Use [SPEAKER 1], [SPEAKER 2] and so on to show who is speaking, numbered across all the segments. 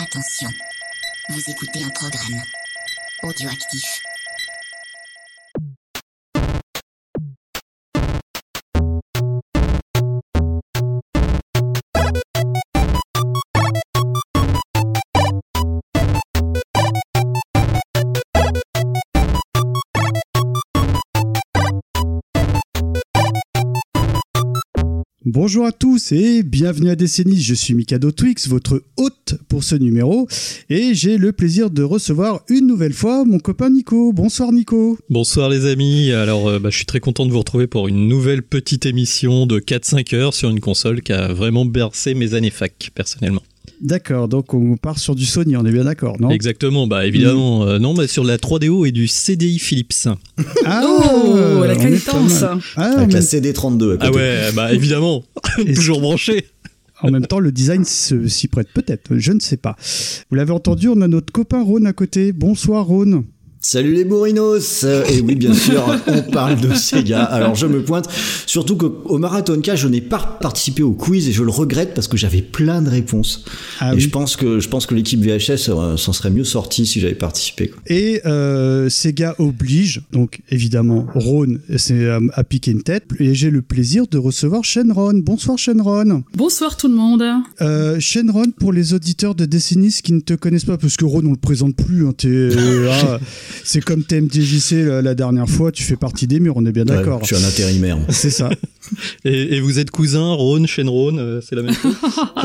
[SPEAKER 1] Attention, vous écoutez un programme audioactif.
[SPEAKER 2] Bonjour à tous et bienvenue à Décennies, je suis Mikado Twix, votre hôte pour ce numéro et j'ai le plaisir de recevoir une nouvelle fois mon copain Nico. Bonsoir Nico.
[SPEAKER 3] Bonsoir les amis, alors je suis très content de vous retrouver pour une nouvelle petite émission de 4-5 heures sur une console qui a vraiment bercé mes années fac personnellement.
[SPEAKER 2] D'accord, donc on part sur du Sony, on est bien d'accord, non ?
[SPEAKER 3] Exactement, évidemment, non, sur la 3DO et du CDI Philips.
[SPEAKER 4] La qualitance.
[SPEAKER 5] Avec la CD32 à côté.
[SPEAKER 3] Ah ouais, évidemment, toujours branché.
[SPEAKER 2] En même temps, le design s'y prête peut-être, je ne sais pas. Vous l'avez entendu, on a notre copain Ron à côté. Bonsoir Ron.
[SPEAKER 5] Salut les bourrinos. Et oui, bien sûr, on parle de Sega. Alors je me pointe, surtout qu'au Marathonka, je n'ai pas participé au quiz et je le regrette parce que j'avais plein de réponses. Et je pense que l'équipe VHS s'en serait mieux sortie si j'avais participé, quoi.
[SPEAKER 2] Et Sega oblige, donc évidemment Ron c'est à piquer une tête et j'ai le plaisir de recevoir Shenron. Bonsoir Shenron.
[SPEAKER 4] Bonsoir tout le monde.
[SPEAKER 2] Shenron, pour les auditeurs de Décennies qui ne te connaissent pas, parce que Ron on le présente plus, hein, c'est comme TMDJC la dernière fois, tu fais partie des murs, on est bien d'accord.
[SPEAKER 5] Je suis un intérimaire.
[SPEAKER 2] C'est ça.
[SPEAKER 3] Et vous êtes cousins, Ron, Shenron, c'est la même chose.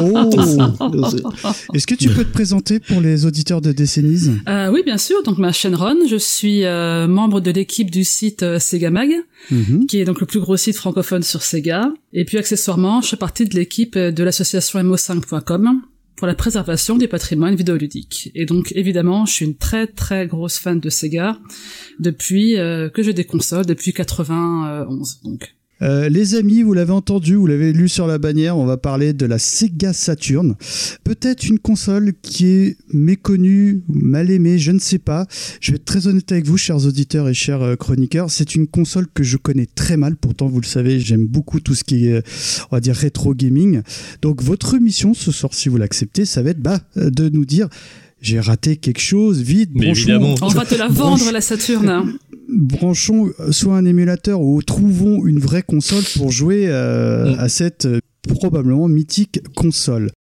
[SPEAKER 2] Est-ce que tu peux te présenter pour les auditeurs de Décennies ?
[SPEAKER 4] Oui, bien sûr. Donc, Shenron, je suis membre de l'équipe du site Sega Mag, qui est donc le plus gros site francophone sur Sega. Et puis, accessoirement, je fais partie de l'équipe de l'association mo5.com pour la préservation du patrimoine vidéoludique. Et donc, évidemment, je suis une très très grosse fan de Sega depuis que j'ai des consoles, depuis 91. Donc.
[SPEAKER 2] Les amis, vous l'avez entendu, vous l'avez lu sur la bannière, on va parler de la Sega Saturn. Peut-être une console qui est méconnue, mal aimée, je ne sais pas. Je vais être très honnête avec vous, chers auditeurs et chers chroniqueurs. C'est une console que je connais très mal. Pourtant, vous le savez, j'aime beaucoup tout ce qui est, on va dire, rétro gaming. Donc, votre mission ce soir, si vous l'acceptez, ça va être de nous dire... J'ai raté quelque chose, vite,
[SPEAKER 3] mais évidemment.
[SPEAKER 4] On va te la vendre, la Saturn.
[SPEAKER 2] Branchons soit un émulateur ou trouvons une vraie console pour jouer à cette probablement mythique console.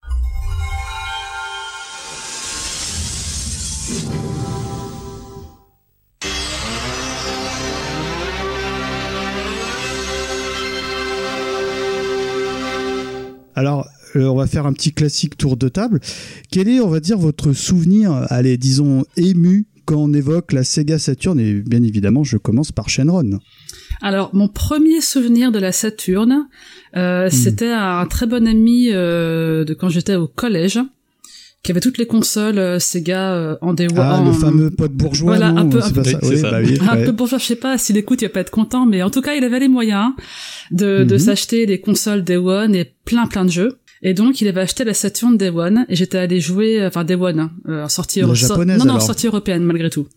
[SPEAKER 2] Alors, on va faire un petit classique tour de table. Quel est, on va dire, votre souvenir, disons, ému quand on évoque la Sega Saturn? Et bien évidemment, je commence par Shenron.
[SPEAKER 4] Alors, mon premier souvenir de la Saturn, c'était un très bon ami de quand j'étais au collège, qui avait toutes les consoles Sega en Day One.
[SPEAKER 2] Le fameux pote bourgeois,
[SPEAKER 4] voilà,
[SPEAKER 2] non,
[SPEAKER 4] un peu
[SPEAKER 2] bourgeois,
[SPEAKER 4] je sais pas s'il écoute, il va pas être content, mais en tout cas, il avait les moyens de s'acheter des consoles Day One et plein de jeux. Et donc, il avait acheté la Saturn Day One, et j'étais allé jouer, Day One, sortie européenne, malgré tout.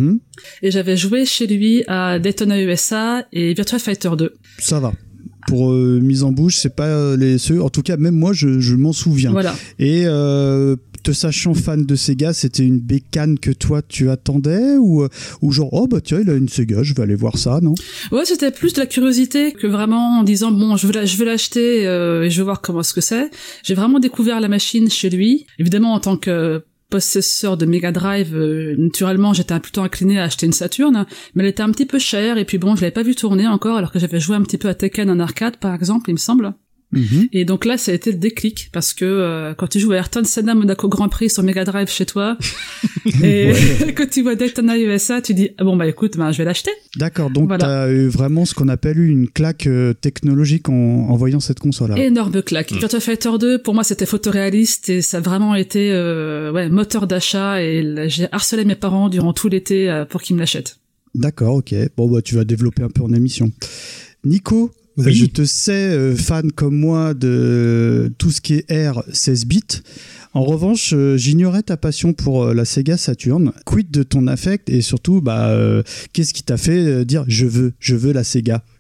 [SPEAKER 4] Et j'avais joué chez lui à Daytona USA et Virtua Fighter 2.
[SPEAKER 2] Ça va. Pour mise en bouche, c'est pas ceux. En tout cas, même moi, je m'en souviens.
[SPEAKER 4] Voilà.
[SPEAKER 2] Et te sachant fan de Sega, c'était une bécane que toi tu attendais ou genre tiens, il a une Sega, je vais aller voir ça, non?
[SPEAKER 4] Ouais, c'était plus de la curiosité que vraiment en disant je veux l'acheter et je veux voir comment est-ce que c'est. J'ai vraiment découvert la machine chez lui. Évidemment, en tant que possesseur de Mega Drive, naturellement, j'étais plutôt incliné à acheter une Saturn, mais elle était un petit peu chère, et puis je l'avais pas vu tourner encore, alors que j'avais joué un petit peu à Tekken en arcade, par exemple, il me semble. Et donc là, ça a été le déclic, parce que quand tu joues à Ayrton Senna Monaco Grand Prix sur Mega Drive chez toi, et quand tu vois Daytona USA, tu dis écoute, je vais l'acheter.
[SPEAKER 2] D'accord, donc t'as eu vraiment ce qu'on appelle une claque technologique en voyant cette console.
[SPEAKER 4] Énorme claque. Virtua Fighter 2, pour moi, c'était photoréaliste et ça a vraiment été moteur d'achat, et j'ai harcelé mes parents durant tout l'été pour qu'ils me l'achètent. D'accord, ok.
[SPEAKER 2] Bon, tu vas développer un peu en émission. Nico, oui. Je te sais fan comme moi de tout ce qui est R 16 bits. En revanche, j'ignorais ta passion pour la Sega Saturn. Quid de ton affect et surtout, qu'est-ce qui t'a fait dire je veux la Sega?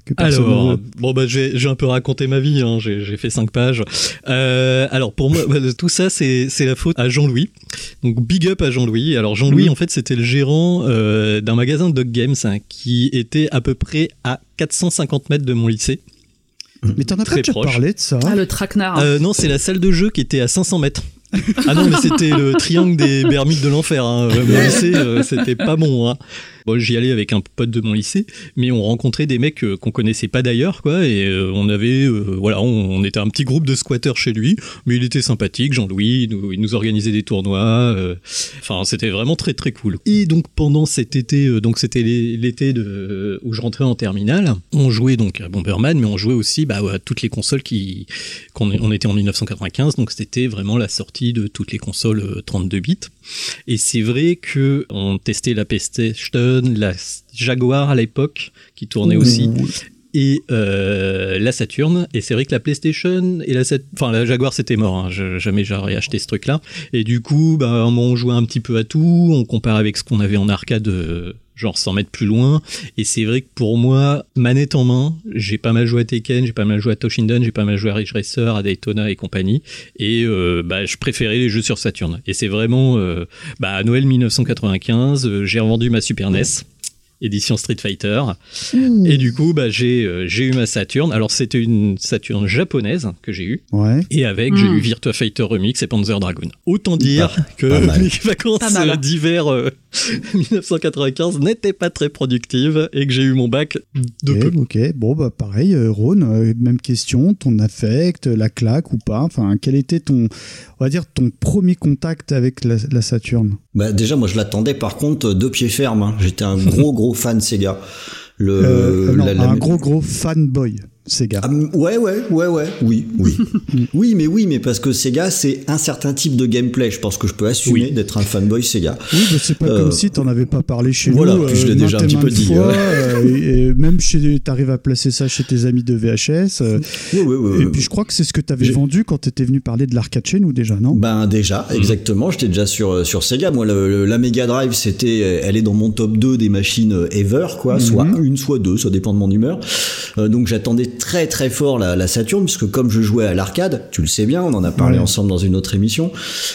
[SPEAKER 2] que personne
[SPEAKER 3] alors,
[SPEAKER 2] ne veut.
[SPEAKER 3] bon bah j'ai un peu raconté ma vie, hein, j'ai fait 5 pages. Alors pour moi, tout ça c'est la faute à Jean-Louis. Donc big up à Jean-Louis. Alors Jean-Louis en fait c'était le gérant d'un magasin de Dog Games qui était à peu près à 450 mètres de mon lycée.
[SPEAKER 2] Mais t'en as pas déjà parlé de ça?
[SPEAKER 4] Ah, le traquenard.
[SPEAKER 3] Non, c'est la salle de jeu qui était à 500 mètres. Ah non, mais c'était le triangle des Bermudes de l'enfer. Hein. Mon lycée, c'était pas bon. Hein. Bon, j'y allais avec un pote de mon lycée, mais on rencontrait des mecs qu'on connaissait pas d'ailleurs, quoi. Et on avait, voilà, on était un petit groupe de squatteurs chez lui, mais il était sympathique, Jean-Louis. Il nous organisait des tournois. Enfin, c'était vraiment très très cool. Et donc pendant cet été, donc c'était l'été où je rentrais en terminale, on jouait donc à Bomberman, mais on jouait aussi à toutes les consoles on était en 1995, donc c'était vraiment la sortie de toutes les consoles 32 bits. Et c'est vrai que on testait la PlayStation, la Jaguar à l'époque qui tournait aussi, et la Saturn. Et c'est vrai que la PlayStation et la Jaguar c'était mort. Hein. Jamais j'aurais acheté ce truc-là. Et du coup, on jouait un petit peu à tout. On comparait avec ce qu'on avait en arcade. Genre 100 mètres plus loin, et c'est vrai que pour moi, manette en main, j'ai pas mal joué à Tekken, j'ai pas mal joué à Toshinden, j'ai pas mal joué à Ridge Racer, à Daytona et compagnie, et je préférais les jeux sur Saturn. Et c'est vraiment, à Noël 1995, j'ai revendu ma Super NES, édition Street Fighter, et du coup j'ai eu ma Saturn. Alors c'était une Saturn japonaise que j'ai eue, et avec j'ai eu Virtua Fighter Remix et Panzer Dragoon. Autant dire que mes vacances d'hiver 1995 n'étaient pas très productives et que j'ai eu mon bac de peu.
[SPEAKER 2] Ok, bon pareil, Rhône, même question, ton affect, la claque ou pas, enfin quel était ton premier contact avec la Saturn?
[SPEAKER 5] Déjà moi je l'attendais par contre de pied ferme, hein. J'étais un gros fan Sega. Un
[SPEAKER 2] gros fanboy Sega.
[SPEAKER 5] Oui, mais parce que Sega, c'est un certain type de gameplay. Je pense que je peux assumer d'être un fanboy Sega.
[SPEAKER 2] Oui, mais c'est pas comme si t'en avais pas parlé chez nous.
[SPEAKER 5] Voilà, je l'ai déjà un petit peu dit.
[SPEAKER 2] Et même t'arrives à placer ça chez tes amis de VHS. Et puis je crois que c'est ce que t'avais vendu quand t'étais venu parler de l'arcade chez nous déjà, non?
[SPEAKER 5] Déjà, exactement. J'étais déjà sur Sega. Moi, la Mega Drive, elle est dans mon top 2 des machines ever, quoi. Soit une, soit deux, ça dépend de mon humeur. Donc j'attendais très très fort la Saturn, puisque comme je jouais à l'arcade, tu le sais bien, on en a parlé ensemble dans une autre émission,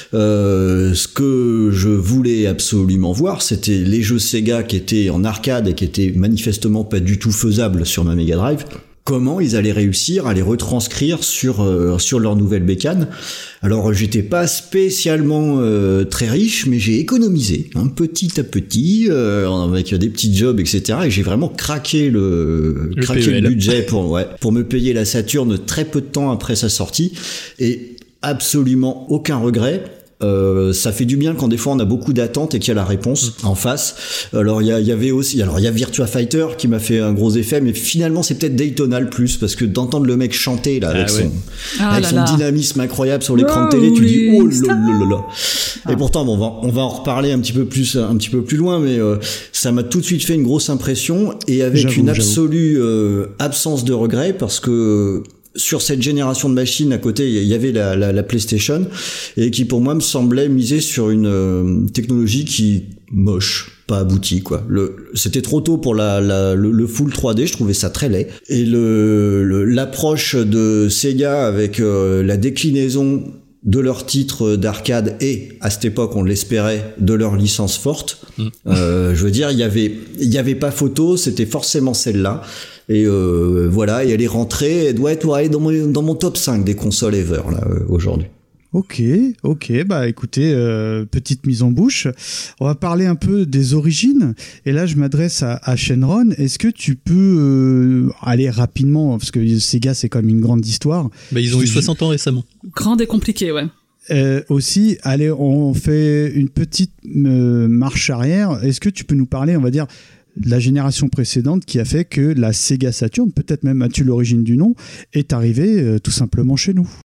[SPEAKER 5] ce que je voulais absolument voir, c'était les jeux Sega qui étaient en arcade et qui étaient manifestement pas du tout faisables sur ma Mega Drive. Comment ils allaient réussir à les retranscrire sur leur nouvelle bécane. Alors j'étais pas spécialement très riche, mais j'ai économisé petit à petit avec des petits jobs, etc. Et j'ai vraiment craqué le budget pour me payer la Saturn très peu de temps après sa sortie, et absolument aucun regret. Ça fait du bien quand des fois on a beaucoup d'attentes et qu'il y a la réponse en face. Alors il y a Virtua Fighter qui m'a fait un gros effet, mais finalement c'est peut-être Daytona le plus, parce que d'entendre le mec chanter là avec son dynamisme incroyable sur l'écran de télé, tu dis oh là. Et pourtant on va en reparler un petit peu plus loin, mais ça m'a tout de suite fait une grosse impression, et avec une absolue absence de regret, parce que sur cette génération de machines, à côté, il y avait la PlayStation, et qui pour moi me semblait miser sur une technologie qui moche, pas aboutie, quoi. C'était trop tôt pour le full 3D, je trouvais ça très laid. Et l'approche de Sega avec la déclinaison de leurs titres d'arcade, et à cette époque on l'espérait de leur licence forte, je veux dire, il y avait pas photo, c'était forcément celle-là. Et voilà, et elle est rentrée, elle doit être dans mon top 5 des consoles ever là aujourd'hui.
[SPEAKER 2] Ok, écoutez, petite mise en bouche. On va parler un peu des origines. Et là, je m'adresse à Shenron. Est-ce que tu peux aller rapidement, parce que Sega, c'est quand même une grande histoire.
[SPEAKER 3] Ils ont eu 60 ans récemment.
[SPEAKER 4] Grande et compliquée, ouais.
[SPEAKER 2] Aussi, allez, on fait une petite marche arrière. Est-ce que tu peux nous parler, on va dire, de la génération précédente qui a fait que la Sega Saturn, peut-être même as-tu l'origine du nom, est arrivée tout simplement chez nous?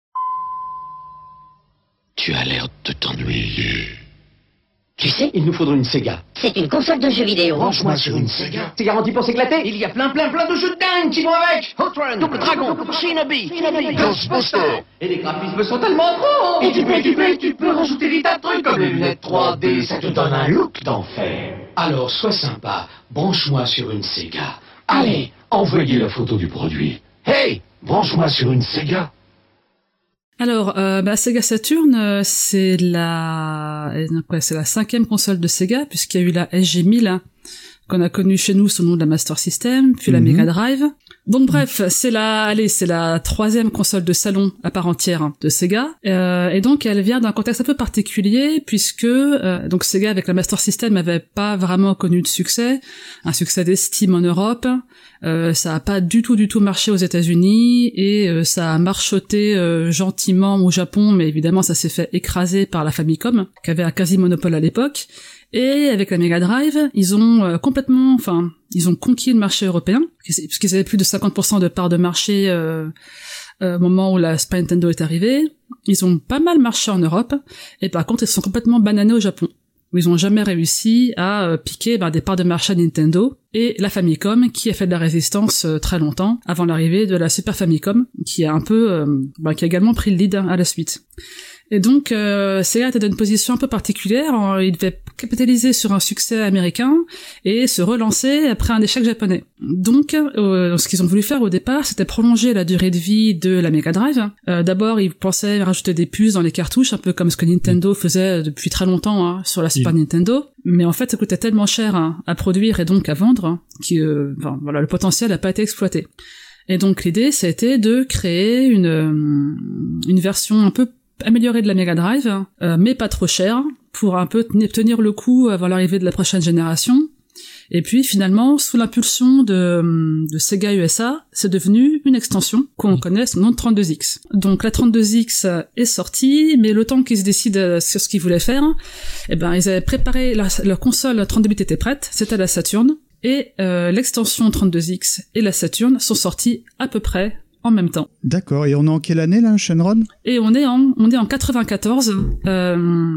[SPEAKER 6] Tu as l'air de t'ennuyer.
[SPEAKER 7] Tu sais, il nous faudrait une Sega.
[SPEAKER 1] C'est une console de jeux vidéo.
[SPEAKER 6] Branche-moi sur une Sega.
[SPEAKER 7] C'est garanti pour s'éclater. Il y a plein de jeux de dingue qui vont avec.
[SPEAKER 6] Hot Run, Double Dragon, Shinobi, Ghostbusters.
[SPEAKER 7] Et les graphismes sont tellement beaux.
[SPEAKER 6] Et tu peux rajouter des tas de trucs comme les lunettes 3D, ça te donne un look d'enfer. Alors sois sympa, branche-moi sur une Sega. Allez, Envoyez la photo du produit. Hey, branche-moi sur une Sega.
[SPEAKER 4] Alors, Sega Saturn, c'est la 5e console de Sega, puisqu'il y a eu la SG-1000, qu'on a connue chez nous sous le nom de la Master System, puis la Mega Drive. Donc bref, c'est la 3e console de salon à part entière de Sega, et donc elle vient d'un contexte un peu particulier, puisque donc Sega avec la Master System avait pas vraiment connu de succès, un succès d'estime en Europe. Ça a pas du tout marché aux États-Unis, et ça a marchoté gentiment au Japon, mais évidemment ça s'est fait écraser par la Famicom, qui avait un quasi monopole à l'époque. Et avec la Mega Drive, ils ont ils ont conquis le marché européen, puisqu'ils avaient plus de 50% de part de marché au moment où la Super Nintendo est arrivée. Ils ont pas mal marché en Europe, et par contre ils sont complètement bananés au Japon, où ils ont jamais réussi à piquer des parts de marché à Nintendo et la Famicom, qui a fait de la résistance très longtemps avant l'arrivée de la Super Famicom, qui a qui a également pris le lead à la suite. Et donc Sega était dans une position un peu particulière. Il devait capitaliser sur un succès américain et se relancer après un échec japonais. Donc ce qu'ils ont voulu faire au départ, c'était prolonger la durée de vie de la Mega Drive. D'abord, ils pensaient rajouter des puces dans les cartouches, un peu comme ce que Nintendo faisait depuis très longtemps sur la Super Nintendo. Mais en fait, ça coûtait tellement cher à produire et donc à vendre que le potentiel n'a pas été exploité. Et donc l'idée, ça a été de créer une version un peu améliorée de la Mega Drive, mais pas trop chère, pour un peu tenir le coup avant l'arrivée de la prochaine génération. Et puis finalement, sous l'impulsion de Sega USA, c'est devenu une extension qu'on connaît sous le nom de 32X. Donc la 32X est sortie, mais le temps qu'ils se décident sur ce qu'ils voulaient faire, ils avaient préparé leur console 32 bits était prête, c'était la Saturn, et l'extension 32X et la Saturn sont sorties à peu près en même temps.
[SPEAKER 2] D'accord, et on est en quelle année là, Shenron ?
[SPEAKER 4] Et on est en 94. La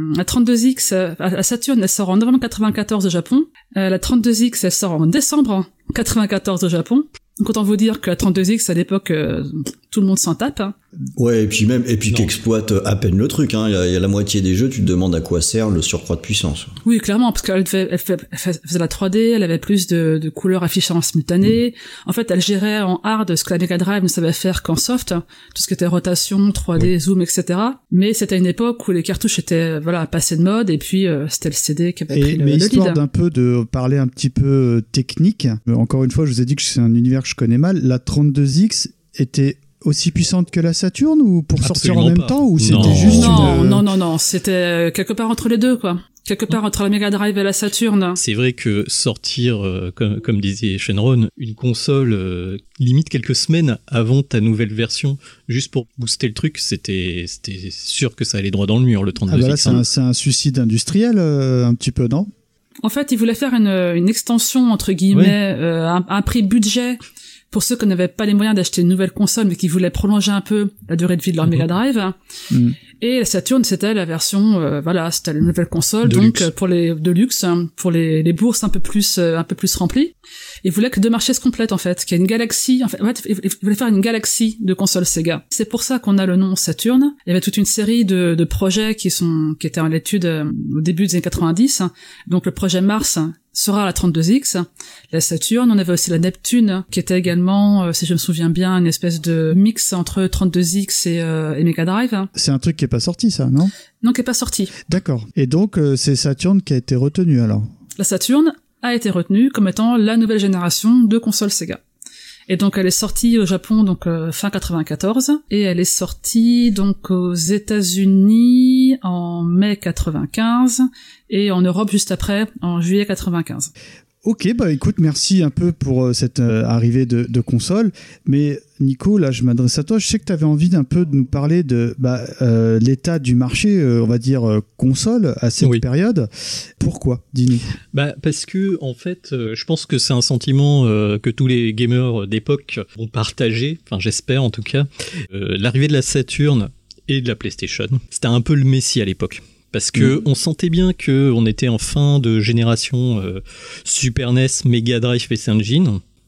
[SPEAKER 4] 32X, la Saturn, elle sort en novembre 94 au Japon. La 32X, elle sort en décembre 94 au Japon. Donc autant vous dire que la 32X à l'époque, tout le monde s'en tape.
[SPEAKER 5] Ouais, et puis qu'exploite à peine le truc. Il y a la moitié des jeux, tu te demandes à quoi sert le surcroît de puissance.
[SPEAKER 4] Oui, clairement, parce qu'elle faisait la 3D, elle avait plus de couleurs affichées en simultané. En fait, elle gérait en hard ce que la Mega Drive ne savait faire qu'en soft, tout ce qui était rotation, 3D, zoom, etc. Mais c'était une époque où les cartouches étaient passées de mode, et puis c'était le CD qui avait pris le lead.
[SPEAKER 2] Mais histoire d'un peu de parler un petit peu technique, encore une fois, je vous ai dit que c'est un univers que je connais mal. La 32X était aussi puissante que la Saturn, ou pour sortir en même temps, ou c'était juste
[SPEAKER 4] Non, c'était quelque part entre les deux, quoi. Quelque part entre la Mega Drive et la Saturn.
[SPEAKER 3] C'est vrai que sortir, comme disait Shenron, une console limite quelques semaines avant ta nouvelle version, juste pour booster le truc, c'était sûr que ça allait droit dans le mur, le 32X.
[SPEAKER 2] C'est un suicide industriel, un petit peu, non ?
[SPEAKER 4] En fait, ils voulaient faire une extension, entre guillemets, un prix budget, pour ceux qui n'avaient pas les moyens d'acheter une nouvelle console, mais qui voulaient prolonger un peu la durée de vie de leur Mega Drive. Et la Saturn, c'était la version, c'était la nouvelle console, donc pour les de luxe, pour les bourses un peu plus remplies. Ils voulaient que deux marchés se complètent, en fait, qu'il y ait une galaxie. En fait, ils voulaient faire une galaxie de consoles Sega. C'est pour ça qu'on a le nom Saturn. Il y avait toute une série de projets qui étaient en étude au début des années 90. Donc le projet Mars sera la 32X, la Saturn. On avait aussi la Neptune, qui était également, si je me souviens bien, une espèce de mix entre 32X et Mega Drive.
[SPEAKER 2] C'est un truc qui est pas sorti, ça, non ?
[SPEAKER 4] Non, qui est pas sorti.
[SPEAKER 2] D'accord. Et donc, c'est Saturn qui a été retenu, alors ?
[SPEAKER 4] La Saturn a été retenue comme étant la nouvelle génération de consoles Sega. Et donc elle est sortie au Japon fin 94, et elle est sortie donc aux États-Unis en mai 95 et en Europe juste après en juillet 95.
[SPEAKER 2] Ok, écoute, merci un peu pour cette arrivée de console. Mais Nico, là, je m'adresse à toi. Je sais que tu avais envie d'un peu de nous parler de l'état du marché, on va dire, console à cette période. Pourquoi ? Dis-nous.
[SPEAKER 3] Parce que, en fait, je pense que c'est un sentiment que tous les gamers d'époque vont partager, enfin j'espère en tout cas. L'arrivée de la Saturn et de la PlayStation, c'était un peu le messie à l'époque. Parce que on sentait bien que on était en fin de génération Super NES, Mega Drive, PC Engine.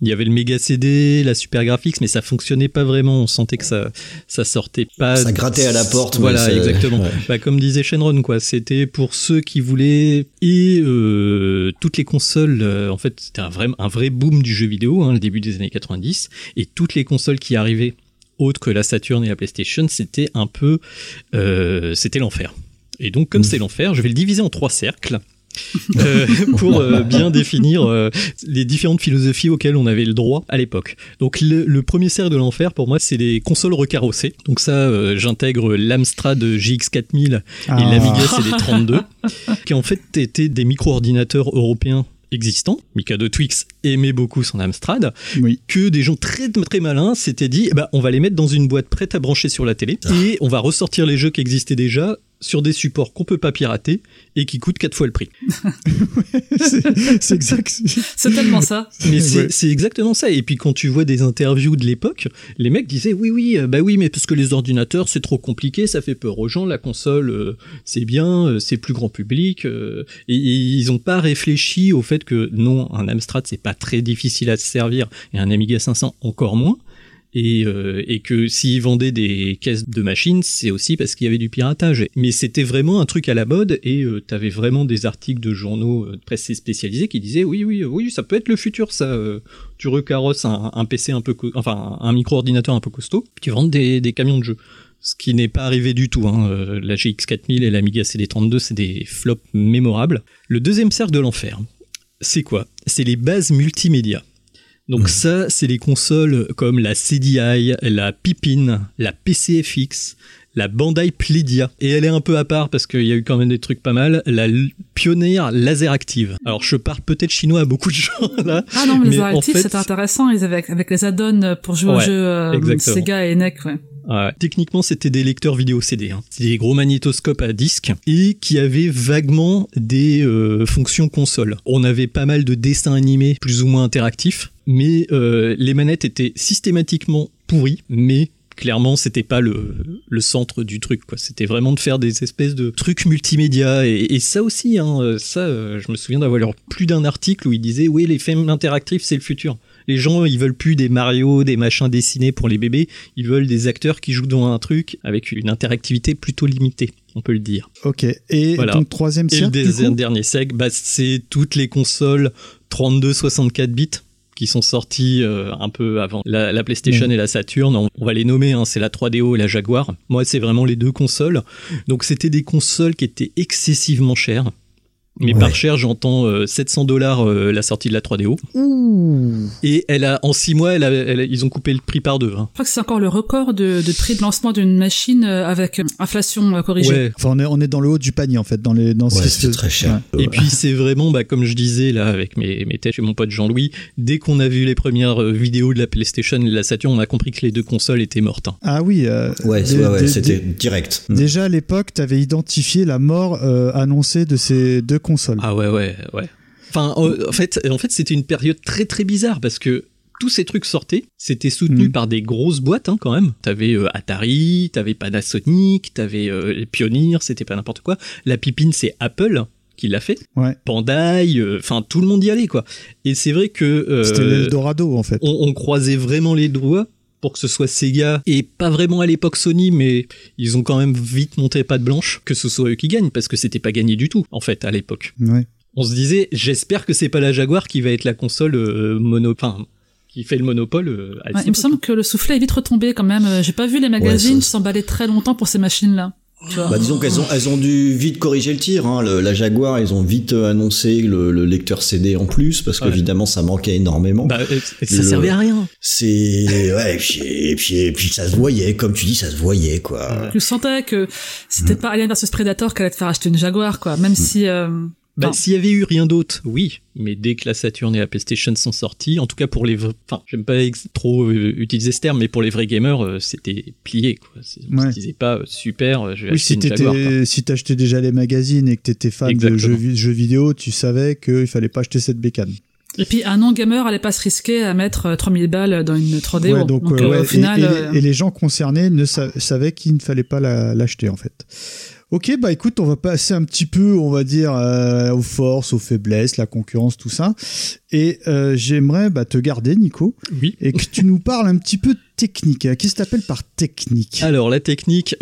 [SPEAKER 3] Il y avait le Mega CD, la Super Graphics, mais ça fonctionnait pas vraiment. On sentait que ça sortait pas.
[SPEAKER 5] Ça grattait à la porte.
[SPEAKER 3] Voilà, exactement.
[SPEAKER 5] Ouais.
[SPEAKER 3] Bah, comme disait Shenron, quoi. C'était pour ceux qui voulaient. Et toutes les consoles, en fait, c'était un vrai boom du jeu vidéo, hein, le début des années 90. Et toutes les consoles qui arrivaient, autres que la Saturn et la PlayStation, c'était un peu, c'était l'enfer. Et donc, comme c'est l'enfer, je vais le diviser en 3 cercles. Pour bien définir les différentes philosophies auxquelles on avait le droit à l'époque. Donc le premier cercle de l'enfer pour moi c'est les consoles recarrossées. Donc ça j'intègre l'Amstrad GX4000 et l'Amiga CD32 qui en fait étaient des micro-ordinateurs européens existants. Mikado Twix aimait beaucoup son Amstrad, que des gens très très malins s'étaient dit on va les mettre dans une boîte prête à brancher sur la télé et on va ressortir les jeux qui existaient déjà sur des supports qu'on peut pas pirater et qui coûtent 4 fois le prix.
[SPEAKER 2] c'est exact.
[SPEAKER 4] C'est tellement ça.
[SPEAKER 3] Mais c'est exactement ça. Et puis quand tu vois des interviews de l'époque, les mecs disaient oui, mais parce que les ordinateurs c'est trop compliqué, ça fait peur aux gens, la console c'est bien, c'est plus grand public. Et ils ont pas réfléchi au fait que non, un Amstrad c'est pas très difficile à se servir et un Amiga 500 encore moins. Et que s'ils vendaient des caisses de machines, c'est aussi parce qu'il y avait du piratage. Mais c'était vraiment un truc à la mode et t'avais vraiment des articles de journaux de presse spécialisés qui disaient oui, ça peut être le futur, ça. Tu recarrosses un PC un micro-ordinateur un peu costaud, qui vendent des camions de jeux. Ce qui n'est pas arrivé du tout, hein. La GX4000 et l'Amiga CD32, c'est des flops mémorables. Le deuxième cercle de l'enfer, c'est quoi ? C'est les bases multimédia. Donc ça, c'est les consoles comme la CDI, la Pippin, la PCFX, la Bandai Playdia. Et elle est un peu à part parce qu'il y a eu quand même des trucs pas mal. La Pioneer Laser Active. Alors je parle peut-être chinois à beaucoup de gens là.
[SPEAKER 4] Ah non, mais Laser Active, c'était intéressant. Ils avaient avec les add-ons pour jouer aux jeux Sega et NEC,
[SPEAKER 3] techniquement, c'était des lecteurs vidéo CD. Hein. C'était des gros magnétoscopes à disque et qui avaient vaguement des fonctions console. On avait pas mal de dessins animés plus ou moins interactifs, mais les manettes étaient systématiquement pourries, mais clairement, c'était pas le centre du truc, quoi. C'était vraiment de faire des espèces de trucs multimédia. Et ça aussi, hein, je me souviens d'avoir lu plus d'un article où il disait « Oui, les films interactifs, c'est le futur ». Les gens, ils veulent plus des Mario, des machins dessinés pour les bébés. Ils veulent des acteurs qui jouent dans un truc avec une interactivité plutôt limitée, on peut le dire.
[SPEAKER 2] Ok. Et donc, troisième cercle,
[SPEAKER 3] et le dernier cercle, c'est toutes les consoles 32-64 bits qui sont sorties un peu avant la PlayStation et la Saturn. On va les nommer, hein, c'est la 3DO et la Jaguar. Moi, c'est vraiment les deux consoles. Donc, c'était des consoles qui étaient excessivement chères. Mais par cher, j'entends $700 la sortie de la 3DO.
[SPEAKER 2] Ouh.
[SPEAKER 3] Et en 6 mois, ils ont coupé le prix par 2. Hein.
[SPEAKER 4] Je crois que c'est encore le record de prix de lancement d'une machine avec inflation corrigée.
[SPEAKER 2] Ouais. Enfin, on est dans le haut du panier, en fait.
[SPEAKER 5] C'est très cher.
[SPEAKER 3] Ouais. Et puis, c'est vraiment, comme je disais, là, avec mes têtes et mon pote Jean-Louis, dès qu'on a vu les premières vidéos de la PlayStation et de la Saturn, on a compris que les deux consoles étaient mortes. Hein.
[SPEAKER 2] Ah oui.
[SPEAKER 5] C'était direct.
[SPEAKER 2] Déjà, à l'époque, t'avais identifié la mort annoncée de ces deux consoles.
[SPEAKER 3] Ah ouais. Enfin, en fait, c'était une période très très bizarre parce que tous ces trucs sortaient, c'était soutenu par des grosses boîtes, hein, quand même. T'avais Atari, t'avais Panasonic, t'avais les Pioneer, c'était pas n'importe quoi. La Pippin, c'est Apple qui l'a fait.
[SPEAKER 2] Ouais.
[SPEAKER 3] Bandai, tout le monde y allait, quoi. Et c'est vrai que
[SPEAKER 2] c'était l'Eldorado, en fait.
[SPEAKER 3] On croisait vraiment les doigts pour que ce soit Sega, et pas vraiment à l'époque Sony, mais ils ont quand même vite monté patte blanche, que ce soit eux qui gagnent, parce que c'était pas gagné du tout, en fait, à l'époque.
[SPEAKER 2] Ouais.
[SPEAKER 3] On se disait, j'espère que c'est pas la Jaguar qui va être la console qui fait le monopole.
[SPEAKER 4] Il me semble que le soufflet est vite retombé quand même. J'ai pas vu les magazines s'emballer très longtemps pour ces machines-là.
[SPEAKER 5] Disons qu'elles ont dû vite corriger le tir, hein. La Jaguar, ils ont vite annoncé le lecteur CD en plus parce qu'évidemment ça manquait énormément.
[SPEAKER 3] Ça servait à rien.
[SPEAKER 5] Et puis ça se voyait, comme tu dis, ça se voyait, quoi.
[SPEAKER 4] Je sentais que c'était pas Alien vs Predator qui allait te faire acheter une Jaguar, quoi, même si
[SPEAKER 3] s'il y avait eu rien d'autre, oui, mais dès que la Saturn et la PlayStation sont sorties, en tout cas pour les j'aime pas trop utiliser ce terme, mais pour les vrais gamers, c'était plié, quoi. On se disait pas super, je vais acheter une Jaguar.
[SPEAKER 2] Si t'achetais déjà les magazines et que t'étais fan de jeux vidéo, tu savais qu'il fallait pas acheter cette bécane.
[SPEAKER 4] Et puis un non-gamer allait pas se risquer à mettre 3000 balles dans une 3DO.
[SPEAKER 2] Ouais, donc au final... Et les gens concernés savaient qu'il ne fallait pas l'acheter, en fait. Ok, bah écoute, on va passer un petit peu, on va dire, aux forces, aux faiblesses, la concurrence, tout ça. Et j'aimerais te garder, Nico.
[SPEAKER 3] Oui.
[SPEAKER 2] Et que tu nous parles un petit peu de technique. Qu'est-ce que tu appelles par technique ?
[SPEAKER 3] Alors, la technique,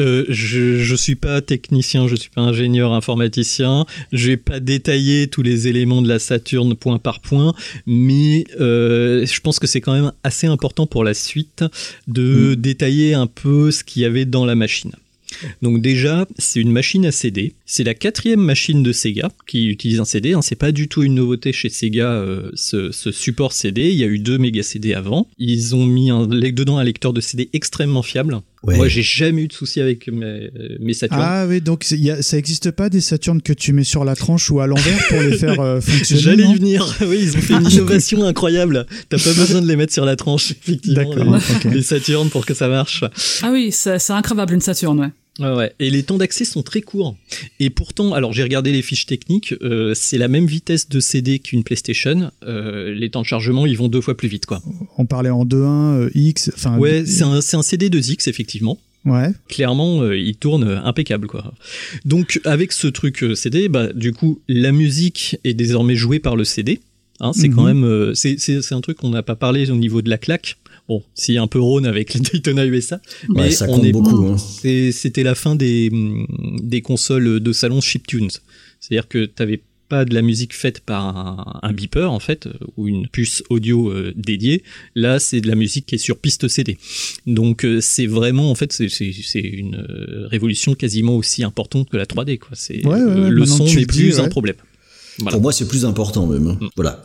[SPEAKER 3] je suis pas technicien, je suis pas ingénieur informaticien. Je vais pas détailler tous les éléments de la Saturn point par point, mais je pense que c'est quand même assez important pour la suite de détailler un peu ce qu'il y avait dans la machine. Donc déjà, c'est une machine à CD. C'est la 4e machine de Sega qui utilise un CD. C'est pas du tout une nouveauté chez Sega, ce support CD. Il y a eu 2 méga CD avant. Ils ont mis dedans un lecteur de CD extrêmement fiable. Ouais. Moi, j'ai jamais eu de soucis avec mes Saturn.
[SPEAKER 2] Ah oui, donc ça existe pas des Saturn que tu mets sur la tranche ou à l'envers pour les faire fonctionner.
[SPEAKER 3] J'allais y venir. Oui, ils ont fait une innovation incroyable. T'as pas besoin de les mettre sur la tranche, effectivement.
[SPEAKER 2] D'accord,
[SPEAKER 3] les Saturn pour que ça marche.
[SPEAKER 4] Ah oui, c'est incroyable une Saturn, ouais.
[SPEAKER 3] Ouais, et les temps d'accès sont très courts. Et pourtant, alors j'ai regardé les fiches techniques, c'est la même vitesse de CD qu'une PlayStation. Les temps de chargement, ils vont 2 fois plus vite, quoi.
[SPEAKER 2] On parlait en 2.1, X, enfin.
[SPEAKER 3] Ouais, c'est un CD 2X, effectivement.
[SPEAKER 2] Ouais.
[SPEAKER 3] Clairement, il tourne impeccable, quoi. Donc, avec ce truc CD, du coup, la musique est désormais jouée par le CD. C'est quand même, c'est un truc qu'on n'a pas parlé au niveau de la claque. Bon, s'il y a un peu Rhône avec les Daytona USA, mais
[SPEAKER 5] ça compte beaucoup.
[SPEAKER 3] C'était la fin des consoles de salon chiptunes. C'est-à-dire que t'avais pas de la musique faite par un beeper, en fait, ou une puce audio dédiée. Là, c'est de la musique qui est sur piste CD. Donc, c'est vraiment, en fait, c'est une révolution quasiment aussi importante que la 3D, quoi. Le son n'est plus un problème. Voilà.
[SPEAKER 5] Pour moi, c'est plus important même. Voilà.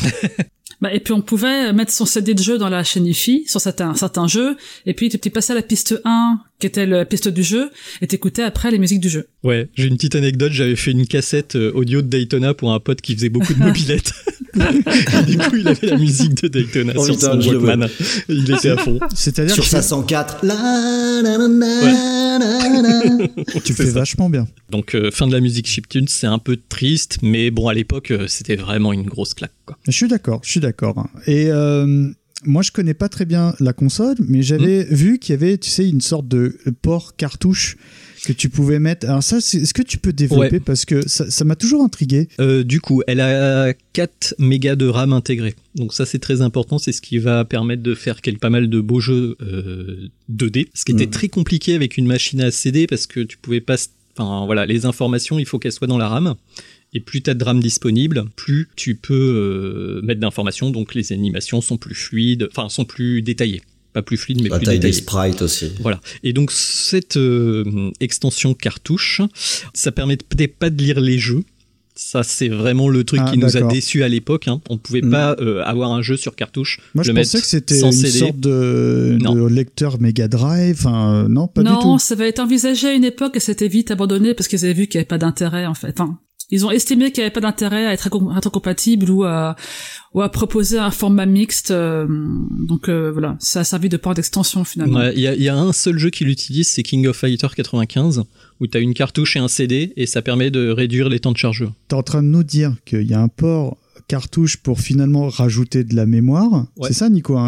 [SPEAKER 4] Ouais. Et puis on pouvait mettre son CD de jeu dans la chaîne IFI sur certains jeux, et puis tu passais à la piste 1 qui était la piste du jeu, et t'écoutais après les musiques du jeu.
[SPEAKER 3] Ouais, j'ai une petite anecdote, j'avais fait une cassette audio de Daytona pour un pote qui faisait beaucoup de mobilettes. Du coup, il avait la musique de Daytona sur son Walkman. Il était à fond.
[SPEAKER 5] C'est-à-dire sur sa 104.
[SPEAKER 2] Tu fais vachement bien.
[SPEAKER 3] Donc, fin de la musique chiptune, c'est un peu triste, mais bon, à l'époque, c'était vraiment une grosse claque, quoi.
[SPEAKER 2] Je suis d'accord. Et moi, je connais pas très bien la console, mais j'avais vu qu'il y avait, tu sais, une sorte de port cartouche que tu pouvais mettre. Alors ça, est-ce que tu peux développer ? Parce que ça m'a toujours intrigué.
[SPEAKER 3] Du coup, elle a 4 mégas de RAM intégrés. Donc ça, c'est très important. C'est ce qui va permettre de faire pas mal de beaux jeux 2D. Ce qui était très compliqué avec une machine à CD parce que tu pouvais pas... Enfin, voilà, les informations, il faut qu'elles soient dans la RAM. Et plus tu as de RAM disponible, plus tu peux mettre d'informations. Donc les animations sont plus fluides, enfin, sont plus détaillées. Pas plus fluide, mais plus détaillé. La taille des
[SPEAKER 5] sprites aussi.
[SPEAKER 3] Voilà. Et donc, cette extension cartouche, ça permettait pas de lire les jeux. Ça, c'est vraiment le truc qui nous a déçus à l'époque. On ne pouvait pas avoir un jeu sur cartouche.
[SPEAKER 2] Moi, je pensais que c'était une sorte de lecteur Mega Drive. Non, pas du tout.
[SPEAKER 4] Non, ça avait été envisagé à une époque et c'était vite abandonné parce qu'ils avaient vu qu'il n'y avait pas d'intérêt, en fait. Enfin, ils ont estimé qu'il n'y avait pas d'intérêt à être rétrocompatible ou à proposer un format mixte. Donc voilà, ça a servi de port d'extension finalement.
[SPEAKER 3] Il y a un seul jeu qui l'utilise, c'est King of Fighter 95, où tu as une cartouche et un CD et ça permet de réduire les temps de charge.
[SPEAKER 2] T'es en train de nous dire qu'il y a un port cartouche pour finalement rajouter de la mémoire. Ouais. C'est ça, Nico,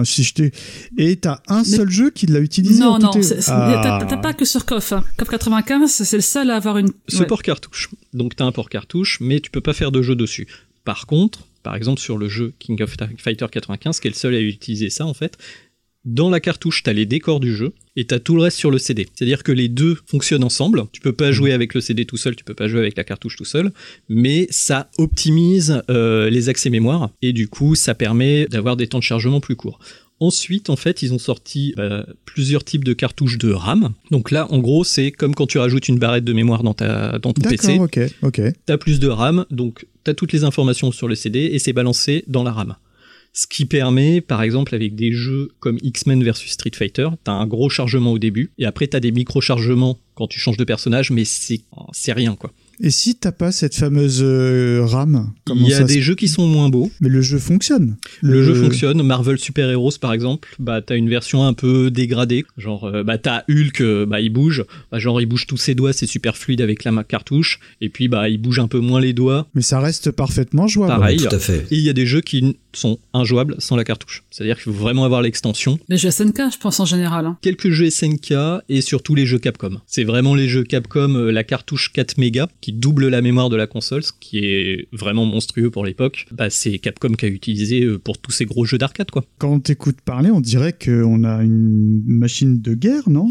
[SPEAKER 2] et t'as un seul jeu qui l'a utilisé.
[SPEAKER 4] Non, t'as pas que sur KOF. KOF 95, c'est le seul à avoir une...
[SPEAKER 3] Ce port cartouche. Donc t'as un port cartouche, mais tu peux pas faire de jeu dessus. Par contre, par exemple sur le jeu King of Fighter 95, qui est le seul à utiliser ça en fait, dans la cartouche, t'as les décors du jeu et t'as tout le reste sur le CD. C'est-à-dire que les deux fonctionnent ensemble. Tu peux pas jouer avec le CD tout seul, tu peux pas jouer avec la cartouche tout seul, mais ça optimise les accès mémoire et du coup, ça permet d'avoir des temps de chargement plus courts. Ensuite, en fait, ils ont sorti plusieurs types de cartouches de RAM. Donc là, en gros, c'est comme quand tu rajoutes une barrette de mémoire dans ton PC.
[SPEAKER 2] Ok.
[SPEAKER 3] T'as plus de RAM, donc t'as toutes les informations sur le CD et c'est balancé dans la RAM. Ce qui permet, par exemple, avec des jeux comme X-Men versus Street Fighter, t'as un gros chargement au début, et après t'as des micro-chargements quand tu changes de personnage, mais c'est rien, quoi.
[SPEAKER 2] Et si t'as pas cette fameuse RAM,
[SPEAKER 3] il y a des jeux qui sont moins beaux.
[SPEAKER 2] Mais le jeu fonctionne.
[SPEAKER 3] Le jeu fonctionne. Marvel Super Heroes, par exemple, t'as une version un peu dégradée. Genre, t'as Hulk, il bouge. Il bouge tous ses doigts, c'est super fluide avec la cartouche. Et puis, il bouge un peu moins les doigts.
[SPEAKER 2] Mais ça reste parfaitement jouable.
[SPEAKER 3] Pareil.
[SPEAKER 5] Tout à fait.
[SPEAKER 3] Et il y a des jeux qui sont injouables sans la cartouche. C'est-à-dire qu'il faut vraiment avoir l'extension.
[SPEAKER 4] Les jeux SNK, je pense en général. Hein.
[SPEAKER 3] Quelques jeux SNK et surtout les jeux Capcom. C'est vraiment les jeux Capcom, la cartouche 4 mégas qui double la mémoire de la console, ce qui est vraiment monstrueux pour l'époque. Bah, c'est Capcom qui a utilisé pour tous ces gros jeux d'arcade, quoi.
[SPEAKER 2] Quand on t'écoute parler, on dirait qu'on a une machine de guerre, non ?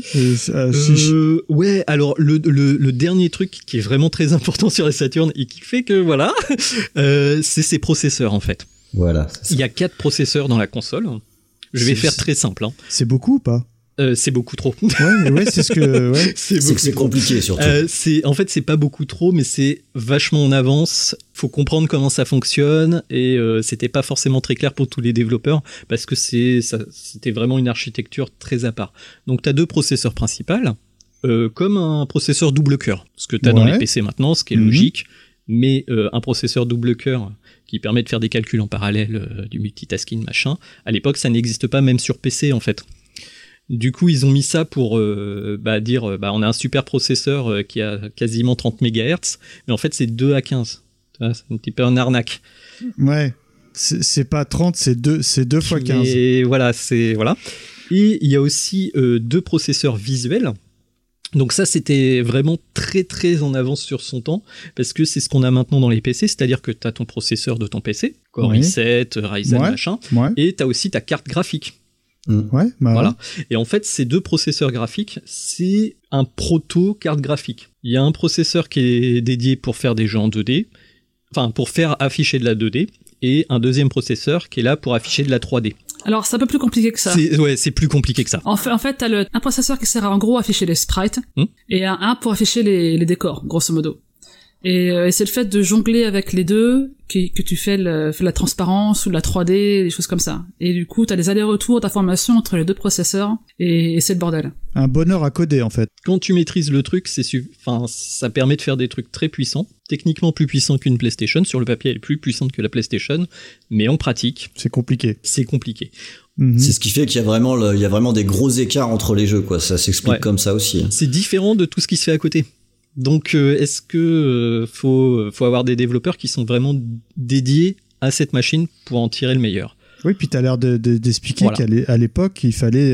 [SPEAKER 3] Ouais, alors le dernier truc qui est vraiment très important sur la Saturn et qui fait que voilà, c'est ses processeurs en fait.
[SPEAKER 5] Voilà.
[SPEAKER 3] Il y a 4 processeurs dans la console. Je vais faire très simple. Hein.
[SPEAKER 2] C'est beaucoup ou pas ?
[SPEAKER 3] C'est beaucoup trop.
[SPEAKER 2] Ouais, c'est ce que. Ouais.
[SPEAKER 5] C'est compliqué surtout.
[SPEAKER 3] En fait, c'est pas beaucoup trop, mais c'est vachement en avance. Faut comprendre comment ça fonctionne et c'était pas forcément très clair pour tous les développeurs parce que c'était vraiment une architecture très à part. Donc, t'as 2 processeurs principaux, comme un processeur double cœur, ce que t'as dans les PC maintenant, ce qui est logique. Mais un processeur double cœur qui permet de faire des calculs en parallèle, du multitasking, machin, à l'époque, ça n'existe pas même sur PC, en fait. Du coup, ils ont mis ça pour dire on a un super processeur qui a quasiment 30 MHz, mais en fait, c'est 2 à 15. C'est un petit peu un arnaque.
[SPEAKER 2] Ouais, c'est pas 30, c'est 2 fois 15.
[SPEAKER 3] Et voilà, Et il y a aussi 2 processeurs visuels. Donc ça, c'était vraiment très très en avance sur son temps, parce que c'est ce qu'on a maintenant dans les PC, c'est-à-dire que tu as ton processeur de ton PC, Core i7, Ryzen, machin, et tu as aussi ta carte graphique.
[SPEAKER 2] Ouais, voilà.
[SPEAKER 3] Et en fait, ces 2 processeurs graphiques, c'est un proto carte graphique. Il y a un processeur qui est dédié pour faire des jeux en 2D, enfin pour faire afficher de la 2D, et un deuxième processeur qui est là pour afficher de la 3D.
[SPEAKER 4] Alors, c'est un peu plus compliqué que ça.
[SPEAKER 3] C'est plus compliqué que ça.
[SPEAKER 4] En fait, t'as un processeur qui sert à, en gros, afficher les sprites, et un pour afficher les décors, grosso modo. Et c'est le fait de jongler avec les deux que tu fais la transparence ou la 3D, des choses comme ça. Et du coup, t'as des allers-retours d'informations entre les 2 processeurs, et c'est le bordel.
[SPEAKER 2] Un bonheur à coder, en fait.
[SPEAKER 3] Quand tu maîtrises le truc, ça permet de faire des trucs très puissants, techniquement plus puissants qu'une PlayStation. Sur le papier, elle est plus puissante que la PlayStation, mais en pratique,
[SPEAKER 2] c'est compliqué.
[SPEAKER 3] C'est compliqué.
[SPEAKER 5] C'est ce qui fait qu'il y a vraiment des gros écarts entre les jeux, quoi. Ça s'explique comme ça aussi.
[SPEAKER 3] C'est différent de tout ce qui se fait à côté. Donc, est-ce que faut avoir des développeurs qui sont vraiment dédiés à cette machine pour en tirer le meilleur ?
[SPEAKER 2] Oui, puis t'as l'air d'expliquer qu'à l'époque, il fallait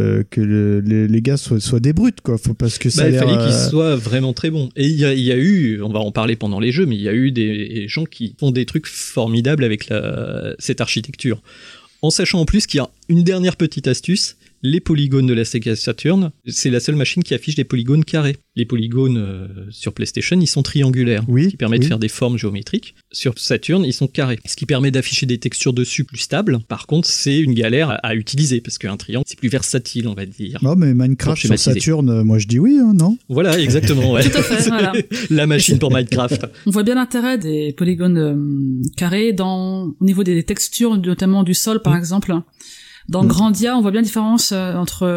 [SPEAKER 2] que les gars soient des brutes, quoi. Parce que ça
[SPEAKER 3] il fallait qu'ils soient vraiment très bons. Et il y a eu, on va en parler pendant les jeux, mais il y a eu des gens qui font des trucs formidables avec cette architecture. En sachant en plus qu'il y a une dernière petite astuce, les polygones de la Sega Saturn, c'est la seule machine qui affiche des polygones carrés. Les polygones sur PlayStation, ils sont triangulaires, qui permettent de faire des formes géométriques. Sur Saturn, ils sont carrés, ce qui permet d'afficher des textures dessus plus stables. Par contre, c'est une galère à utiliser, parce qu'un triangle, c'est plus versatile, on va dire.
[SPEAKER 2] Non, mais Minecraft sur Saturn, moi je dis oui, hein, non ?
[SPEAKER 3] Voilà, exactement. Ouais.
[SPEAKER 4] Tout à fait, voilà.
[SPEAKER 3] La machine pour Minecraft.
[SPEAKER 4] On voit bien l'intérêt des polygones carrés au niveau des textures, notamment du sol, par exemple. Dans Grandia, on voit bien la différence entre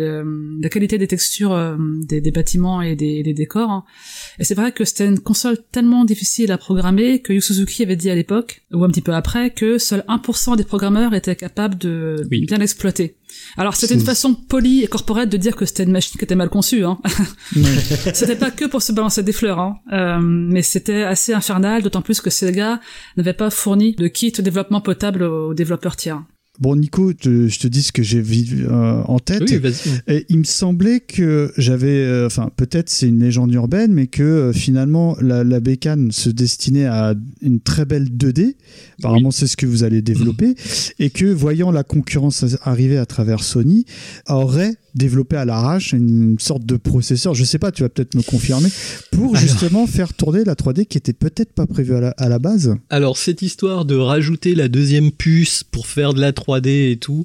[SPEAKER 4] la qualité des textures des bâtiments et des décors. Hein. Et c'est vrai que c'était une console tellement difficile à programmer que Yu Suzuki avait dit à l'époque, ou un petit peu après, que seul 1% des programmeurs étaient capables de bien l'exploiter. Alors c'était une façon polie et corporate de dire que c'était une machine qui était mal conçue. Hein. C'était pas que pour se balancer des fleurs, hein. Mais c'était assez infernal, d'autant plus que Sega n'avait pas fourni de kit de développement potable aux développeurs tiers.
[SPEAKER 2] Bon, Nico, je te dis ce que j'ai en tête.
[SPEAKER 3] Oui, vas-y.
[SPEAKER 2] Et il me semblait que j'avais, peut-être c'est une légende urbaine, mais que finalement la bécane se destinait à une très belle 2D. Apparemment, c'est ce que vous allez développer. Et que voyant la concurrence arriver à travers Sony, aurait développé à l'arrache une sorte de processeur, je sais pas, tu vas peut-être me confirmer, pour justement faire tourner la 3D qui était peut-être pas prévue à la base.
[SPEAKER 3] Alors cette histoire de rajouter la deuxième puce pour faire de la 3D et tout,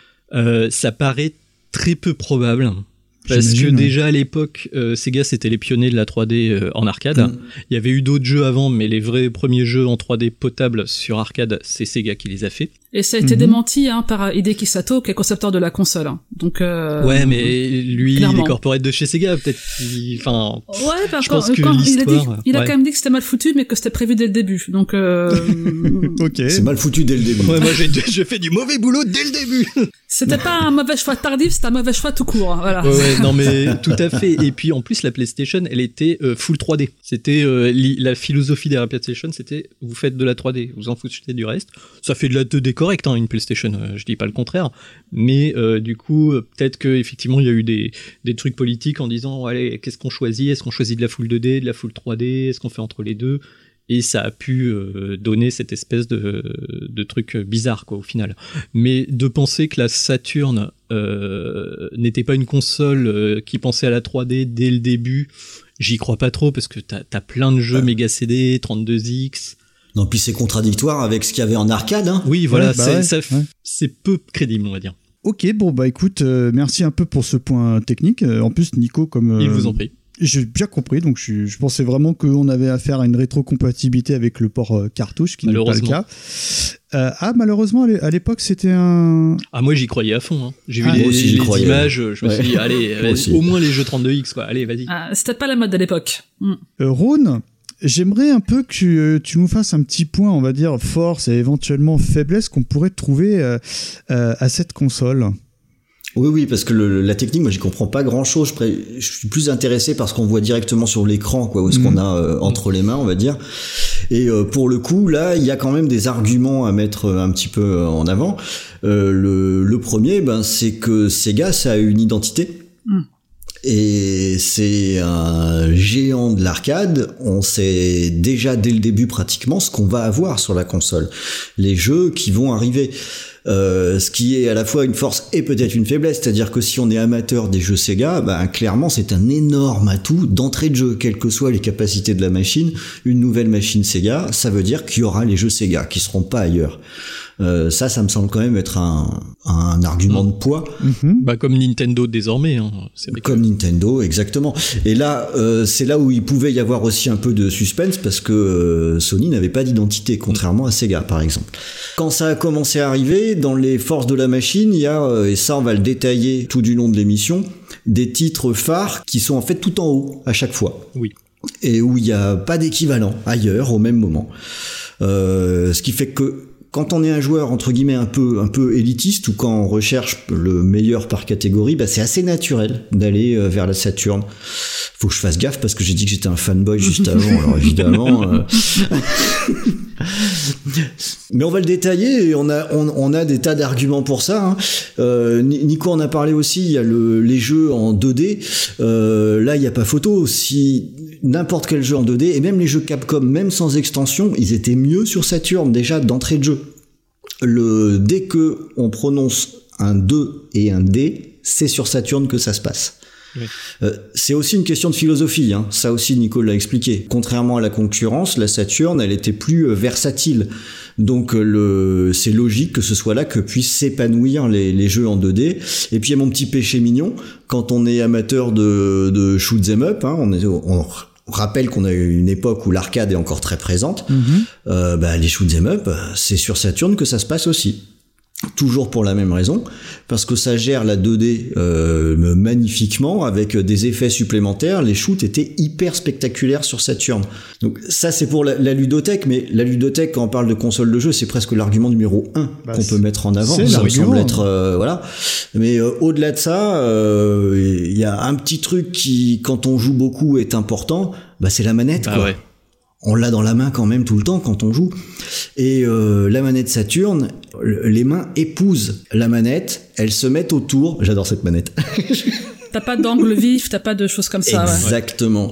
[SPEAKER 3] ça paraît très peu probable. Parce que déjà à l'époque, Sega c'était les pionniers de la 3D en arcade. Il y avait eu d'autres jeux avant, mais les vrais premiers jeux en 3D potables sur arcade, c'est Sega qui les a fait.
[SPEAKER 4] Et ça a été démenti par Hideki Sato, qui est concepteur de la console. Hein. Donc
[SPEAKER 3] ouais, mais lui,
[SPEAKER 4] clairement.
[SPEAKER 3] Il est corporate de chez Sega, peut-être. Enfin,
[SPEAKER 4] ouais,
[SPEAKER 3] je pense que l'histoire,
[SPEAKER 4] il a quand même dit que c'était mal foutu, mais que c'était prévu dès le début. Donc
[SPEAKER 2] ok.
[SPEAKER 5] C'est mal foutu dès le début.
[SPEAKER 3] Ouais, moi je fais du mauvais boulot dès le début.
[SPEAKER 4] C'était pas un mauvais choix tardif, c'était un mauvais choix tout court. Hein, voilà.
[SPEAKER 3] Ouais, non mais tout à fait. Et puis en plus la PlayStation, elle était full 3D. C'était la philosophie derrière la PlayStation, c'était vous faites de la 3D, vous en foutez du reste. Ça fait de la 2D correcte, hein, une PlayStation. Je dis pas le contraire. Mais du coup, peut-être que effectivement il y a eu des trucs politiques en disant allez, qu'est-ce qu'on choisit ? Est-ce qu'on choisit de la full 2D, de la full 3D ? Est-ce qu'on fait entre les deux ? Et ça a pu donner cette espèce de truc bizarre, quoi, au final. Mais de penser que la Saturn n'était pas une console qui pensait à la 3D dès le début, j'y crois pas trop, parce que t'as plein de jeux méga CD, 32X...
[SPEAKER 5] Non, puis c'est contradictoire avec ce qu'il y avait en arcade, hein.
[SPEAKER 3] Oui, voilà, c'est peu crédible, on va dire.
[SPEAKER 2] Ok, bon bah écoute, merci un peu pour ce point technique. En plus, Nico, comme...
[SPEAKER 3] Il vous en prie.
[SPEAKER 2] J'ai bien compris, donc je pensais vraiment qu'on avait affaire à une rétrocompatibilité avec le port cartouche, qui n'est pas le cas. Malheureusement, à l'époque, c'était un...
[SPEAKER 3] Ah, moi, j'y croyais à fond. Hein. J'ai vu les images, je me suis dit, allez, au moins les jeux 32X, quoi. Allez, vas-y.
[SPEAKER 4] C'était pas la mode à l'époque.
[SPEAKER 2] Rhône, j'aimerais un peu que tu nous fasses un petit point, on va dire, force et éventuellement faiblesse qu'on pourrait trouver à cette console.
[SPEAKER 5] Oui, parce que la technique, moi, j'y comprends pas grand-chose. Je suis plus intéressé par ce qu'on voit directement sur l'écran, quoi, ou ce qu'on a entre les mains, on va dire. Et pour le coup, là, il y a quand même des arguments à mettre un petit peu en avant. Le premier, c'est que Sega, ça a une identité. Et c'est un géant de l'arcade. On sait déjà dès le début pratiquement ce qu'on va avoir sur la console. Les jeux qui vont arriver. Ce qui est à la fois une force et peut-être une faiblesse, c'est-à-dire que si on est amateur des jeux Sega, clairement c'est un énorme atout d'entrée de jeu, quelles que soient les capacités de la machine. Une nouvelle machine Sega, ça veut dire qu'il y aura les jeux Sega qui seront pas ailleurs. Ça me semble quand même être un argument de poids.
[SPEAKER 3] Comme Nintendo désormais. Hein. C'est vrai
[SPEAKER 5] comme Nintendo, exactement. Et là, c'est là où il pouvait y avoir aussi un peu de suspense parce que Sony n'avait pas d'identité, contrairement à Sega, par exemple. Quand ça a commencé à arriver, dans les forces de la machine, il y a, et ça on va le détailler tout du long de l'émission, des titres phares qui sont en fait tout en haut à chaque fois.
[SPEAKER 3] Oui.
[SPEAKER 5] Et où il n'y a pas d'équivalent ailleurs au même moment. Ce qui fait que quand on est un joueur entre guillemets un peu élitiste ou quand on recherche le meilleur par catégorie, c'est assez naturel d'aller vers la Saturn. Faut que je fasse gaffe parce que j'ai dit que j'étais un fanboy juste avant, alors évidemment. Mais on va le détailler et on a des tas d'arguments pour ça. Hein. Nico en a parlé aussi. Il y a les jeux en 2D. Là, il y a pas photo. Si n'importe quel jeu en 2D et même les jeux Capcom, même sans extension, ils étaient mieux sur Saturn déjà d'entrée de jeu. Dès que on prononce un 2 et un D, c'est sur Saturn que ça se passe. Oui. C'est aussi une question de philosophie, hein. Ça aussi Nico l'a expliqué. Contrairement à la concurrence, la Saturn, elle était plus versatile. Donc c'est logique que ce soit là que puissent s'épanouir les jeux en 2D. Et puis il y a mon petit péché mignon, quand on est amateur de shoot 'em up, hein, on rappelle qu'on a eu une époque où l'arcade est encore très présente. Les shoot 'em up, c'est sur Saturn que ça se passe aussi. Toujours pour la même raison, parce que ça gère la 2D magnifiquement, avec des effets supplémentaires. Les shoots étaient hyper spectaculaires sur Saturn. Donc ça c'est pour la ludothèque, mais la ludothèque quand on parle de console de jeu, c'est presque l'argument numéro 1 qu'on peut mettre en avant. Ça me semble être voilà. Mais au-delà de ça, il y a un petit truc qui, quand on joue beaucoup, est important. C'est la manette, quoi. Ouais. On l'a dans la main quand même tout le temps quand on joue. Et la manette Saturn, les mains épousent la manette, elles se mettent autour. J'adore cette manette.
[SPEAKER 4] T'as pas d'angle vif, t'as pas de choses comme ça.
[SPEAKER 5] Exactement.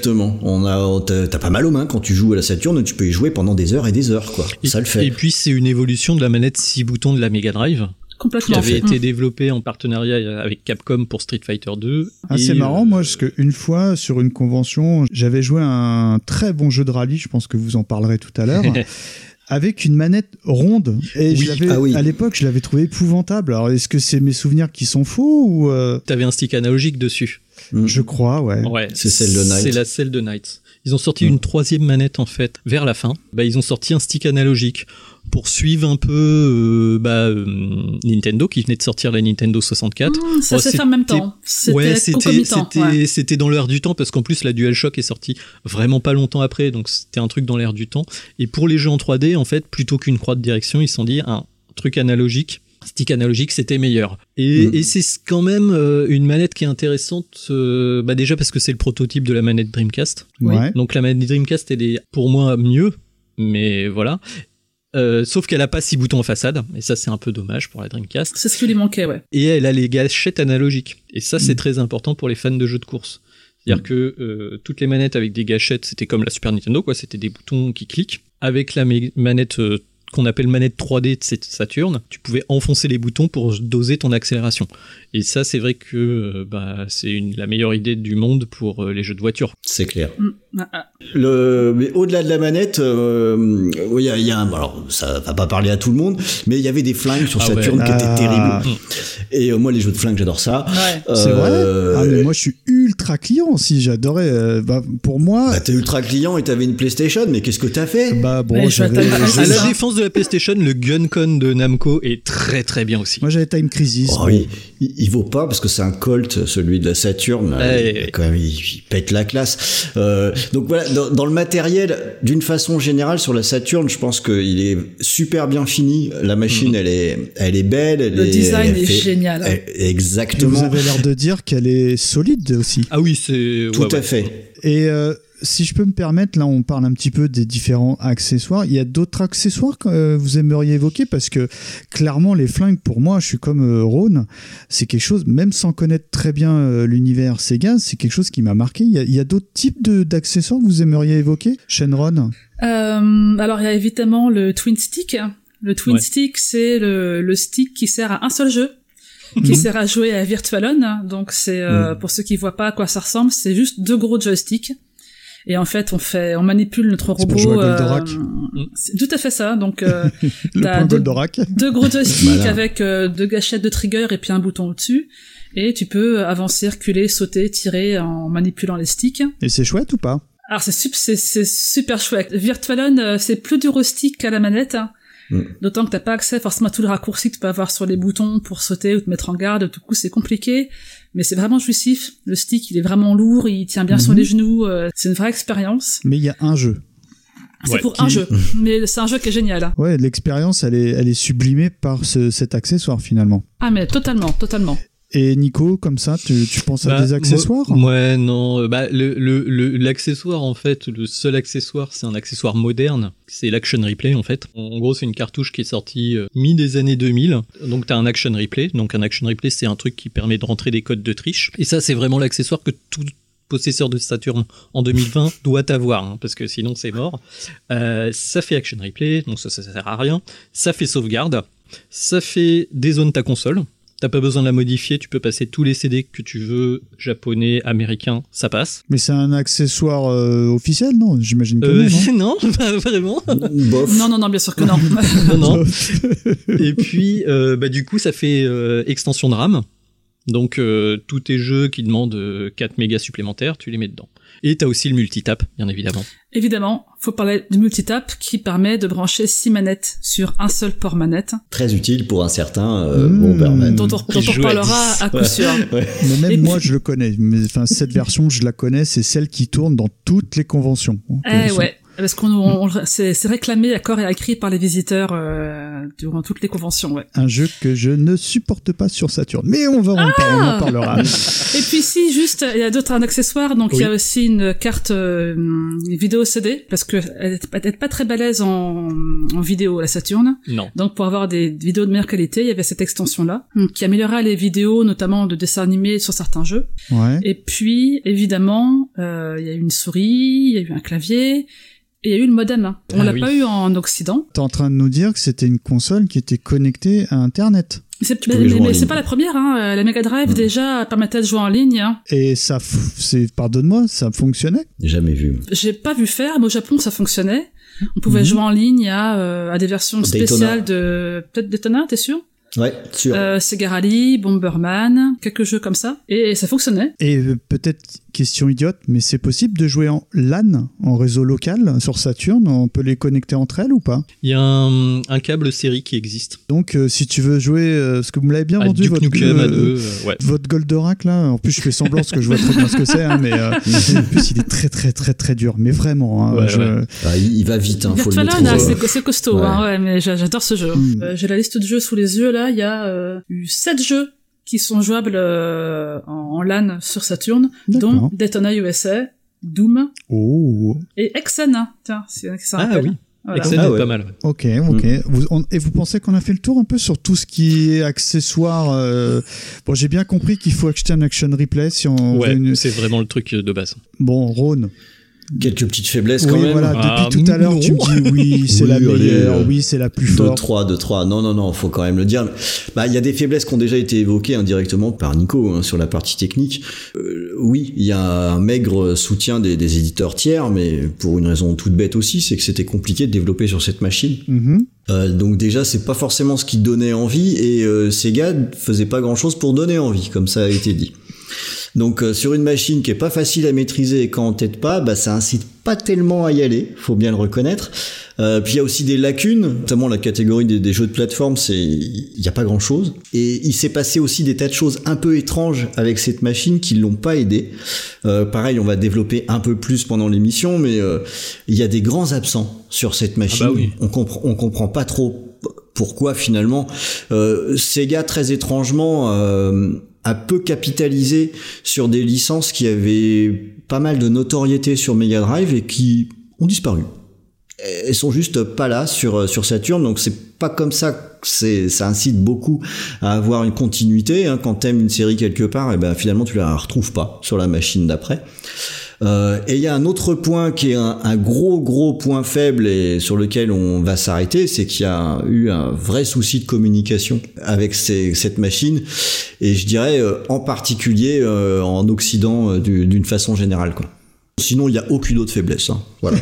[SPEAKER 5] T'as pas mal aux mains quand tu joues à la Saturn, tu peux y jouer pendant des heures et des heures, quoi. Ça le fait.
[SPEAKER 3] Et puis c'est une évolution de la manette 6 boutons de la Mega Drive.
[SPEAKER 4] Complètement.
[SPEAKER 3] Qui avait été développé en partenariat avec Capcom pour Street Fighter 2.
[SPEAKER 2] C'est marrant, moi, parce qu'une fois, sur une convention, j'avais joué à un très bon jeu de rallye, je pense que vous en parlerez tout à l'heure, avec une manette ronde. Et à l'époque, je l'avais trouvé épouvantable. Alors, est-ce que c'est mes souvenirs qui sont faux ou
[SPEAKER 3] T'avais un stick analogique dessus.
[SPEAKER 2] Je crois, ouais.
[SPEAKER 5] C'est celle de Knight.
[SPEAKER 3] C'est la celle de Knight. Ils ont sorti une troisième manette, en fait, vers la fin. Ils ont sorti un stick analogique pour suivre un peu Nintendo, qui venait de sortir la Nintendo 64.
[SPEAKER 4] Ça s'est fait en même temps.
[SPEAKER 3] C'était dans l'air du temps, parce qu'en plus la DualShock est sortie vraiment pas longtemps après, donc c'était un truc dans l'air du temps. Et pour les jeux en 3D, en fait, plutôt qu'une croix de direction, ils se sont dit un truc analogique, stick analogique c'était meilleur. Et c'est quand même une manette qui est intéressante, déjà parce que c'est le prototype de la manette Dreamcast.
[SPEAKER 2] Ouais.
[SPEAKER 3] Donc la manette Dreamcast elle est pour moi mieux, mais voilà. Sauf qu'elle a pas 6 boutons en façade, et ça c'est un peu dommage pour la Dreamcast.
[SPEAKER 4] C'est ce qui lui manquait, ouais.
[SPEAKER 3] Et elle a les gâchettes analogiques, et ça c'est très important pour les fans de jeux de course. C'est-à-dire que toutes les manettes avec des gâchettes, c'était comme la Super Nintendo, quoi, c'était des boutons qui cliquent. Avec la manette qu'on appelle manette 3D de Saturn, tu pouvais enfoncer les boutons pour doser ton accélération. Et ça, c'est vrai que c'est la meilleure idée du monde pour les jeux de voiture.
[SPEAKER 5] C'est clair. Mais au-delà de la manette, il y a alors ça va pas parler à tout le monde, mais il y avait des flingues sur Saturn qui étaient terribles. Et moi, les jeux de flingues, j'adore ça.
[SPEAKER 2] Ouais. C'est vrai. Mais moi, je suis ultra client aussi. J'adorais. Pour moi.
[SPEAKER 5] T'es ultra client et t'avais une PlayStation, mais qu'est-ce que t'as fait ?
[SPEAKER 3] J'avais. À la défense de la PlayStation, le Gun-Con de Namco est très très bien aussi.
[SPEAKER 2] Moi, j'avais Time Crisis.
[SPEAKER 5] Oh, il vaut pas parce que c'est un Colt, celui de la Saturn. Quand même, il pète la classe. Donc voilà, dans le matériel, d'une façon générale, sur la Saturn, je pense qu'il est super bien fini. La machine, elle est belle.
[SPEAKER 4] Le design est génial.
[SPEAKER 5] Exactement.
[SPEAKER 2] Et vous avez l'air de dire qu'elle est solide aussi.
[SPEAKER 3] Ah oui, c'est...
[SPEAKER 5] Tout à fait.
[SPEAKER 2] Et si je peux me permettre, là on parle un petit peu des différents accessoires. Il y a d'autres accessoires que vous aimeriez évoquer, parce que clairement les flingues, pour moi, je suis comme Rhône, c'est quelque chose, même sans connaître très bien l'univers Sega, c'est quelque chose qui m'a marqué. Il y a d'autres types d'accessoires que vous aimeriez évoquer, Shenron?
[SPEAKER 4] Alors il y a évidemment le Twin Stick. Le Twin Stick, c'est le stick qui sert à un seul jeu, qui sert à jouer à Virtualon. Donc c'est pour ceux qui voient pas à quoi ça ressemble, c'est juste 2 gros joysticks. Et en fait, on manipule notre robot.
[SPEAKER 2] Pour jouer à Goldorak.
[SPEAKER 4] C'est tout à fait ça. Donc,
[SPEAKER 2] t'as Goldorak.
[SPEAKER 4] 2 gros joysticks avec 2 gâchettes de trigger et puis un bouton au-dessus. Et tu peux avancer, reculer, sauter, tirer en manipulant les sticks.
[SPEAKER 2] Et c'est chouette ou pas?
[SPEAKER 4] Alors c'est super chouette. Virtualon, c'est plus dur au stick qu'à la manette. D'autant que t'as pas accès forcément à tous les raccourcis que tu peux avoir sur les boutons pour sauter ou te mettre en garde. Du coup, c'est compliqué. Mais c'est vraiment jouissif. Le stick, il est vraiment lourd, il tient bien sur les genoux. C'est une vraie expérience.
[SPEAKER 2] Mais il y a un jeu.
[SPEAKER 4] C'est pour un jeu, mais c'est un jeu qui est génial.
[SPEAKER 2] Ouais, l'expérience, elle est sublimée par cet accessoire finalement.
[SPEAKER 4] Ah mais totalement.
[SPEAKER 2] Et Nico, comme ça, tu penses à des accessoires?
[SPEAKER 3] Ouais, non. L'accessoire, en fait, le seul accessoire, c'est un accessoire moderne. C'est l'Action Replay, en fait. En gros, c'est une cartouche qui est sortie mi des années 2000. Donc, t'as un Action Replay. Donc, un Action Replay, c'est un truc qui permet de rentrer des codes de triche. Et ça, c'est vraiment l'accessoire que tout possesseur de Saturn en 2020 doit avoir, parce que sinon, c'est mort. Ça fait Action Replay, donc ça sert à rien. Ça fait sauvegarde. Ça fait dézone ta console. T'as pas besoin de la modifier, tu peux passer tous les CD que tu veux, japonais, américains, ça passe.
[SPEAKER 2] Mais c'est un accessoire officiel, non? J'imagine que
[SPEAKER 3] non, pas vraiment.
[SPEAKER 5] Bof.
[SPEAKER 4] Non, bien sûr que non.
[SPEAKER 3] non. Et puis, du coup, ça fait extension de RAM. Donc, tous tes jeux qui demandent 4 mégas supplémentaires, tu les mets dedans. Et t'as aussi le multitap, bien évidemment.
[SPEAKER 4] Évidemment, faut parler du multitap qui permet de brancher 6 manettes sur un seul port manette.
[SPEAKER 5] Très utile pour un certain Bomberman.
[SPEAKER 4] Dont on reparlera à coup sûr.
[SPEAKER 2] Ouais. Mais même moi, je le connais. Cette version, je la connais, c'est celle qui tourne dans toutes les conventions.
[SPEAKER 4] Ouais. Parce qu'on c'est réclamé à corps et à cri par les visiteurs durant toutes les conventions, ouais.
[SPEAKER 2] Un jeu que je ne supporte pas sur Saturn, mais on en parlera.
[SPEAKER 4] Et puis si, juste, il y a d'autres accessoires, donc il y a aussi une carte vidéo CD, parce que elle est pas très balèze en vidéo, la Saturn.
[SPEAKER 3] Non.
[SPEAKER 4] Donc pour avoir des vidéos de meilleure qualité, il y avait cette extension-là, qui améliorera les vidéos, notamment de dessins animés sur certains jeux.
[SPEAKER 2] Ouais.
[SPEAKER 4] Et puis, évidemment, il y a eu une souris, il y a eu un clavier, et il y a eu le modem. On l'a pas eu en Occident.
[SPEAKER 2] T'es en train de nous dire que c'était une console qui était connectée à Internet.
[SPEAKER 4] Mais c'est pas la première, la Mega Drive déjà permettait de jouer en ligne.
[SPEAKER 2] Et ça, pardonne-moi, ça fonctionnait?
[SPEAKER 5] Jamais vu.
[SPEAKER 4] J'ai pas vu faire, mais au Japon ça fonctionnait. On pouvait jouer en ligne à des versions spéciales de peut-être Daytona, t'es sûr?
[SPEAKER 5] Ouais, sûr.
[SPEAKER 4] Sega Rally, Bomberman, quelques jeux comme ça, et ça fonctionnait.
[SPEAKER 2] Et peut-être question idiote, mais c'est possible de jouer en LAN, en réseau local, sur Saturn? On peut les connecter entre elles ou pas?
[SPEAKER 3] Il y a un câble série qui existe.
[SPEAKER 2] Donc, si tu veux jouer, ce que vous me l'avez bien vendu,
[SPEAKER 3] votre
[SPEAKER 2] Goldorak, là, en plus je fais semblant parce que je vois très bien ce que c'est, hein, mais en plus il est très très très très dur, mais vraiment. Hein,
[SPEAKER 5] il va vite, hein, faut le
[SPEAKER 4] mettre. C'est costaud, hein, mais j'adore ce jeu. J'ai la liste de jeux sous les yeux, là, il y a eu 7 jeux qui sont jouables en LAN sur Saturn, dont Daytona USA, Doom et Exen. Tiens, c'est ça.
[SPEAKER 3] Ah oui. Voilà. Exen est pas mal.
[SPEAKER 2] Ok. Et vous pensez qu'on a fait le tour un peu sur tout ce qui est accessoires Bon, j'ai bien compris qu'il faut acheter un Action Replay si on veut
[SPEAKER 3] c'est vraiment le truc de base.
[SPEAKER 2] Bon, Rhône.
[SPEAKER 5] Quelques petites faiblesses quand même.
[SPEAKER 2] Voilà, depuis tout à l'heure, tu me dis oui, c'est la meilleure, oui, c'est la plus forte.
[SPEAKER 5] 2-3. Non, faut quand même le dire. Il y a des faiblesses qui ont déjà été évoquées indirectement par Nico sur la partie technique. Oui, il y a un maigre soutien des éditeurs tiers, mais pour une raison toute bête aussi, c'est que c'était compliqué de développer sur cette machine. Donc déjà, c'est pas forcément ce qui donnait envie, et Sega faisait pas grand-chose pour donner envie, comme ça a été dit. Donc sur une machine qui est pas facile à maîtriser et quand on t'aide pas, ça incite pas tellement à y aller, faut bien le reconnaître. Puis il y a aussi des lacunes, notamment la catégorie des jeux de plateforme, il y a pas grand chose. Et il s'est passé aussi des tas de choses un peu étranges avec cette machine qui l'ont pas aidé. Pareil, on va développer un peu plus pendant l'émission, mais il y a des grands absents sur cette machine.
[SPEAKER 3] Oui.
[SPEAKER 5] On comprend pas trop pourquoi finalement. Sega très étrangement a peu capitalisé sur des licences qui avaient pas mal de notoriété sur Mega Drive et qui ont disparu. Elles sont juste pas là sur Saturn, donc c'est pas comme ça que ça incite beaucoup à avoir une continuité, hein. Quand t'aimes une série quelque part, finalement tu la retrouves pas sur la machine d'après. Et il y a un autre point qui est un gros point faible et sur lequel on va s'arrêter, c'est qu'il y a eu un vrai souci de communication avec cette machine, et je dirais en particulier en Occident d'une façon générale, quoi. Sinon il y a aucune autre faiblesse, hein. Voilà.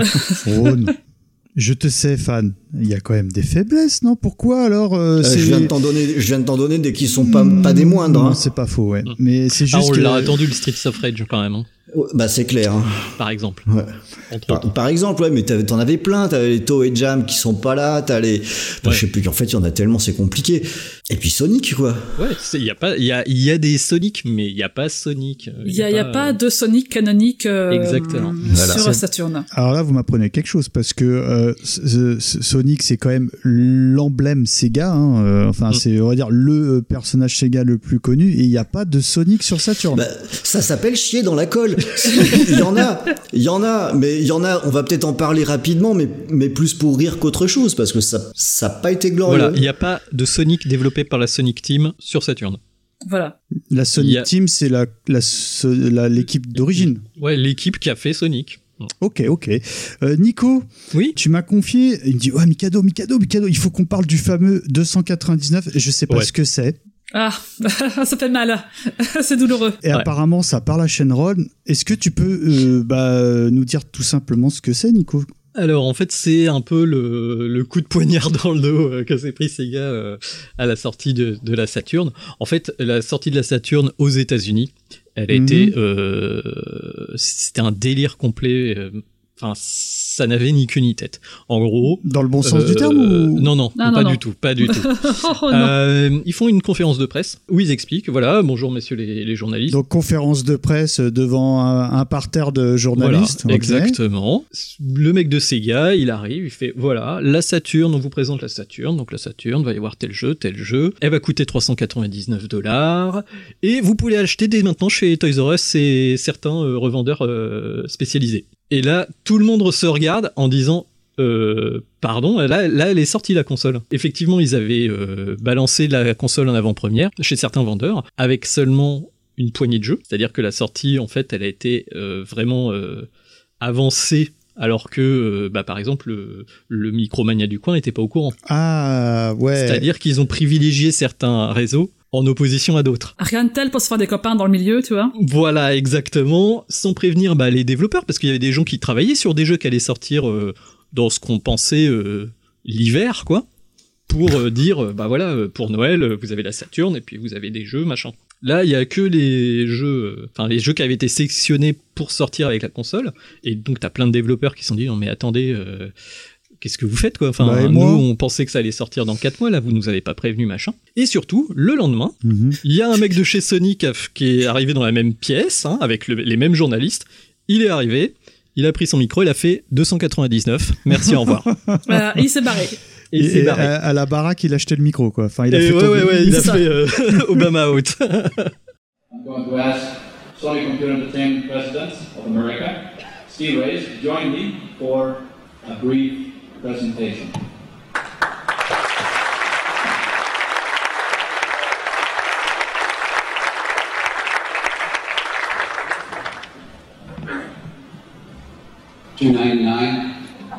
[SPEAKER 2] Je te sais, fan. Il y a quand même des faiblesses, non? Pourquoi alors
[SPEAKER 5] je viens de t'en donner des qui sont pas des moindres.
[SPEAKER 2] Non, c'est pas faux, ouais. Mais c'est juste
[SPEAKER 3] on l'a attendu le Streets of Rage quand même. Hein.
[SPEAKER 5] C'est clair. Hein.
[SPEAKER 3] Par exemple.
[SPEAKER 5] Ouais. Par exemple, ouais, mais t'en avais plein. T'avais les Toei Jam qui sont pas là. T'as les, je sais plus. En fait, il y en a tellement, c'est compliqué. Et puis Sonic, quoi.
[SPEAKER 3] Ouais, il y a des Sonic, mais il y a pas Sonic.
[SPEAKER 4] Il y a pas de Sonic canonique.
[SPEAKER 3] Exactement.
[SPEAKER 4] Sur Saturn.
[SPEAKER 2] Alors là, vous m'apprenez quelque chose parce que Sonic, c'est quand même l'emblème Sega. Hein, c'est, on va dire, le personnage Sega le plus connu. Et il n'y a pas de Sonic sur Saturn.
[SPEAKER 5] Ça s'appelle chier dans la colle. Il y en a, mais il y en a, on va peut-être en parler rapidement, mais plus pour rire qu'autre chose, parce que ça n'a pas été glorieux.
[SPEAKER 3] Voilà, il n'y a pas de Sonic développé par la Sonic Team sur Saturn.
[SPEAKER 4] Voilà.
[SPEAKER 2] La Sonic Team, c'est l'équipe d'origine.
[SPEAKER 3] Ouais, l'équipe qui a fait Sonic.
[SPEAKER 2] Ok. Nico,
[SPEAKER 3] oui,
[SPEAKER 2] tu m'as confié, il me dit Mikado, il faut qu'on parle du fameux 299, je sais pas ce que c'est.
[SPEAKER 4] Ah, ça fait mal, c'est douloureux.
[SPEAKER 2] Et apparemment, ça parle à Shenron. Est-ce que tu peux nous dire tout simplement ce que c'est, Nico ?
[SPEAKER 3] Alors, en fait, c'est un peu le coup de poignard dans le dos que s'est pris Sega à la sortie de la Saturn. En fait, la sortie de la Saturn aux États-Unis, elle a été... c'était un délire complet... Enfin, ça n'avait ni queue ni tête. En gros...
[SPEAKER 2] Dans le bon sens du terme ou...
[SPEAKER 3] Non, pas du tout. Ils font une conférence de presse où ils expliquent, voilà, bonjour messieurs les journalistes.
[SPEAKER 2] Donc conférence de presse devant un parterre de journalistes.
[SPEAKER 3] Voilà, exactement. Le mec de Sega, il arrive, il fait, voilà, la Saturn, on vous présente la Saturn. Donc la Saturn, va y avoir tel jeu. Elle va coûter $399. Et vous pouvez l'acheter dès maintenant chez Toys R Us et certains revendeurs spécialisés. Et là, tout le monde se regarde en disant pardon, là, elle est sortie la console. Effectivement, ils avaient balancé la console en avant-première chez certains vendeurs avec seulement une poignée de jeux. C'est-à-dire que la sortie, en fait, elle a été vraiment avancée. Alors que, par exemple, le Micromania du coin n'était pas au courant.
[SPEAKER 2] Ah, ouais.
[SPEAKER 3] C'est-à-dire qu'ils ont privilégié certains réseaux en opposition à d'autres.
[SPEAKER 4] Rien de tel pour se faire des copains dans le milieu, tu vois.
[SPEAKER 3] Voilà, exactement. Sans prévenir les développeurs, parce qu'il y avait des gens qui travaillaient sur des jeux qui allaient sortir dans ce qu'on pensait l'hiver, quoi. Pour dire, voilà, pour Noël, vous avez la Saturn, et puis vous avez des jeux, machin. Là, il y a que les jeux qui avaient été sélectionnés pour sortir avec la console. Et donc, t'as plein de développeurs qui se sont dit, non mais attendez, qu'est-ce que vous faites quoi ? Enfin, nous, on pensait que ça allait sortir dans 4 mois. Là, vous nous avez pas prévenu, machin. Et surtout, le lendemain, il y a un mec de chez Sony qui est arrivé dans la même pièce, avec les mêmes journalistes. Il est arrivé, il a pris son micro, il a fait 299. Merci, au revoir.
[SPEAKER 4] Voilà, il s'est barré.
[SPEAKER 2] Et il s'est barré. À la baraque, il a acheté le micro, quoi. Enfin, il a fait
[SPEAKER 3] il a fait Obama out.
[SPEAKER 8] I'm going to ask Sony Computer Entertainment President of America, Steve Reyes, to join me for a brief presentation. $299.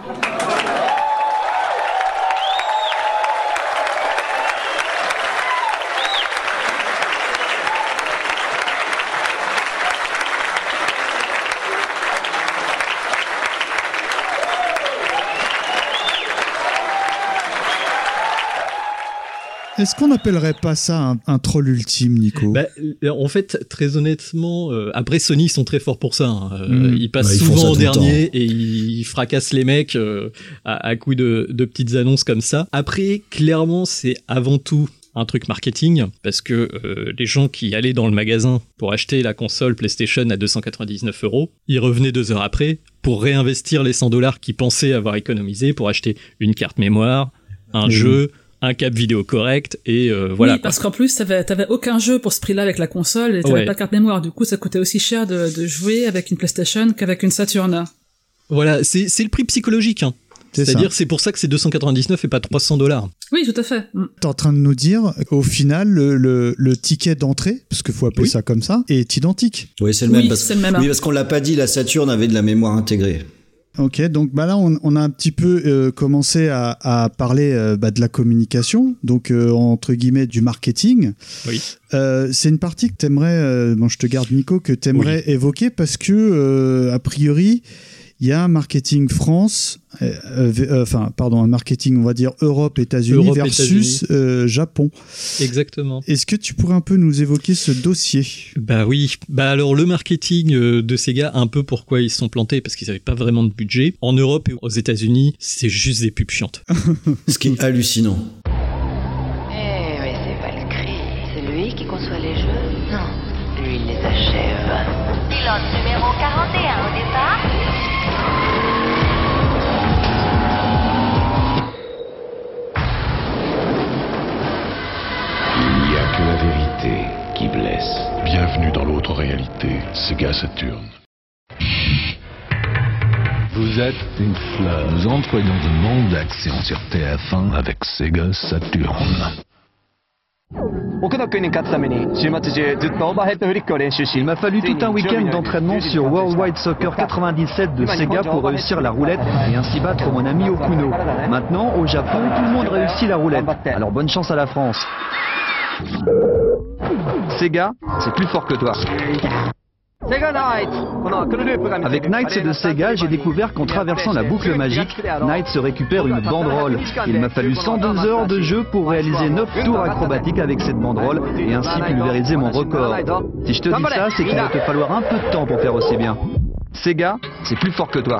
[SPEAKER 2] Est-ce qu'on n'appellerait pas ça un troll ultime, Nico ?
[SPEAKER 3] En fait, très honnêtement, après Sony, ils sont très forts pour ça. Ils passent souvent en dernier et ils fracassent les mecs à coups de petites annonces comme ça. Après, clairement, c'est avant tout un truc marketing, parce que les gens qui allaient dans le magasin pour acheter la console PlayStation à 299€, ils revenaient 2 heures après pour réinvestir les $100 qu'ils pensaient avoir économisé pour acheter une carte mémoire, un jeu, un câble vidéo correct, et voilà.
[SPEAKER 4] Oui, parce qu'en plus, t'avais aucun jeu pour ce prix-là avec la console, et t'avais pas de carte mémoire. Du coup, ça coûtait aussi cher de jouer avec une PlayStation qu'avec une Saturn.
[SPEAKER 3] Voilà, c'est le prix psychologique, C'est-à-dire, c'est pour ça que c'est 299 et pas $300.
[SPEAKER 4] Oui, tout à fait.
[SPEAKER 2] T'es en train de nous dire, au final, le ticket d'entrée, parce qu'il faut appeler ça comme ça, est identique.
[SPEAKER 5] Oui, c'est le même. Oui, parce qu'on l'a pas dit, la Saturn avait de la mémoire intégrée.
[SPEAKER 2] Ok, donc là on a un petit peu commencé à parler de la communication, donc entre guillemets du marketing.
[SPEAKER 3] Oui.
[SPEAKER 2] C'est une partie que t'aimerais, je te garde Nico, que t'aimerais évoquer parce que a priori il y a un marketing France, un marketing on va dire Europe, États-Unis versus Japon.
[SPEAKER 3] Exactement.
[SPEAKER 2] Est-ce que tu pourrais un peu nous évoquer ce dossier ?
[SPEAKER 3] Bah oui. Alors le marketing de Sega, un peu pourquoi ils se sont plantés, parce qu'ils n'avaient pas vraiment de budget. En Europe et aux États-Unis, c'est juste des pubs chiantes.
[SPEAKER 5] Ce qui est hallucinant.
[SPEAKER 9] Eh mais c'est Valkyrie. C'est lui qui conçoit les jeux ? Non, lui il les achève. Pilote numéro 41 au départ.
[SPEAKER 10] Il n'y a que la vérité qui blesse. Bienvenue dans l'autre réalité, Sega Saturn. Vous êtes une fleur. Nous entrons dans un monde d'action sur TF1 avec Sega Saturn.
[SPEAKER 11] Il m'a fallu tout un week-end d'entraînement sur Worldwide Soccer 97 de Sega pour réussir la roulette et ainsi battre mon ami Okuno. Maintenant, au Japon, tout le monde réussit la roulette. Alors bonne chance à la France. Sega, c'est plus fort que toi. Avec Knights de Sega, j'ai découvert qu'en traversant la boucle magique, Knights se récupère une banderole. Il m'a fallu 102 heures de jeu pour réaliser 9 tours acrobatiques avec cette banderole et ainsi pulvériser mon record. Si je te dis ça, c'est qu'il va te falloir un peu de temps pour faire aussi bien. Sega, c'est plus fort que toi.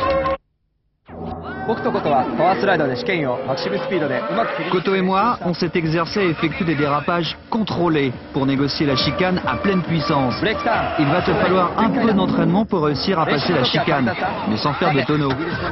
[SPEAKER 11] Koto et moi, on s'est exercé à effectuer des dérapages contrôlés pour négocier la chicane à pleine puissance. Il va te falloir un peu d'entraînement pour réussir à passer la chicane, mais sans faire de tonneau.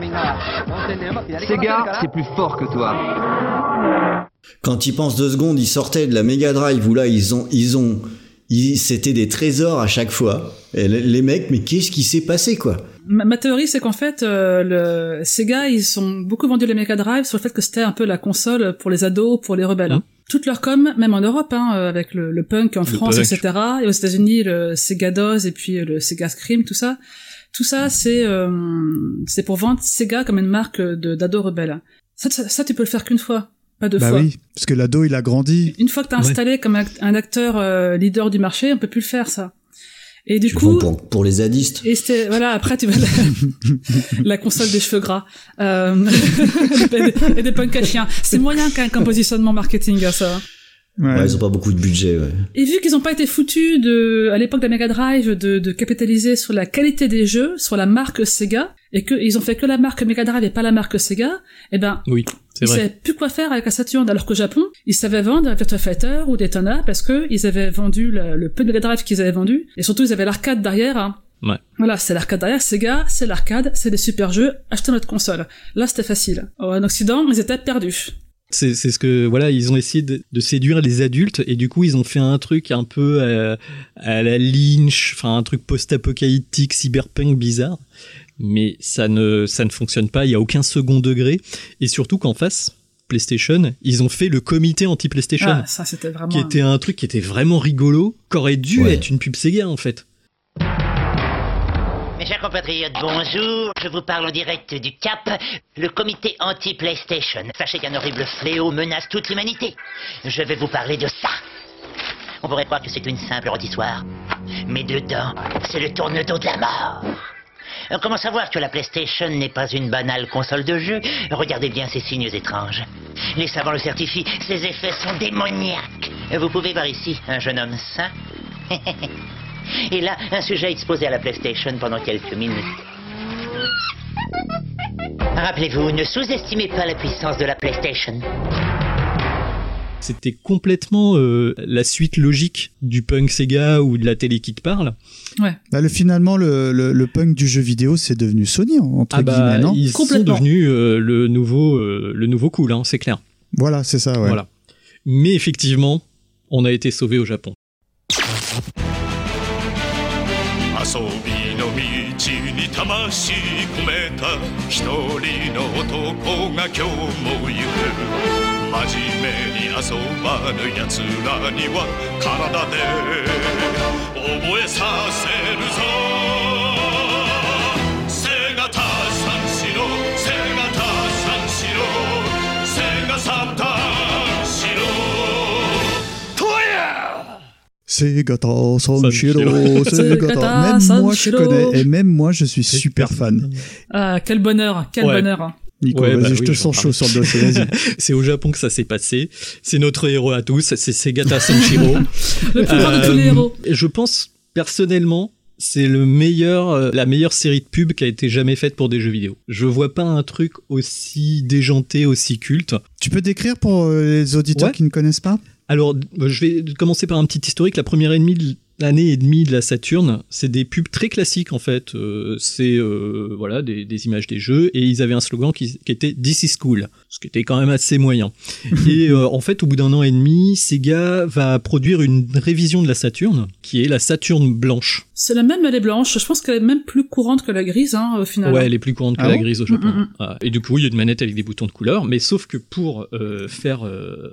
[SPEAKER 11] Sega, c'est plus fort que toi.
[SPEAKER 5] Quand ils pensent 2 secondes, ils sortaient de la Mega Drive où là c'était des trésors à chaque fois. Et les mecs, mais qu'est-ce qui s'est passé, quoi?
[SPEAKER 4] Ma théorie, c'est qu'en fait, le Sega, ils ont beaucoup vendu les Mega Drive sur le fait que c'était un peu la console pour les ados, pour les rebelles. Toute leur com, même en Europe, avec le punk en France, etc. Et aux États-Unis, le Sega DOS et puis le Sega Scream, tout ça, c'est pour vendre Sega comme une marque d'ado rebelle. Ça, tu peux le faire qu'une fois. Pas 2 fois.
[SPEAKER 2] Bah oui, parce que l'ado, il a grandi.
[SPEAKER 4] Une fois que t'as installé comme un acteur leader du marché, on peut plus le faire, ça. Et du coup,
[SPEAKER 5] pour les zadistes.
[SPEAKER 4] Et c'était, voilà, après tu vas la console des cheveux gras, et des punks à chiens. C'est moyen qu'un positionnement marketing à ça.
[SPEAKER 5] Ouais, ils ont pas beaucoup de budget, ouais.
[SPEAKER 4] Et vu qu'ils ont pas été foutus à l'époque de la Mega Drive de capitaliser sur la qualité des jeux, sur la marque Sega, et qu'ils ont fait que la marque Mega Drive et pas la marque Sega, eh ben,
[SPEAKER 3] oui,
[SPEAKER 4] ils savaient plus quoi faire avec la Saturn, alors qu'au Japon, ils savaient vendre Virtua Fighter ou Daytona parce que ils avaient vendu le peu de Mega Drive qu'ils avaient vendu, et surtout ils avaient l'arcade derrière, hein.
[SPEAKER 3] Ouais.
[SPEAKER 4] Voilà, c'est l'arcade derrière, Sega, c'est l'arcade, c'est des super jeux, achetez notre console. Là, c'était facile. En Occident, ils étaient perdus.
[SPEAKER 3] C'est ce que, voilà, ils ont essayé de séduire les adultes, et du coup, ils ont fait un truc un peu à la Lynch, enfin, un truc post-apocalyptique, cyberpunk bizarre. Mais ça ne fonctionne pas, il y a aucun second degré. Et surtout qu'en face, PlayStation, ils ont fait le comité anti-PlayStation.
[SPEAKER 4] Ah, ça, c'était vraiment...
[SPEAKER 3] Qui était un truc qui était vraiment rigolo, qu'aurait dû être une pub Sega, en fait.
[SPEAKER 12] Mes chers compatriotes, bonjour. Je vous parle en direct du Cap, le comité anti-PlayStation. Sachez qu'un horrible fléau menace toute l'humanité. Je vais vous parler de ça. On pourrait croire que c'est une simple rôtissoire, mais dedans, c'est le tourne-dos de la mort. Comment savoir que la PlayStation n'est pas une banale console de jeu? Regardez bien ces signes étranges. Les savants le certifient, ces effets sont démoniaques. Vous pouvez voir ici un jeune homme sain. Et là, un sujet exposé à la PlayStation pendant quelques minutes. Rappelez-vous, ne sous-estimez pas la puissance de la PlayStation.
[SPEAKER 3] C'était complètement la suite logique du punk Sega ou de la télé qui te parle.
[SPEAKER 4] Ouais.
[SPEAKER 2] Bah, finalement, le punk du jeu vidéo, c'est devenu Sony, entre guillemets, non?
[SPEAKER 3] Ils sont devenus le nouveau cool, hein, c'est clair.
[SPEAKER 2] Voilà, c'est ça, ouais.
[SPEAKER 3] Voilà. Mais effectivement, on a été sauvés au Japon.
[SPEAKER 13] 遊びの道に魂込めた一人の男が今日も行く真面目に遊ばぬ奴らには体で覚えさせるぞセガタ三四郎セガタ三四郎セガサタン四郎とや
[SPEAKER 2] Segata Sanshiro, Segata. Même moi je connais, et même moi je suis super fan.
[SPEAKER 4] Ah, quel bonheur, quel bonheur.
[SPEAKER 2] Nico, vas-y, je te sens chaud sur le dossier, vas-y.
[SPEAKER 3] C'est au Japon que ça s'est passé. C'est notre héros à tous, c'est Segata Sanshiro.
[SPEAKER 4] Le plus grand de tous les héros.
[SPEAKER 3] Je pense, personnellement, c'est la meilleure série de pubs qui a été jamais faite pour des jeux vidéo. Je vois pas un truc aussi déjanté, aussi culte.
[SPEAKER 2] Tu peux décrire pour les auditeurs qui ne connaissent pas?
[SPEAKER 3] Alors, je vais commencer par un petit historique. La première année et demie de la Saturn, c'est des pubs très classiques en fait. C'est voilà des images des jeux, et ils avaient un slogan qui était This is cool, ce qui était quand même assez moyen. Et en fait, au bout d'un an et demi, Sega va produire une révision de la Saturn, qui est la Saturn blanche.
[SPEAKER 4] C'est la même, elle est blanche. Je pense qu'elle est même plus courante que la grise, hein, au final.
[SPEAKER 3] Ouais, elle est plus courante que la grise au Japon. Et du coup, il y a une manette avec des boutons de couleur, mais sauf que pour faire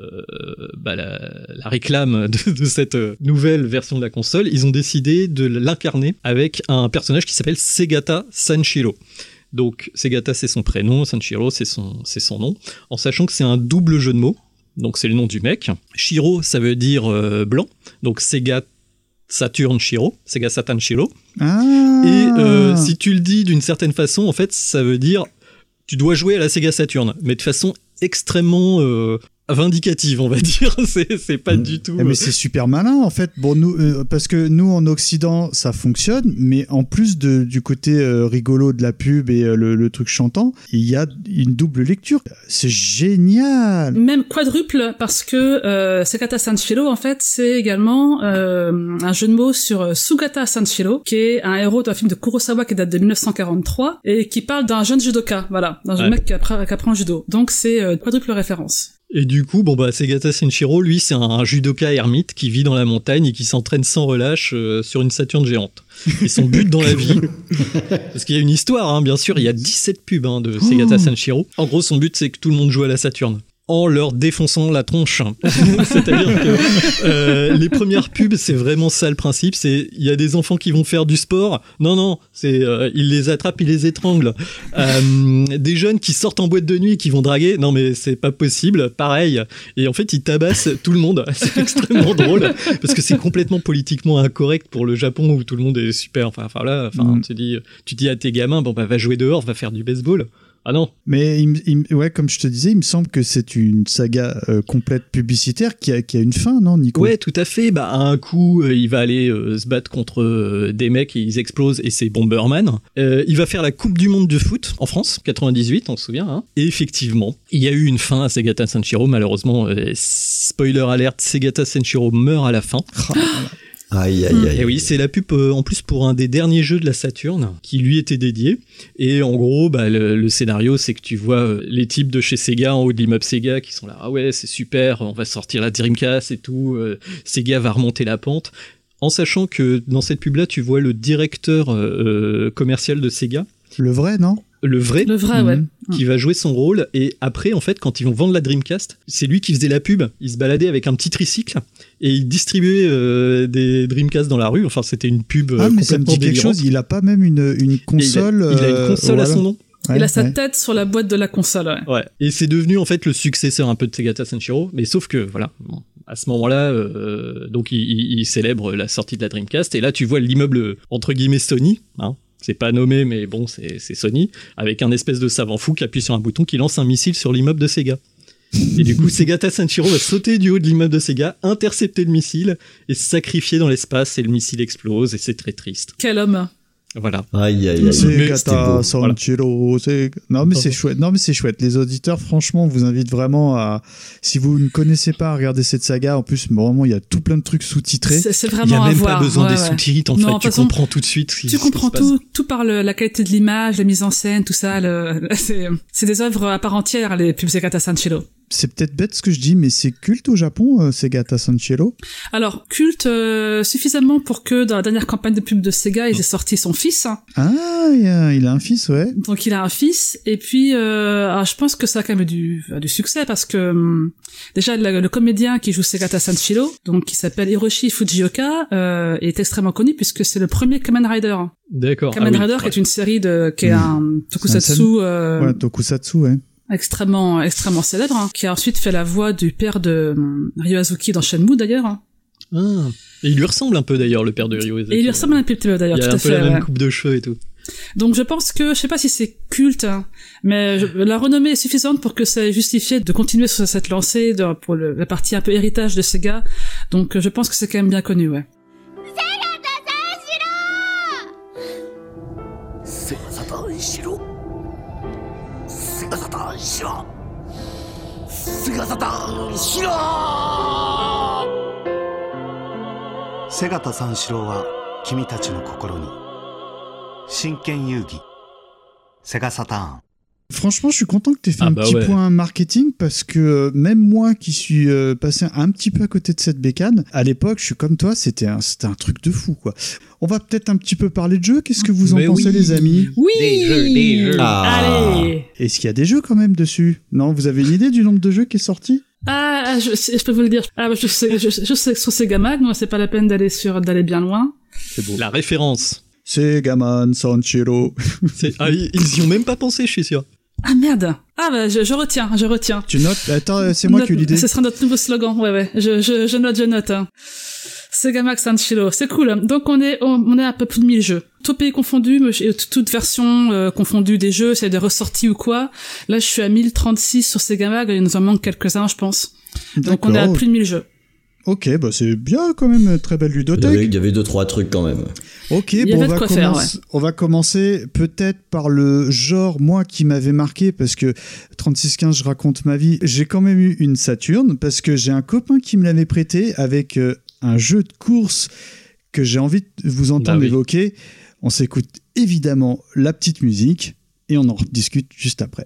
[SPEAKER 3] la réclame de cette nouvelle version de la console, ils ont décidé de l'incarner avec un personnage qui s'appelle Segata Sanshiro. Donc Segata c'est son prénom, Sanshiro c'est son nom, en sachant que c'est un double jeu de mots. Donc c'est le nom du mec. Shiro ça veut dire blanc, donc Sega Saturn Shiro, Sega Saturn Shiro. Et si tu le dis d'une certaine façon, en fait ça veut dire tu dois jouer à la Sega Saturn, mais de façon extrêmement vindicative, on va dire. C'est pas du tout.
[SPEAKER 2] Mais c'est super malin en fait. Bon, nous, parce que nous en Occident ça fonctionne, mais en plus du côté rigolo de la pub et le truc chantant, il y a une double lecture. C'est génial.
[SPEAKER 4] Même quadruple, parce que Segata Sanshiro en fait c'est également un jeu de mots sur Sugata Sanshiro, qui est un héros d'un film de Kurosawa qui date de 1943 et qui parle d'un jeune judoka, voilà, d'un jeune mec qui apprend le judo. Donc c'est quadruple référence.
[SPEAKER 3] Et du coup, Segata Sanshiro, lui, c'est un judoka ermite qui vit dans la montagne et qui s'entraîne sans relâche sur une Saturne géante. Et son but dans la vie, parce qu'il y a une histoire, hein, bien sûr, il y a 17 pubs de Segata Sanshiro. En gros, son but, c'est que tout le monde joue à la Saturne, en leur défonçant la tronche. C'est-à-dire que les premières pubs, c'est vraiment ça le principe, c'est il y a des enfants qui vont faire du sport, non, c'est ils les attrapent, ils les étranglent. Des jeunes qui sortent en boîte de nuit et qui vont draguer, non mais c'est pas possible, pareil. Et en fait, ils tabassent tout le monde. C'est extrêmement drôle, parce que c'est complètement politiquement incorrect pour le Japon où tout le monde est super, tu dis à tes gamins, va jouer dehors, va faire du baseball. Ah non.
[SPEAKER 2] Mais ouais, comme je te disais, il me semble que c'est une saga complète publicitaire qui a une fin, non, Nico?
[SPEAKER 3] Ouais, tout à fait. Bah, à un coup, il va aller se battre contre des mecs et ils explosent et c'est Bomberman. Il va faire la Coupe du Monde de foot en France, 98, on se souvient. Hein. Et effectivement, il y a eu une fin à Segata Sanshiro. Malheureusement, spoiler alert, Segata Sanshiro meurt à la fin.
[SPEAKER 5] Aïe, aïe, aïe.
[SPEAKER 3] Et oui, c'est la pub en plus pour un des derniers jeux de la Saturn qui lui était dédié. Et en gros, bah, le scénario, c'est que tu vois les types de chez Sega en haut de l'immeuble Sega qui sont là, ah ouais, c'est super, on va sortir la Dreamcast et tout, Sega va remonter la pente. En sachant que dans cette pub-là, tu vois le directeur commercial de Sega.
[SPEAKER 2] Le vrai, non ?
[SPEAKER 3] Le vrai,
[SPEAKER 4] ouais.
[SPEAKER 3] Qui va jouer son rôle. Et après, en fait, quand ils vont vendre la Dreamcast, c'est lui qui faisait la pub. Il se baladait avec un petit tricycle et il distribuait des Dreamcast dans la rue. Enfin, c'était une pub
[SPEAKER 2] mais ça me dit quelque chose. Il a pas même une console.
[SPEAKER 3] Il a une console à son nom.
[SPEAKER 4] Ouais, il a sa tête sur la boîte de la console.
[SPEAKER 3] Ouais. Et c'est devenu en fait le successeur un peu de Segata Sanshiro. Mais sauf que voilà. Bon, à ce moment-là, donc il célèbre la sortie de la Dreamcast. Et là, tu vois l'immeuble entre guillemets Sony. Hein. C'est pas nommé, mais bon, c'est Sony, avec un espèce de savant fou qui appuie sur un bouton qui lance un missile sur l'immeuble de Sega. Et du coup, Segata Sanshiro va sauter du haut de l'immeuble de Sega, intercepter le missile et se sacrifier dans l'espace, et le missile explose, et c'est très triste.
[SPEAKER 4] Quel homme!
[SPEAKER 3] Voilà.
[SPEAKER 5] Aïe, aïe, aïe.
[SPEAKER 2] Segata Sanshiro. Non, mais c'est chouette. Non, mais c'est chouette. Les auditeurs, franchement, on vous invite vraiment à, si vous ne connaissez pas, à regarder cette saga. En plus, vraiment, il y a tout plein de trucs sous-titrés.
[SPEAKER 4] C'est vraiment
[SPEAKER 3] il y a même
[SPEAKER 4] pas
[SPEAKER 3] besoin des sous-titres, en fait. Tu comprends tout de suite.
[SPEAKER 4] Tu comprends tout par la qualité de l'image, la mise en scène, tout ça. C'est des œuvres à part entière, les pubs Segata Sanshiro.
[SPEAKER 2] C'est peut-être bête ce que je dis, mais c'est culte au Japon, Segata Sanshiro.
[SPEAKER 4] Alors, culte suffisamment pour que dans la dernière campagne de pub de Sega, ils aient sorti son fils.
[SPEAKER 2] Ah, il a un fils, ouais.
[SPEAKER 4] Donc il a un fils, et puis alors, je pense que ça a quand même du succès, parce que déjà le comédien qui joue Segata Sanshiro, donc qui s'appelle Hiroshi Fujioka, est extrêmement connu puisque c'est le premier Kamen Rider.
[SPEAKER 3] D'accord.
[SPEAKER 4] Kamen Rider qui est une série qui est un tokusatsu.
[SPEAKER 2] Ouais, tokusatsu, ouais.
[SPEAKER 4] Extrêmement célèbre, hein, qui a ensuite fait la voix du père de Ryo Azuki dans Shenmue d'ailleurs.
[SPEAKER 3] Ah. Et il lui ressemble un peu d'ailleurs, le père de Ryo Azuki.
[SPEAKER 4] Et il lui ressemble un peu d'ailleurs, tout à fait.
[SPEAKER 3] Il a un peu la même coupe de cheveux et tout.
[SPEAKER 4] Donc je pense que, je sais pas si c'est culte, hein, mais la renommée est suffisante pour que ça ait justifié de continuer sur cette lancée pour la partie un peu héritage de Sega. Donc je pense que c'est quand même bien connu, ouais.
[SPEAKER 14] Segata Sanshiro wa kimi tachi no kokoro ni Shinken Yugi Sega Saturn.
[SPEAKER 2] Franchement, je suis content que tu aies fait un petit point marketing, parce que même moi qui suis passé un petit peu à côté de cette bécane, à l'époque, je suis comme toi, c'était un truc de fou, quoi. On va peut-être un petit peu parler de jeux. Qu'est-ce que vous en pensez, les amis?
[SPEAKER 4] Oui,
[SPEAKER 3] des jeux.
[SPEAKER 4] Allez.
[SPEAKER 2] Est-ce qu'il y a des jeux quand même dessus? Non, vous avez une idée du nombre de jeux qui est sorti?
[SPEAKER 4] Je peux vous le dire. Je sais que sur Sega Mag, moi, c'est pas la peine d'aller bien loin.
[SPEAKER 3] C'est beau. La référence.
[SPEAKER 2] Segaman Sanshiro.
[SPEAKER 3] Ils y ont même pas pensé, je suis sûr.
[SPEAKER 4] Ah merde. Ah bah je retiens.
[SPEAKER 2] Tu notes? Attends, c'est moi qui ai l'idée.
[SPEAKER 4] Ce sera notre nouveau slogan. Ouais. Je note. Hein. Sega Max Sanshiro, c'est cool. Donc on est à un peu plus de 1000 jeux. Tout pays confondu, toute version confondue des jeux, c'est des ressorties ou quoi. Là je suis à 1036 sur Sega Mag, il nous en manque quelques-uns je pense. Donc on est à plus de 1000 jeux.
[SPEAKER 2] Ok, bah c'est bien quand même, très belle ludothèque.
[SPEAKER 5] Il y avait 2-3 trucs quand même.
[SPEAKER 2] Ok, bon, on va commencer peut-être par le genre, moi, qui m'avait marqué, parce que 3615, je raconte ma vie. J'ai quand même eu une Saturn, parce que j'ai un copain qui me l'avait prêté avec un jeu de course que j'ai envie de vous entendre évoquer. On s'écoute évidemment la petite musique, et on en discute juste après.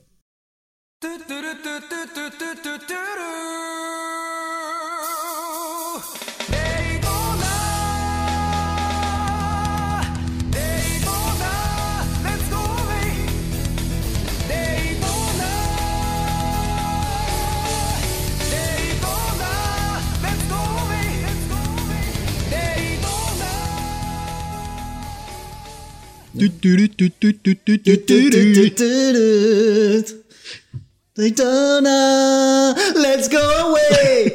[SPEAKER 5] Daytona, let's go away.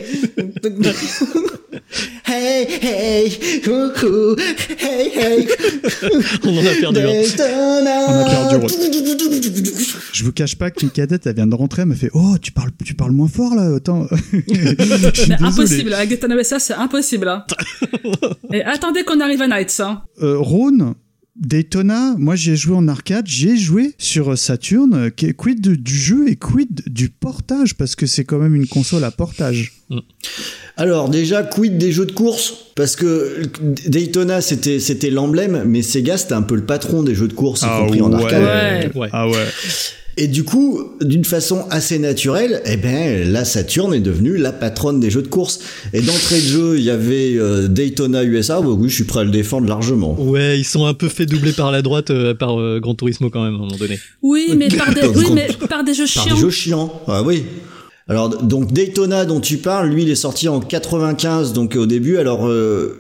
[SPEAKER 5] Hey, coucou, hey.
[SPEAKER 3] On en a perdu un.
[SPEAKER 2] On a perdu. Je vous cache pas qu'une cadette, elle vient de rentrer, elle m'a fait « Oh, tu parles moins fort, là, attends. »
[SPEAKER 4] Impossible, avec Daytona USA, c'est impossible. Hein. Et attendez qu'on arrive à Nights. Hein.
[SPEAKER 2] Rhône, Daytona, moi j'ai joué en arcade, j'ai joué sur Saturn. Quid du jeu et quid du portage, parce que c'est quand même une console à portage.
[SPEAKER 5] Alors déjà, quid des jeux de course, parce que Daytona c'était l'emblème, mais Sega c'était un peu le patron des jeux de course, y compris en arcade.
[SPEAKER 2] Ouais. Ah ouais.
[SPEAKER 5] Et du coup, d'une façon assez naturelle, la Saturn est devenue la patronne des jeux de course. Et d'entrée de jeu, il y avait Daytona USA. Oui, je suis prêt à le défendre largement.
[SPEAKER 3] Ouais, ils sont un peu fait doubler par la droite par Gran Turismo quand même à un moment donné.
[SPEAKER 4] Oui, mais par des jeux chiants.
[SPEAKER 5] Par des jeux chiants. Ah oui. Alors donc Daytona dont tu parles, lui, il est sorti en 95, donc au début. Alors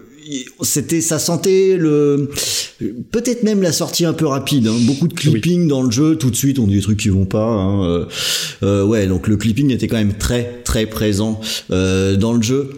[SPEAKER 5] ça sentait peut-être même la sortie un peu rapide, hein. Beaucoup de clipping dans le jeu, tout de suite on dit des trucs qui vont pas, hein. Donc le clipping était quand même très très présent dans le jeu.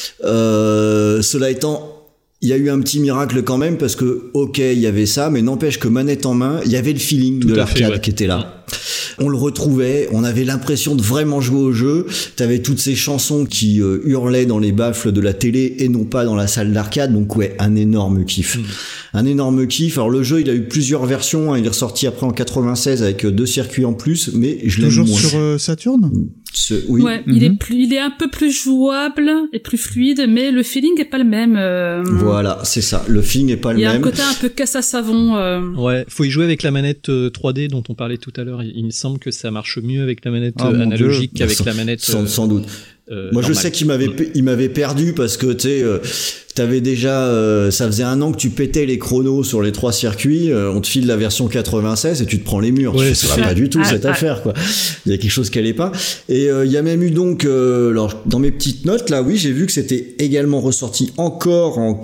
[SPEAKER 5] Cela étant, il y a eu un petit miracle quand même, parce que il y avait ça, mais n'empêche que manette en main, il y avait le feeling de l'arcade qui était là. On le retrouvait, on avait l'impression de vraiment jouer au jeu. T'avais toutes ces chansons qui hurlaient dans les baffles de la télé et non pas dans la salle d'arcade. Donc un énorme kiff. Un énorme kiff. Alors le jeu, il a eu plusieurs versions, hein. Il est ressorti après en 96 avec 2 circuits en plus, mais je l'aime moins.
[SPEAKER 2] Toujours sur Saturn ?
[SPEAKER 5] Oui.
[SPEAKER 4] Ouais, il est un peu plus jouable et plus fluide, mais le feeling est pas le même.
[SPEAKER 5] Voilà, c'est ça. Le feeling est pas le même.
[SPEAKER 4] Il y a un côté un peu casse à savon.
[SPEAKER 3] Ouais, faut y jouer avec la manette 3D dont on parlait tout à l'heure. Il me semble que ça marche mieux avec la manette analogique qu'avec la manette.
[SPEAKER 5] Sans doute. Moi, je sais qu'il m'avait perdu parce que t'avais déjà, ça faisait 1 an que tu pétais les chronos sur les 3 circuits. On te file la version 96 et tu te prends les murs.
[SPEAKER 3] Ouais,
[SPEAKER 5] ça va pas du tout cette affaire, quoi. Il y a quelque chose qui allait pas. Et il y a même eu donc, alors dans mes petites notes là, oui, j'ai vu que c'était également ressorti encore en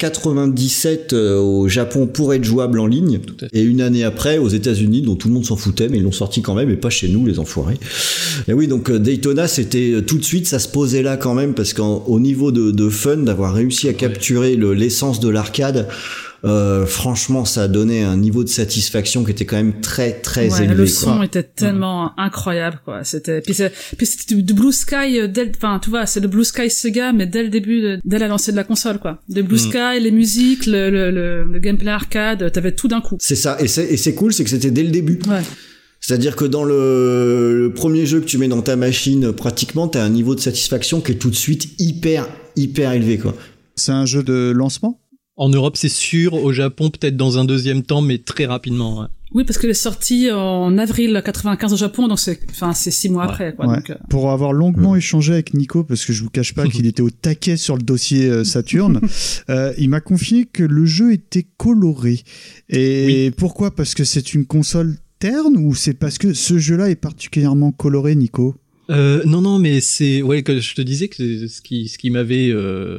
[SPEAKER 5] 97 au Japon pour être jouable en ligne. Et 1 année après aux États-Unis, dont tout le monde s'en foutait, mais ils l'ont sorti quand même, et pas chez nous, les enfoirés. Et oui, donc Daytona, c'était tout de suite, ça se posait là quand même, parce qu'au niveau de fun, d'avoir réussi à capturer l'essence de l'arcade, franchement, ça a donné un niveau de satisfaction qui était quand même très très élevé.
[SPEAKER 4] Le son était tellement incroyable, quoi. C'était du Blue Sky, tu vois, c'est le Blue Sky Sega, mais dès le début, dès la lancée de la console, quoi. De Blue Sky, les musiques, le gameplay arcade, t'avais tout d'un coup.
[SPEAKER 5] C'est ça, et c'est cool, c'est que c'était dès le début.
[SPEAKER 4] Ouais.
[SPEAKER 5] C'est-à-dire que dans le premier jeu que tu mets dans ta machine, pratiquement, t'as un niveau de satisfaction qui est tout de suite hyper élevé, quoi.
[SPEAKER 2] C'est un jeu de lancement ?
[SPEAKER 3] En Europe, c'est sûr. Au Japon, peut-être dans un deuxième temps, mais très rapidement. Ouais.
[SPEAKER 4] Oui, parce qu'il est sorti en avril 95 au Japon, donc c'est 6 mois après, quoi.
[SPEAKER 2] Ouais.
[SPEAKER 4] Donc,
[SPEAKER 2] Pour avoir longuement échangé avec Nico, parce que je vous cache pas qu'il était au taquet sur le dossier Saturn, il m'a confié que le jeu était coloré. Et pourquoi ? Parce que c'est une console terne, ou c'est parce que ce jeu-là est particulièrement coloré, Nico ?
[SPEAKER 3] Non, mais c'est que je te disais que ce qui m'avait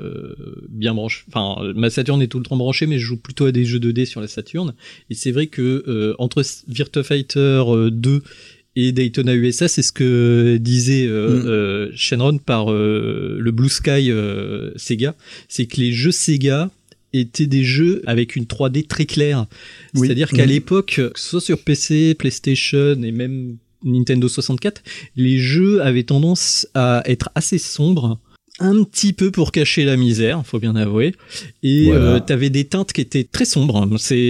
[SPEAKER 3] bien branché. Enfin, ma Saturn est tout le temps branchée, mais je joue plutôt à des jeux 2D sur la Saturn. Et c'est vrai que entre Virtua Fighter 2 et Daytona USA, c'est ce que disait Shenron par le Blue Sky Sega, c'est que les jeux Sega étaient des jeux avec une 3D très claire. Oui. C'est-à-dire qu'à l'époque, que ce soit sur PC, PlayStation et même Nintendo 64, les jeux avaient tendance à être assez sombres, un petit peu pour cacher la misère, faut bien avouer. Et t'avais des teintes qui étaient très sombres.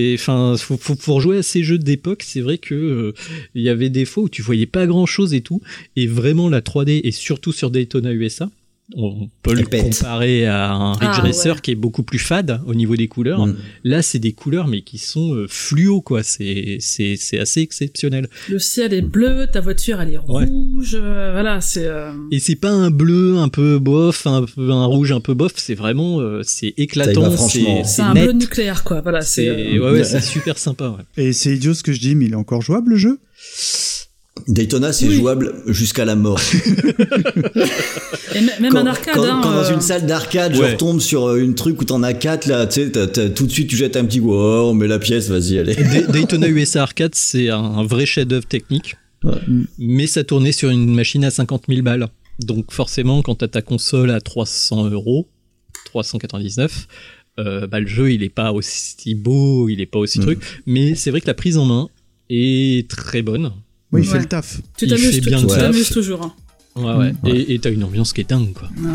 [SPEAKER 3] Pour jouer à ces jeux d'époque, c'est vrai que il y avait des fois où tu voyais pas grand-chose et tout. Et vraiment la 3D, et surtout sur Daytona USA, on peut le comparer à un Ridge Racer qui est beaucoup plus fade au niveau des couleurs. Là, c'est des couleurs mais qui sont fluo, quoi. C'est assez exceptionnel.
[SPEAKER 4] Le ciel est bleu, ta voiture elle est rouge, voilà, c'est.
[SPEAKER 3] Et c'est pas un bleu un peu bof, un rouge un peu bof. C'est vraiment, c'est éclatant.
[SPEAKER 4] C'est un bleu nucléaire, quoi. Voilà, c'est.
[SPEAKER 3] C'est super sympa. Ouais.
[SPEAKER 2] Et c'est idiot ce que je dis, mais il est encore jouable le jeu ?
[SPEAKER 5] Daytona, c'est jouable jusqu'à la mort.
[SPEAKER 4] Et même en arcade.
[SPEAKER 5] Quand dans une salle d'arcade, je retombe sur une truc où t'en as 4, là, tu sais, tout de suite, tu jettes un petit coup, on met la pièce, vas-y, allez.
[SPEAKER 3] Daytona USA Arcade, c'est un vrai chef-d'œuvre technique. Ouais. Mais ça tournait sur une machine à 50 000 balles. Donc, forcément, quand t'as ta console à 300 €, 399, le jeu, il est pas aussi beau, il est pas aussi truc. Mais c'est vrai que la prise en main est très bonne.
[SPEAKER 2] Oui, il fait le taf.
[SPEAKER 4] Tu t'amuses toujours. Hein.
[SPEAKER 3] Ouais. Et t'as une ambiance qui est dingue, quoi.
[SPEAKER 4] Non.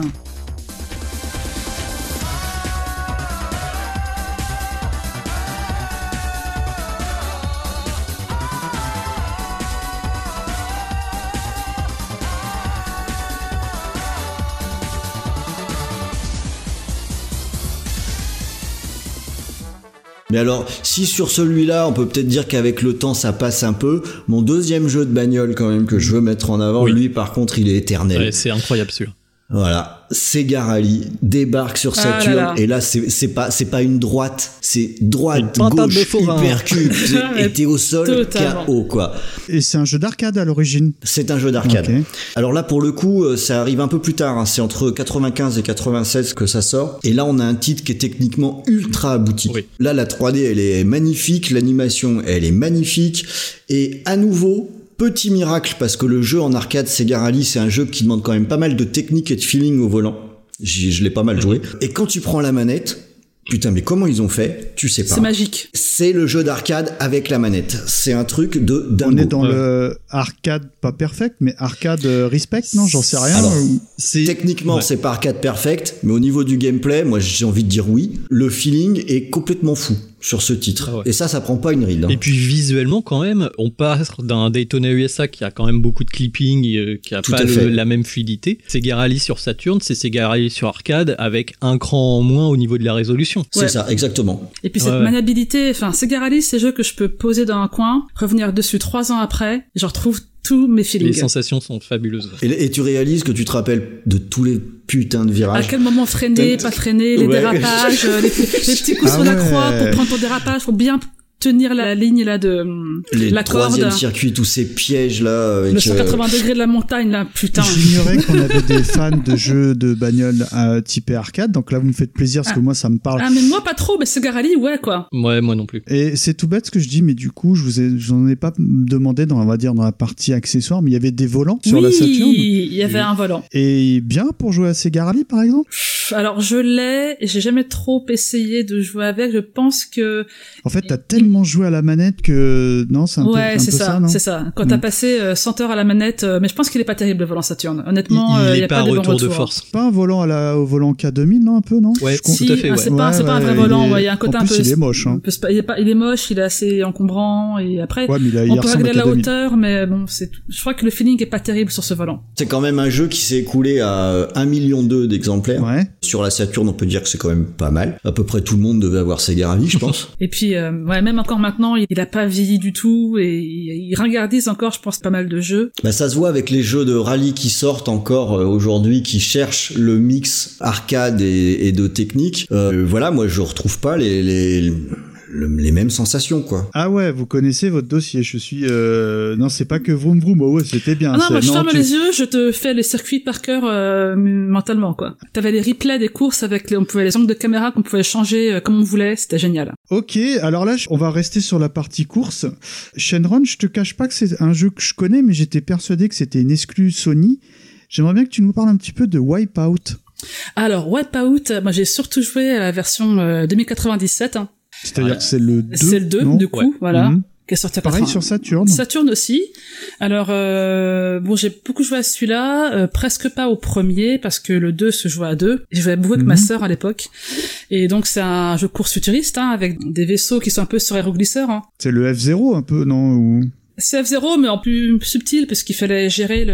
[SPEAKER 5] Mais alors, si sur celui-là, on peut peut-être dire qu'avec le temps, ça passe un peu, mon deuxième jeu de bagnole quand même que je veux mettre en avant, lui par contre, il est éternel.
[SPEAKER 3] Ouais, c'est incroyable celui-là.
[SPEAKER 5] Voilà, Sega Rally débarque sur Saturn et là c'est pas une droite, c'est droite, gauche, hypercube et t'es au sol, KO quoi.
[SPEAKER 2] Et c'est un jeu d'arcade à l'origine.
[SPEAKER 5] C'est un jeu d'arcade. Okay. Alors là pour le coup, ça arrive un peu plus tard, hein. C'est entre 95 et 96 que ça sort. Et là on a un titre qui est techniquement ultra abouti. Oui. Là la 3D elle est magnifique, l'animation elle est magnifique et à nouveau. Petit miracle parce que le jeu en arcade Sega Rally c'est un jeu qui demande quand même pas mal de technique et de feeling au volant. Je l'ai pas mal joué. Et quand tu prends la manette, putain mais comment ils ont fait ? Tu sais pas.
[SPEAKER 4] C'est magique.
[SPEAKER 5] C'est le jeu d'arcade avec la manette. C'est un truc de dingo.
[SPEAKER 2] On est dans le arcade pas perfect mais arcade respect, non j'en sais rien.
[SPEAKER 5] Alors, techniquement c'est pas arcade perfect mais au niveau du gameplay, moi j'ai envie de dire oui. Le feeling est complètement fou sur ce titre. Ah ouais. Et ça prend pas une ride. Hein.
[SPEAKER 3] Et puis visuellement quand même, on passe d'un Daytona USA qui a quand même beaucoup de clipping, qui a pas la même fluidité. Sega Rally sur Saturn, c'est Sega Rally sur arcade avec un cran en moins au niveau de la résolution.
[SPEAKER 5] C'est ça, exactement.
[SPEAKER 4] Et puis cette maniabilité, enfin Sega Rally, c'est un jeu que je peux poser dans un coin, revenir dessus 3 ans après, et je retrouve tous mes feelings.
[SPEAKER 3] Les sensations sont fabuleuses.
[SPEAKER 5] Et tu réalises que tu te rappelles de tous les putains de virages.
[SPEAKER 4] À quel moment freiner, pas freiner, les dérapages, les petits coups sur la croix pour prendre ton dérapage, faut bien tenir la ligne là de la corde.
[SPEAKER 5] Les 3e circuit, tous ces pièges là. Avec
[SPEAKER 4] le 180 degrés de la montagne là, putain.
[SPEAKER 2] J'ignorais qu'on avait des fans de jeux de bagnole typé arcade, donc là vous me faites plaisir parce que moi ça me parle.
[SPEAKER 4] Ah mais moi pas trop, mais Sega Rally ouais quoi.
[SPEAKER 3] Ouais moi non plus.
[SPEAKER 2] Et c'est tout bête ce que je dis, mais du coup j'en ai pas demandé dans la partie accessoire, mais il y avait des volants sur la Saturn.
[SPEAKER 4] Oui, il y avait un volant.
[SPEAKER 2] Et bien pour jouer à Sega Rally par exemple.
[SPEAKER 4] Alors je l'ai, et j'ai jamais trop essayé de jouer avec. Je pense que.
[SPEAKER 2] En fait t'as tellement joué à la manette que non c'est un peu ça, non ?
[SPEAKER 4] C'est ça. Quand t'as passé 100 heures à la manette, mais je pense qu'il est pas terrible le volant Saturn. Honnêtement,
[SPEAKER 3] il
[SPEAKER 4] y a
[SPEAKER 3] pas
[SPEAKER 4] de
[SPEAKER 3] retour de force.
[SPEAKER 2] Pas un volant au volant K2000 non un peu non ?
[SPEAKER 3] Ouais,
[SPEAKER 4] si,
[SPEAKER 3] tout à fait. Ouais.
[SPEAKER 4] C'est pas un vrai volant. Il y a un côté un peu.
[SPEAKER 2] Il est moche. Hein.
[SPEAKER 4] Il est moche, il est assez encombrant et après
[SPEAKER 2] on
[SPEAKER 4] peut régler la hauteur, mais bon je crois que le feeling est pas terrible sur ce volant.
[SPEAKER 5] C'est quand même un jeu qui s'est écoulé à 1,2 million d'exemplaires. Ouais. Sur la Saturn, on peut dire que c'est quand même pas mal. À peu près tout le monde devait avoir Sega Rally, je pense.
[SPEAKER 4] Et puis même encore maintenant, il a pas vieilli du tout et il ringardise encore, je pense, pas mal de jeux.
[SPEAKER 5] Bah ça se voit avec les jeux de rallye qui sortent encore aujourd'hui, qui cherchent le mix arcade et de technique. Voilà, moi je retrouve pas les mêmes sensations quoi.
[SPEAKER 2] Ah ouais, vous connaissez votre dossier. Je suis non, c'est pas que vroom vroom. Oh ouais, c'était bien.
[SPEAKER 4] Ah non, moi je ferme les yeux, je te fais les circuits par cœur mentalement quoi. T'avais les replays des courses avec on pouvait les angles de caméra qu'on pouvait changer comme on voulait, c'était génial.
[SPEAKER 2] Ok, alors là on va rester sur la partie course. Shenron, je te cache pas que c'est un jeu que je connais, mais j'étais persuadé que c'était une exclue Sony. J'aimerais bien que tu nous parles un petit peu de Wipeout.
[SPEAKER 4] Alors Wipeout, moi j'ai surtout joué à la version 2097. Hein.
[SPEAKER 2] C'est-à-dire que c'est le 2.
[SPEAKER 4] C'est le 2, non du coup, voilà. Qui est sorti à
[SPEAKER 2] pareil sur Saturn.
[SPEAKER 4] Saturn aussi. Alors, bon, j'ai beaucoup joué à celui-là, presque pas au premier, parce que le 2 se jouait à 2. Je jouais beaucoup avec ma sœur à l'époque. Et donc, c'est un jeu course futuriste, hein, avec des vaisseaux qui sont un peu sur aéroglisseurs. Hein.
[SPEAKER 2] C'est le F0 un peu, non ?
[SPEAKER 4] C'est F0, mais en plus subtil, parce qu'il fallait gérer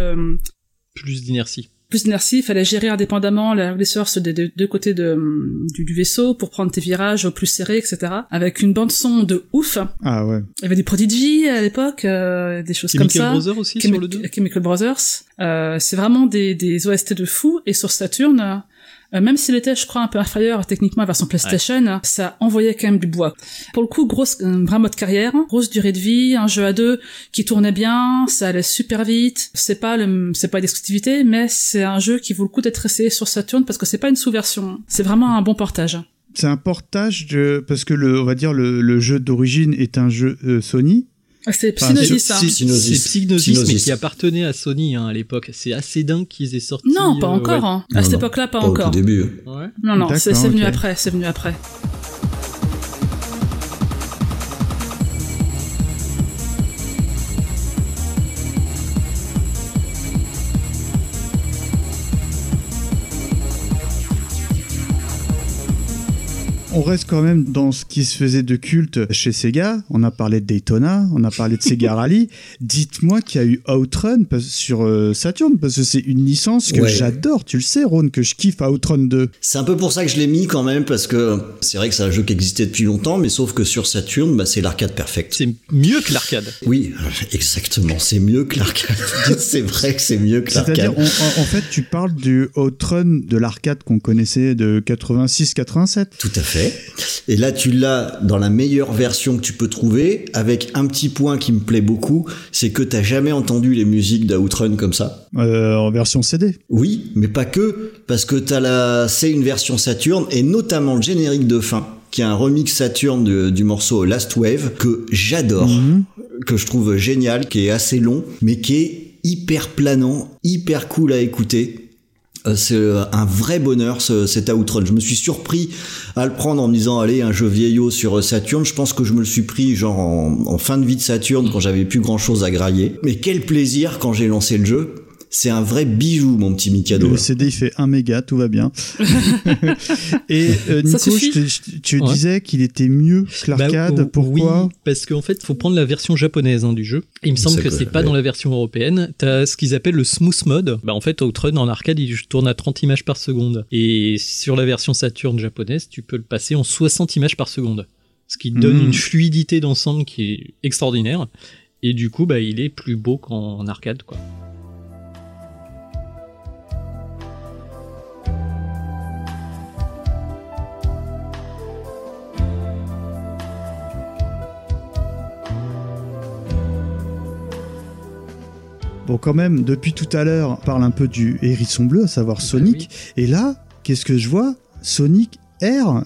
[SPEAKER 3] plus d'inertie,
[SPEAKER 4] il fallait gérer indépendamment l'aéroglisseur des deux côtés du vaisseau pour prendre tes virages au plus serrés, etc. Avec une bande son de ouf.
[SPEAKER 2] Ah ouais.
[SPEAKER 4] Il y avait des Prodigy à l'époque, des choses comme ça.
[SPEAKER 3] Chemical Brothers aussi sur le 2.
[SPEAKER 4] Chemical Brothers. C'est vraiment des OST de fou. Et sur Saturn, même s'il était, je crois, un peu inférieur techniquement à la version PlayStation, ça envoyait quand même du bois. Pour le coup, vrai mode carrière, grosse durée de vie, un jeu à 2 qui tournait bien, ça allait super vite. C'est pas une exclusivité, mais c'est un jeu qui vaut le coup d'être essayé sur Saturn parce que c'est pas une sous-version. C'est vraiment un bon portage.
[SPEAKER 2] C'est un portage parce que on va dire le jeu d'origine est un jeu Sony.
[SPEAKER 4] C'est Psygnosis,
[SPEAKER 3] C'est Psygnosis, mais qui appartenait à Sony à l'époque. C'est assez dingue qu'ils aient sorti.
[SPEAKER 4] Non, pas encore. Hein. À cette époque-là, pas encore.
[SPEAKER 5] Au début.
[SPEAKER 3] Ouais.
[SPEAKER 4] Non, c'est venu après. C'est venu après.
[SPEAKER 2] On reste quand même dans ce qui se faisait de culte chez Sega. On a parlé de Daytona, on a parlé de Sega Rally. Dites-moi qu'il y a eu Outrun sur Saturn, parce que c'est une licence que j'adore. Tu le sais, Ron, que je kiffe Outrun 2.
[SPEAKER 5] C'est un peu pour ça que je l'ai mis quand même, parce que c'est vrai que c'est un jeu qui existait depuis longtemps, mais sauf que sur Saturn, bah, c'est l'arcade perfect.
[SPEAKER 3] C'est mieux que l'arcade.
[SPEAKER 5] Oui, exactement, c'est mieux que l'arcade. C'est vrai que c'est mieux que l'arcade.
[SPEAKER 2] C'est-à-dire, en fait, tu parles du Outrun de l'arcade qu'on connaissait de 86-87.
[SPEAKER 5] Tout à fait. Et là, tu l'as dans la meilleure version que tu peux trouver, avec un petit point qui me plaît beaucoup, c'est que t'as jamais entendu les musiques d'Outrun comme ça.
[SPEAKER 2] En version CD.
[SPEAKER 5] Oui, mais pas que, parce que c'est une version Saturn, et notamment le générique de fin, qui est un remix Saturn du morceau Last Wave, que j'adore, que je trouve génial, qui est assez long, mais qui est hyper planant, hyper cool à écouter. C'est un vrai bonheur cet Outrun. Je me suis surpris à le prendre en me disant allez, un jeu vieillot sur Saturn. Je pense que je me le suis pris genre en fin de vie de Saturn, quand j'avais plus grand chose à grailler. Mais quel plaisir quand j'ai lancé le jeu. C'est un vrai bijou, mon petit Mikado.
[SPEAKER 2] Le CD, il fait 1 méga, tout va bien. Et Nico, tu disais qu'il était mieux que l'arcade. Pourquoi ?
[SPEAKER 3] Oui, parce qu'en fait, il faut prendre la version japonaise du jeu. Et il me semble que c'est pas dans la version européenne. T'as ce qu'ils appellent le smooth mode. Bah, en fait, Outrun en arcade, il tourne à 30 images par seconde. Et sur la version Saturn japonaise, tu peux le passer en 60 images par seconde. Ce qui donne une fluidité d'ensemble qui est extraordinaire. Et du coup, bah, il est plus beau qu'en arcade, quoi.
[SPEAKER 2] Bon, quand même, depuis tout à l'heure, on parle un peu du hérisson bleu, à savoir Sonic. Oui. Et là, qu'est-ce que je vois ? Sonic R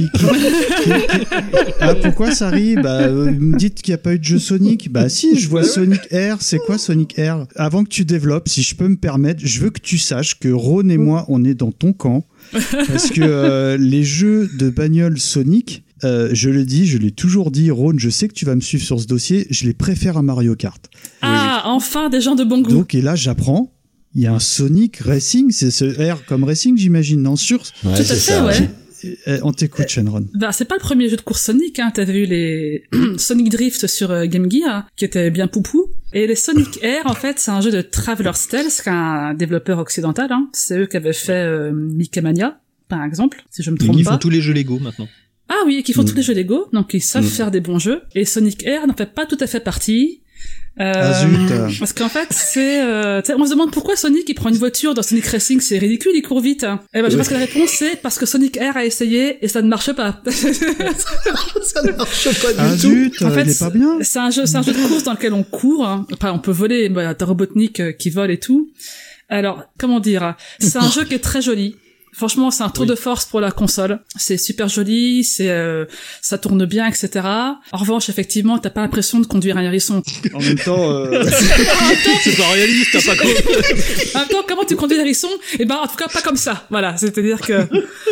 [SPEAKER 2] Ah, pourquoi ça rit ? Vous me dites qu'il n'y a pas eu de jeu Sonic ? Bah si, je vois Sonic R. C'est quoi Sonic R ? Avant que tu développes, si je peux me permettre, je veux que tu saches que Ron et moi, on est dans ton camp. Parce que les jeux de bagnole Sonic... je le dis, je l'ai toujours dit, Ron, je sais que tu vas me suivre sur ce dossier, je les préfère à Mario Kart.
[SPEAKER 4] Ah, oui. Enfin, des gens de bon goût.
[SPEAKER 2] Donc, et là, j'apprends, il y a un Sonic Racing, c'est ce R comme Racing, j'imagine, non ? Sûr ?
[SPEAKER 5] Ouais, tout à fait, ouais.
[SPEAKER 2] On t'écoute, Shenron.
[SPEAKER 4] C'est pas le premier jeu de course Sonic, hein. T'avais eu les Sonic Drift sur Game Gear, qui étaient bien poupou. Et les Sonic R, en fait, c'est un jeu de Traveler's Tales, qui est un développeur occidental, hein. C'est eux qui avaient fait Mickey Mania, par exemple, si je me trompe pas.
[SPEAKER 3] Ils font tous les jeux Lego, maintenant.
[SPEAKER 4] Ah oui, qui font tous les jeux Lego, donc ils savent faire des bons jeux. Et Sonic R n'en fait pas tout à fait partie. Parce qu'en fait, on se demande pourquoi Sonic il prend une voiture dans Sonic Racing, c'est ridicule, il court vite. Et je pense que la réponse c'est parce que Sonic R a essayé et ça ne marche pas.
[SPEAKER 5] Ça ne marche pas du
[SPEAKER 2] tout. En fait, il est pas bien.
[SPEAKER 4] C'est un jeu de course dans lequel on court. Enfin, on peut voler, t'as Robotnik qui vole et tout. Alors, comment dire, c'est un jeu qui est très joli. Franchement, c'est un tour de force pour la console. C'est super joli, ça tourne bien, etc. En revanche, effectivement, t'as pas l'impression de conduire un hérisson.
[SPEAKER 2] En même temps,
[SPEAKER 3] c'est pas réaliste, t'as pas compris.
[SPEAKER 4] En même temps, comment tu conduis un hérisson ? En tout cas, pas comme ça. Voilà, c'est-à-dire que...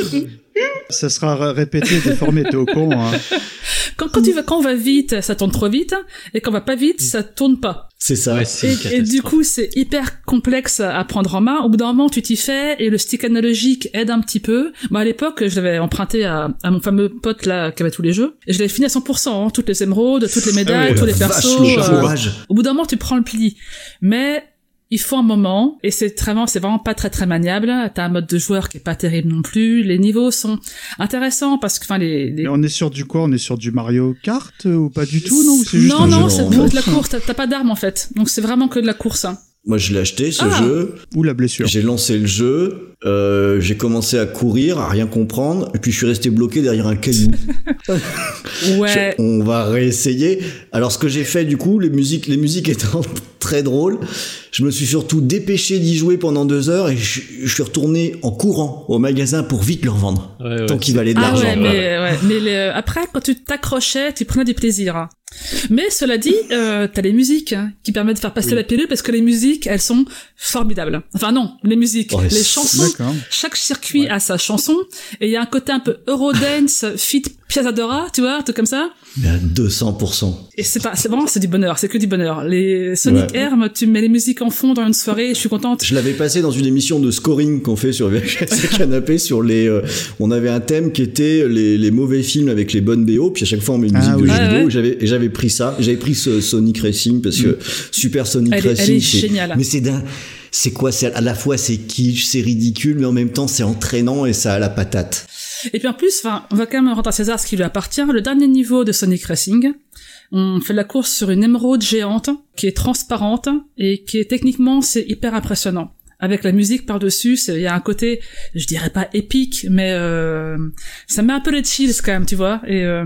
[SPEAKER 2] Ça sera répété, déformé, t'es au con, hein.
[SPEAKER 4] Quand on va vite, ça tourne trop vite, et quand on va pas vite, ça tourne pas.
[SPEAKER 5] C'est ça.
[SPEAKER 3] Ouais,
[SPEAKER 4] et du coup, c'est hyper complexe à prendre en main. Au bout d'un moment, tu t'y fais, et le stick analogique aide un petit peu. Moi, à l'époque, je l'avais emprunté à mon fameux pote, là, qui avait tous les jeux. Et je l'avais fini à 100%, hein, toutes les émeraudes, toutes les médailles, tous les persos. Au bout d'un moment, tu prends le pli. Mais, il faut un moment, et c'est vraiment pas très très maniable. T'as un mode de joueur qui est pas terrible non plus. Les niveaux sont intéressants parce que,
[SPEAKER 2] Mais on est sur du quoi ? On est sur du Mario Kart ou pas du tout, non ? C'est juste
[SPEAKER 4] non, c'est de la course. T'as pas d'armes en fait. Donc c'est vraiment que de la course. Hein.
[SPEAKER 5] Moi, je l'ai acheté, ce jeu.
[SPEAKER 2] Ou la blessure.
[SPEAKER 5] J'ai lancé le jeu, j'ai commencé à courir, à rien comprendre, et puis je suis resté bloqué derrière un caillou.
[SPEAKER 4] Ouais.
[SPEAKER 5] On va réessayer. Alors, ce que j'ai fait, du coup, les musiques étant très drôles, je me suis surtout dépêché d'y jouer pendant 2 heures, et je suis retourné en courant au magasin pour vite le revendre. Tant qu'il valait de l'argent.
[SPEAKER 4] Mais après, quand tu t'accrochais, tu prenais du plaisir. Mais cela dit, t'as les musiques qui permettent de faire passer la pilule parce que les musiques, elles sont formidables. Enfin non, les musiques, les chansons. Chaque circuit a sa chanson et il y a un côté un peu Eurodance, fit Piazzadora, tu vois, tout comme ça.
[SPEAKER 5] Mais à 200%.
[SPEAKER 4] Et c'est du bonheur, c'est que du bonheur. Les Sonic Air, tu mets les musiques en fond dans une soirée, je suis contente.
[SPEAKER 5] Je l'avais passé dans une émission de scoring qu'on fait sur VHS Canapé sur on avait un thème qui était les mauvais films avec les bonnes BO, puis à chaque fois on met une musique de jeux vidéo, et j'avais pris ça, j'avais pris ce Sonic Racing parce que Super Sonic Racing,
[SPEAKER 4] elle est géniale.
[SPEAKER 5] Mais c'est quoi, à la fois c'est kitsch, c'est ridicule, mais en même temps c'est entraînant et ça a la patate.
[SPEAKER 4] Et puis en plus, on va quand même rendre à César ce qui lui appartient. Le dernier niveau de Sonic Racing, on fait la course sur une émeraude géante qui est transparente et qui est techniquement, c'est hyper impressionnant. Avec la musique par-dessus, il y a un côté, je dirais pas épique, mais ça met un peu les chills quand même, tu vois.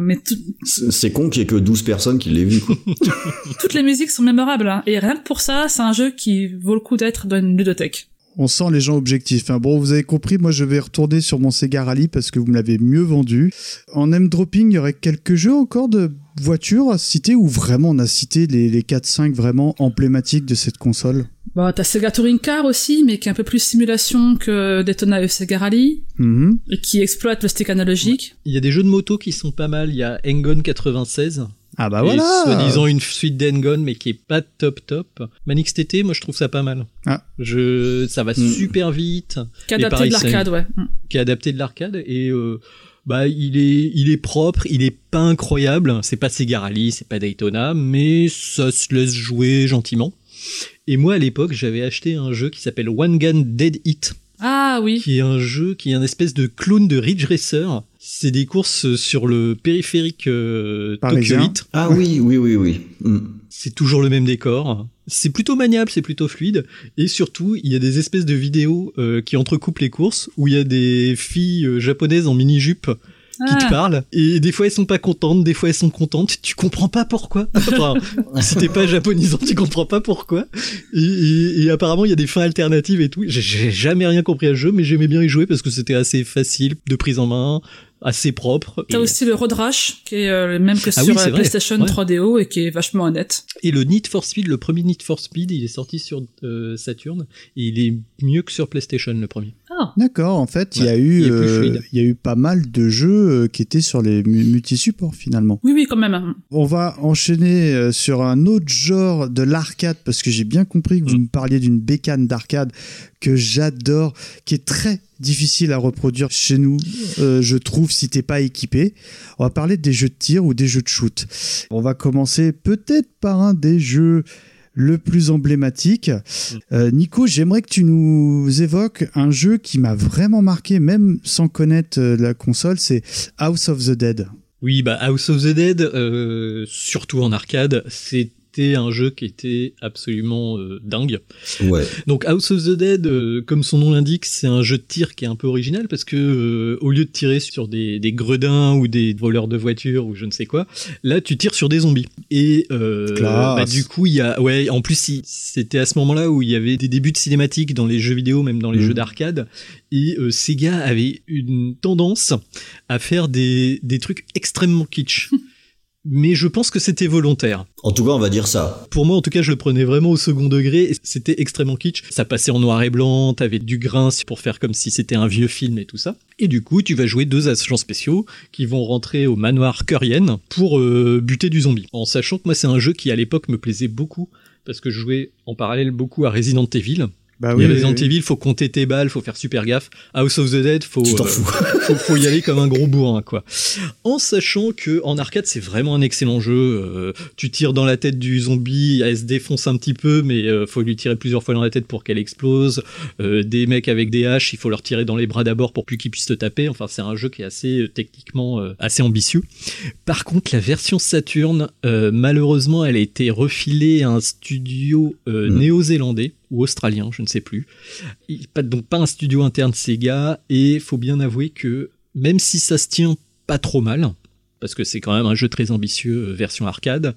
[SPEAKER 5] C'est con qu'il y ait que 12 personnes qui l'aient vu, quoi.
[SPEAKER 4] Toutes les musiques sont mémorables, hein. Et rien que pour ça, c'est un jeu qui vaut le coup d'être dans une ludothèque.
[SPEAKER 2] On sent les gens objectifs. Bon, vous avez compris, moi je vais retourner sur mon Sega Rally parce que vous me l'avez mieux vendu. En name dropping, il y aurait quelques jeux encore de voitures à citer ou vraiment on a cité les 4-5 vraiment emblématiques de cette console?
[SPEAKER 4] Bah, t'as Sega Touring Car aussi, mais qui est un peu plus simulation que Daytona et Sega Rally, et qui exploite le stick analogique.
[SPEAKER 3] Il y a des jeux de moto qui sont pas mal. Il y a Hang-On 96.
[SPEAKER 2] Ah bah voilà.
[SPEAKER 3] Soi-disant une suite d'Hang-On, mais qui est pas top. Manix TT, moi je trouve ça pas mal. Ça va super vite.
[SPEAKER 4] Qui est adapté de l'arcade, ouais.
[SPEAKER 3] Qui est adapté de l'arcade et il est propre, il est pas incroyable. C'est pas Sega Rally, c'est pas Daytona, mais ça se laisse jouer gentiment. Et moi à l'époque, j'avais acheté un jeu qui s'appelle One Gun Dead Hit.
[SPEAKER 4] Ah oui.
[SPEAKER 3] Qui est un jeu qui est un espèce de clone de Ridge Racer. C'est des courses sur le périphérique Tokyo 8.
[SPEAKER 5] Ah oui.
[SPEAKER 3] C'est toujours le même décor. C'est plutôt maniable, c'est plutôt fluide. Et surtout, il y a des espèces de vidéos qui entrecoupent les courses où il y a des filles japonaises en mini-jupe qui te parlent. Et des fois, elles sont pas contentes, des fois, elles sont contentes. Tu comprends pas pourquoi. Enfin, si t'es pas japonisant, tu comprends pas pourquoi. Et apparemment, il y a des fins alternatives et tout. J'ai jamais rien compris à ce jeu, mais j'aimais bien y jouer parce que c'était assez facile de prise en main, assez propre.
[SPEAKER 4] T'as aussi le Road Rash, qui est le même que sur la PlayStation 3DO et qui est vachement honnête.
[SPEAKER 3] Et le Need for Speed, le premier Need for Speed, il est sorti sur Saturn et il est mieux que sur PlayStation, le premier.
[SPEAKER 4] Ah.
[SPEAKER 2] D'accord, en fait, il y a eu pas mal de jeux qui étaient sur les multi-supports finalement.
[SPEAKER 4] Oui, quand même.
[SPEAKER 2] On va enchaîner sur un autre genre de l'arcade parce que j'ai bien compris que vous me parliez d'une bécane d'arcade que j'adore, qui est très difficile à reproduire chez nous, je trouve, si t'es pas équipé. On va parler des jeux de tir ou des jeux de shoot. On va commencer peut-être par un des jeux le plus emblématique. Nico, j'aimerais que tu nous évoques un jeu qui m'a vraiment marqué, même sans connaître la console, c'est House of the Dead.
[SPEAKER 3] Oui, House of the Dead, surtout en arcade, c'était un jeu qui était absolument dingue.
[SPEAKER 5] Ouais.
[SPEAKER 3] Donc House of the Dead, comme son nom l'indique, c'est un jeu de tir qui est un peu original parce que au lieu de tirer sur des gredins ou des voleurs de voitures ou je ne sais quoi, là tu tires sur des zombies. Et du coup il y a en plus c'était à ce moment-là où il y avait des débuts de cinématiques dans les jeux vidéo, même dans les jeux d'arcade. Et Sega avait une tendance à faire des trucs extrêmement kitsch. Mais je pense que c'était volontaire.
[SPEAKER 5] En tout cas, on va dire ça.
[SPEAKER 3] Pour moi, en tout cas, je le prenais vraiment au second degré. Et c'était extrêmement kitsch. Ça passait en noir et blanc, t'avais du grain pour faire comme si c'était un vieux film et tout ça. Et du coup, tu vas jouer 2 agents spéciaux qui vont rentrer au manoir Curien pour buter du zombie. En sachant que moi, c'est un jeu qui, à l'époque, me plaisait beaucoup parce que je jouais en parallèle beaucoup à Resident Evil. Resident Evil, faut compter tes balles, faut faire super gaffe. House of the Dead, faut y aller comme un gros bourrin, quoi. En sachant que en arcade, c'est vraiment un excellent jeu. Tu tires dans la tête du zombie, elle se défonce un petit peu, mais faut lui tirer plusieurs fois dans la tête pour qu'elle explose. Des mecs avec des haches, il faut leur tirer dans les bras d'abord pour plus qu'ils puissent te taper. Enfin, c'est un jeu qui est assez techniquement assez ambitieux. Par contre, la version Saturn, malheureusement, elle a été refilée à un studio néo-zélandais ou australien, je ne sais plus. Donc pas un studio interne Sega, et faut bien avouer que même si ça se tient pas trop mal, parce que c'est quand même un jeu très ambitieux version arcade,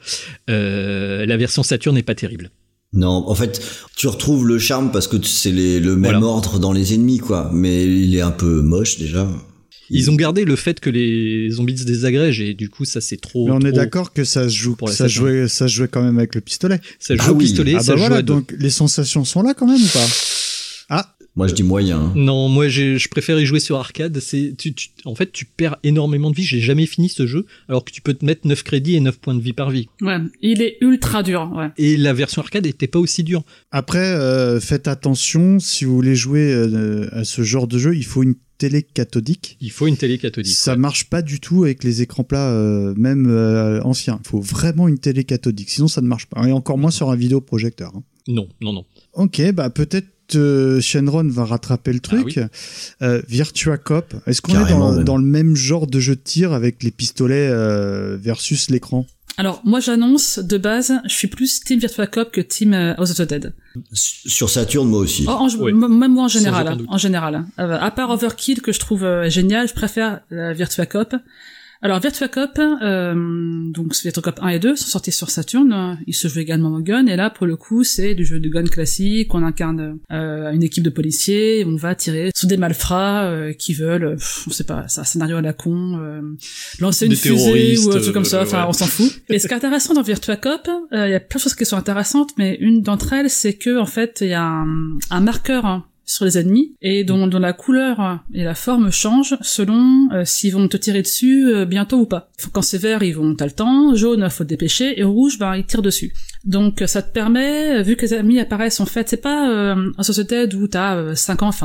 [SPEAKER 3] la version Saturn n'est pas terrible.
[SPEAKER 5] Non, en fait, tu retrouves le charme parce que c'est le même ordre dans les ennemis, quoi. Mais il est un peu moche déjà.
[SPEAKER 3] Ils ont gardé le fait que les zombies se désagrègent et du coup ça c'est trop.
[SPEAKER 2] Mais on est d'accord que ça se joue, ça jouait quand même avec le pistolet.
[SPEAKER 3] Ça joue au pistolet.
[SPEAKER 2] Donc les sensations sont là quand même ou pas? Ah,
[SPEAKER 5] Moi, je dis moyen.
[SPEAKER 3] Non, moi, je préfère y jouer sur arcade. En fait, tu perds énormément de vie. J'ai jamais fini ce jeu, alors que tu peux te mettre 9 crédits et 9 points de vie par vie.
[SPEAKER 4] Ouais, il est ultra dur, ouais.
[SPEAKER 3] Et la version arcade était pas aussi dure.
[SPEAKER 2] Après, faites attention, si vous voulez jouer à ce genre de jeu, il faut une télé cathodique.
[SPEAKER 3] Il faut une télé cathodique.
[SPEAKER 2] Ça marche pas du tout avec les écrans plats, même anciens. Il faut vraiment une télé cathodique, sinon ça ne marche pas. Et encore moins sur un vidéoprojecteur. Hein.
[SPEAKER 3] Non.
[SPEAKER 2] Ok, peut-être Shenron va rattraper le truc. Ah oui. Virtua Cop, est-ce qu'on est dans le même genre de jeu de tir avec les pistolets versus l'écran?
[SPEAKER 4] Alors, moi, j'annonce, de base, je suis plus Team Virtua Cop que Team House of the Dead.
[SPEAKER 5] Sur Saturn, moi aussi.
[SPEAKER 4] Même moi, en général. À part Overkill, que je trouve génial, je préfère Virtua Cop. Alors, Virtua Cop, donc Virtua Cop 1 et 2 sont sortis sur Saturn. Ils se jouent également au gun. Et là, pour le coup, c'est du jeu de gun classique. On incarne une équipe de policiers. On va tirer sur des malfrats qui veulent, on sait pas, c'est un scénario à la con, lancer une fusée ou un truc comme ça. Enfin, on s'en fout. Et ce qui est intéressant dans Virtua Cop, il y a plein de choses qui sont intéressantes, mais une d'entre elles, c'est que en fait, il y a un marqueur sur les ennemis et dont la couleur et la forme changent selon s'ils vont te tirer dessus bientôt ou pas. Quand c'est vert, t'as le temps, jaune, faut te dépêcher, et rouge, ils tirent dessus. Donc ça te permet, vu que les ennemis apparaissent en fait, c'est pas un société où t'as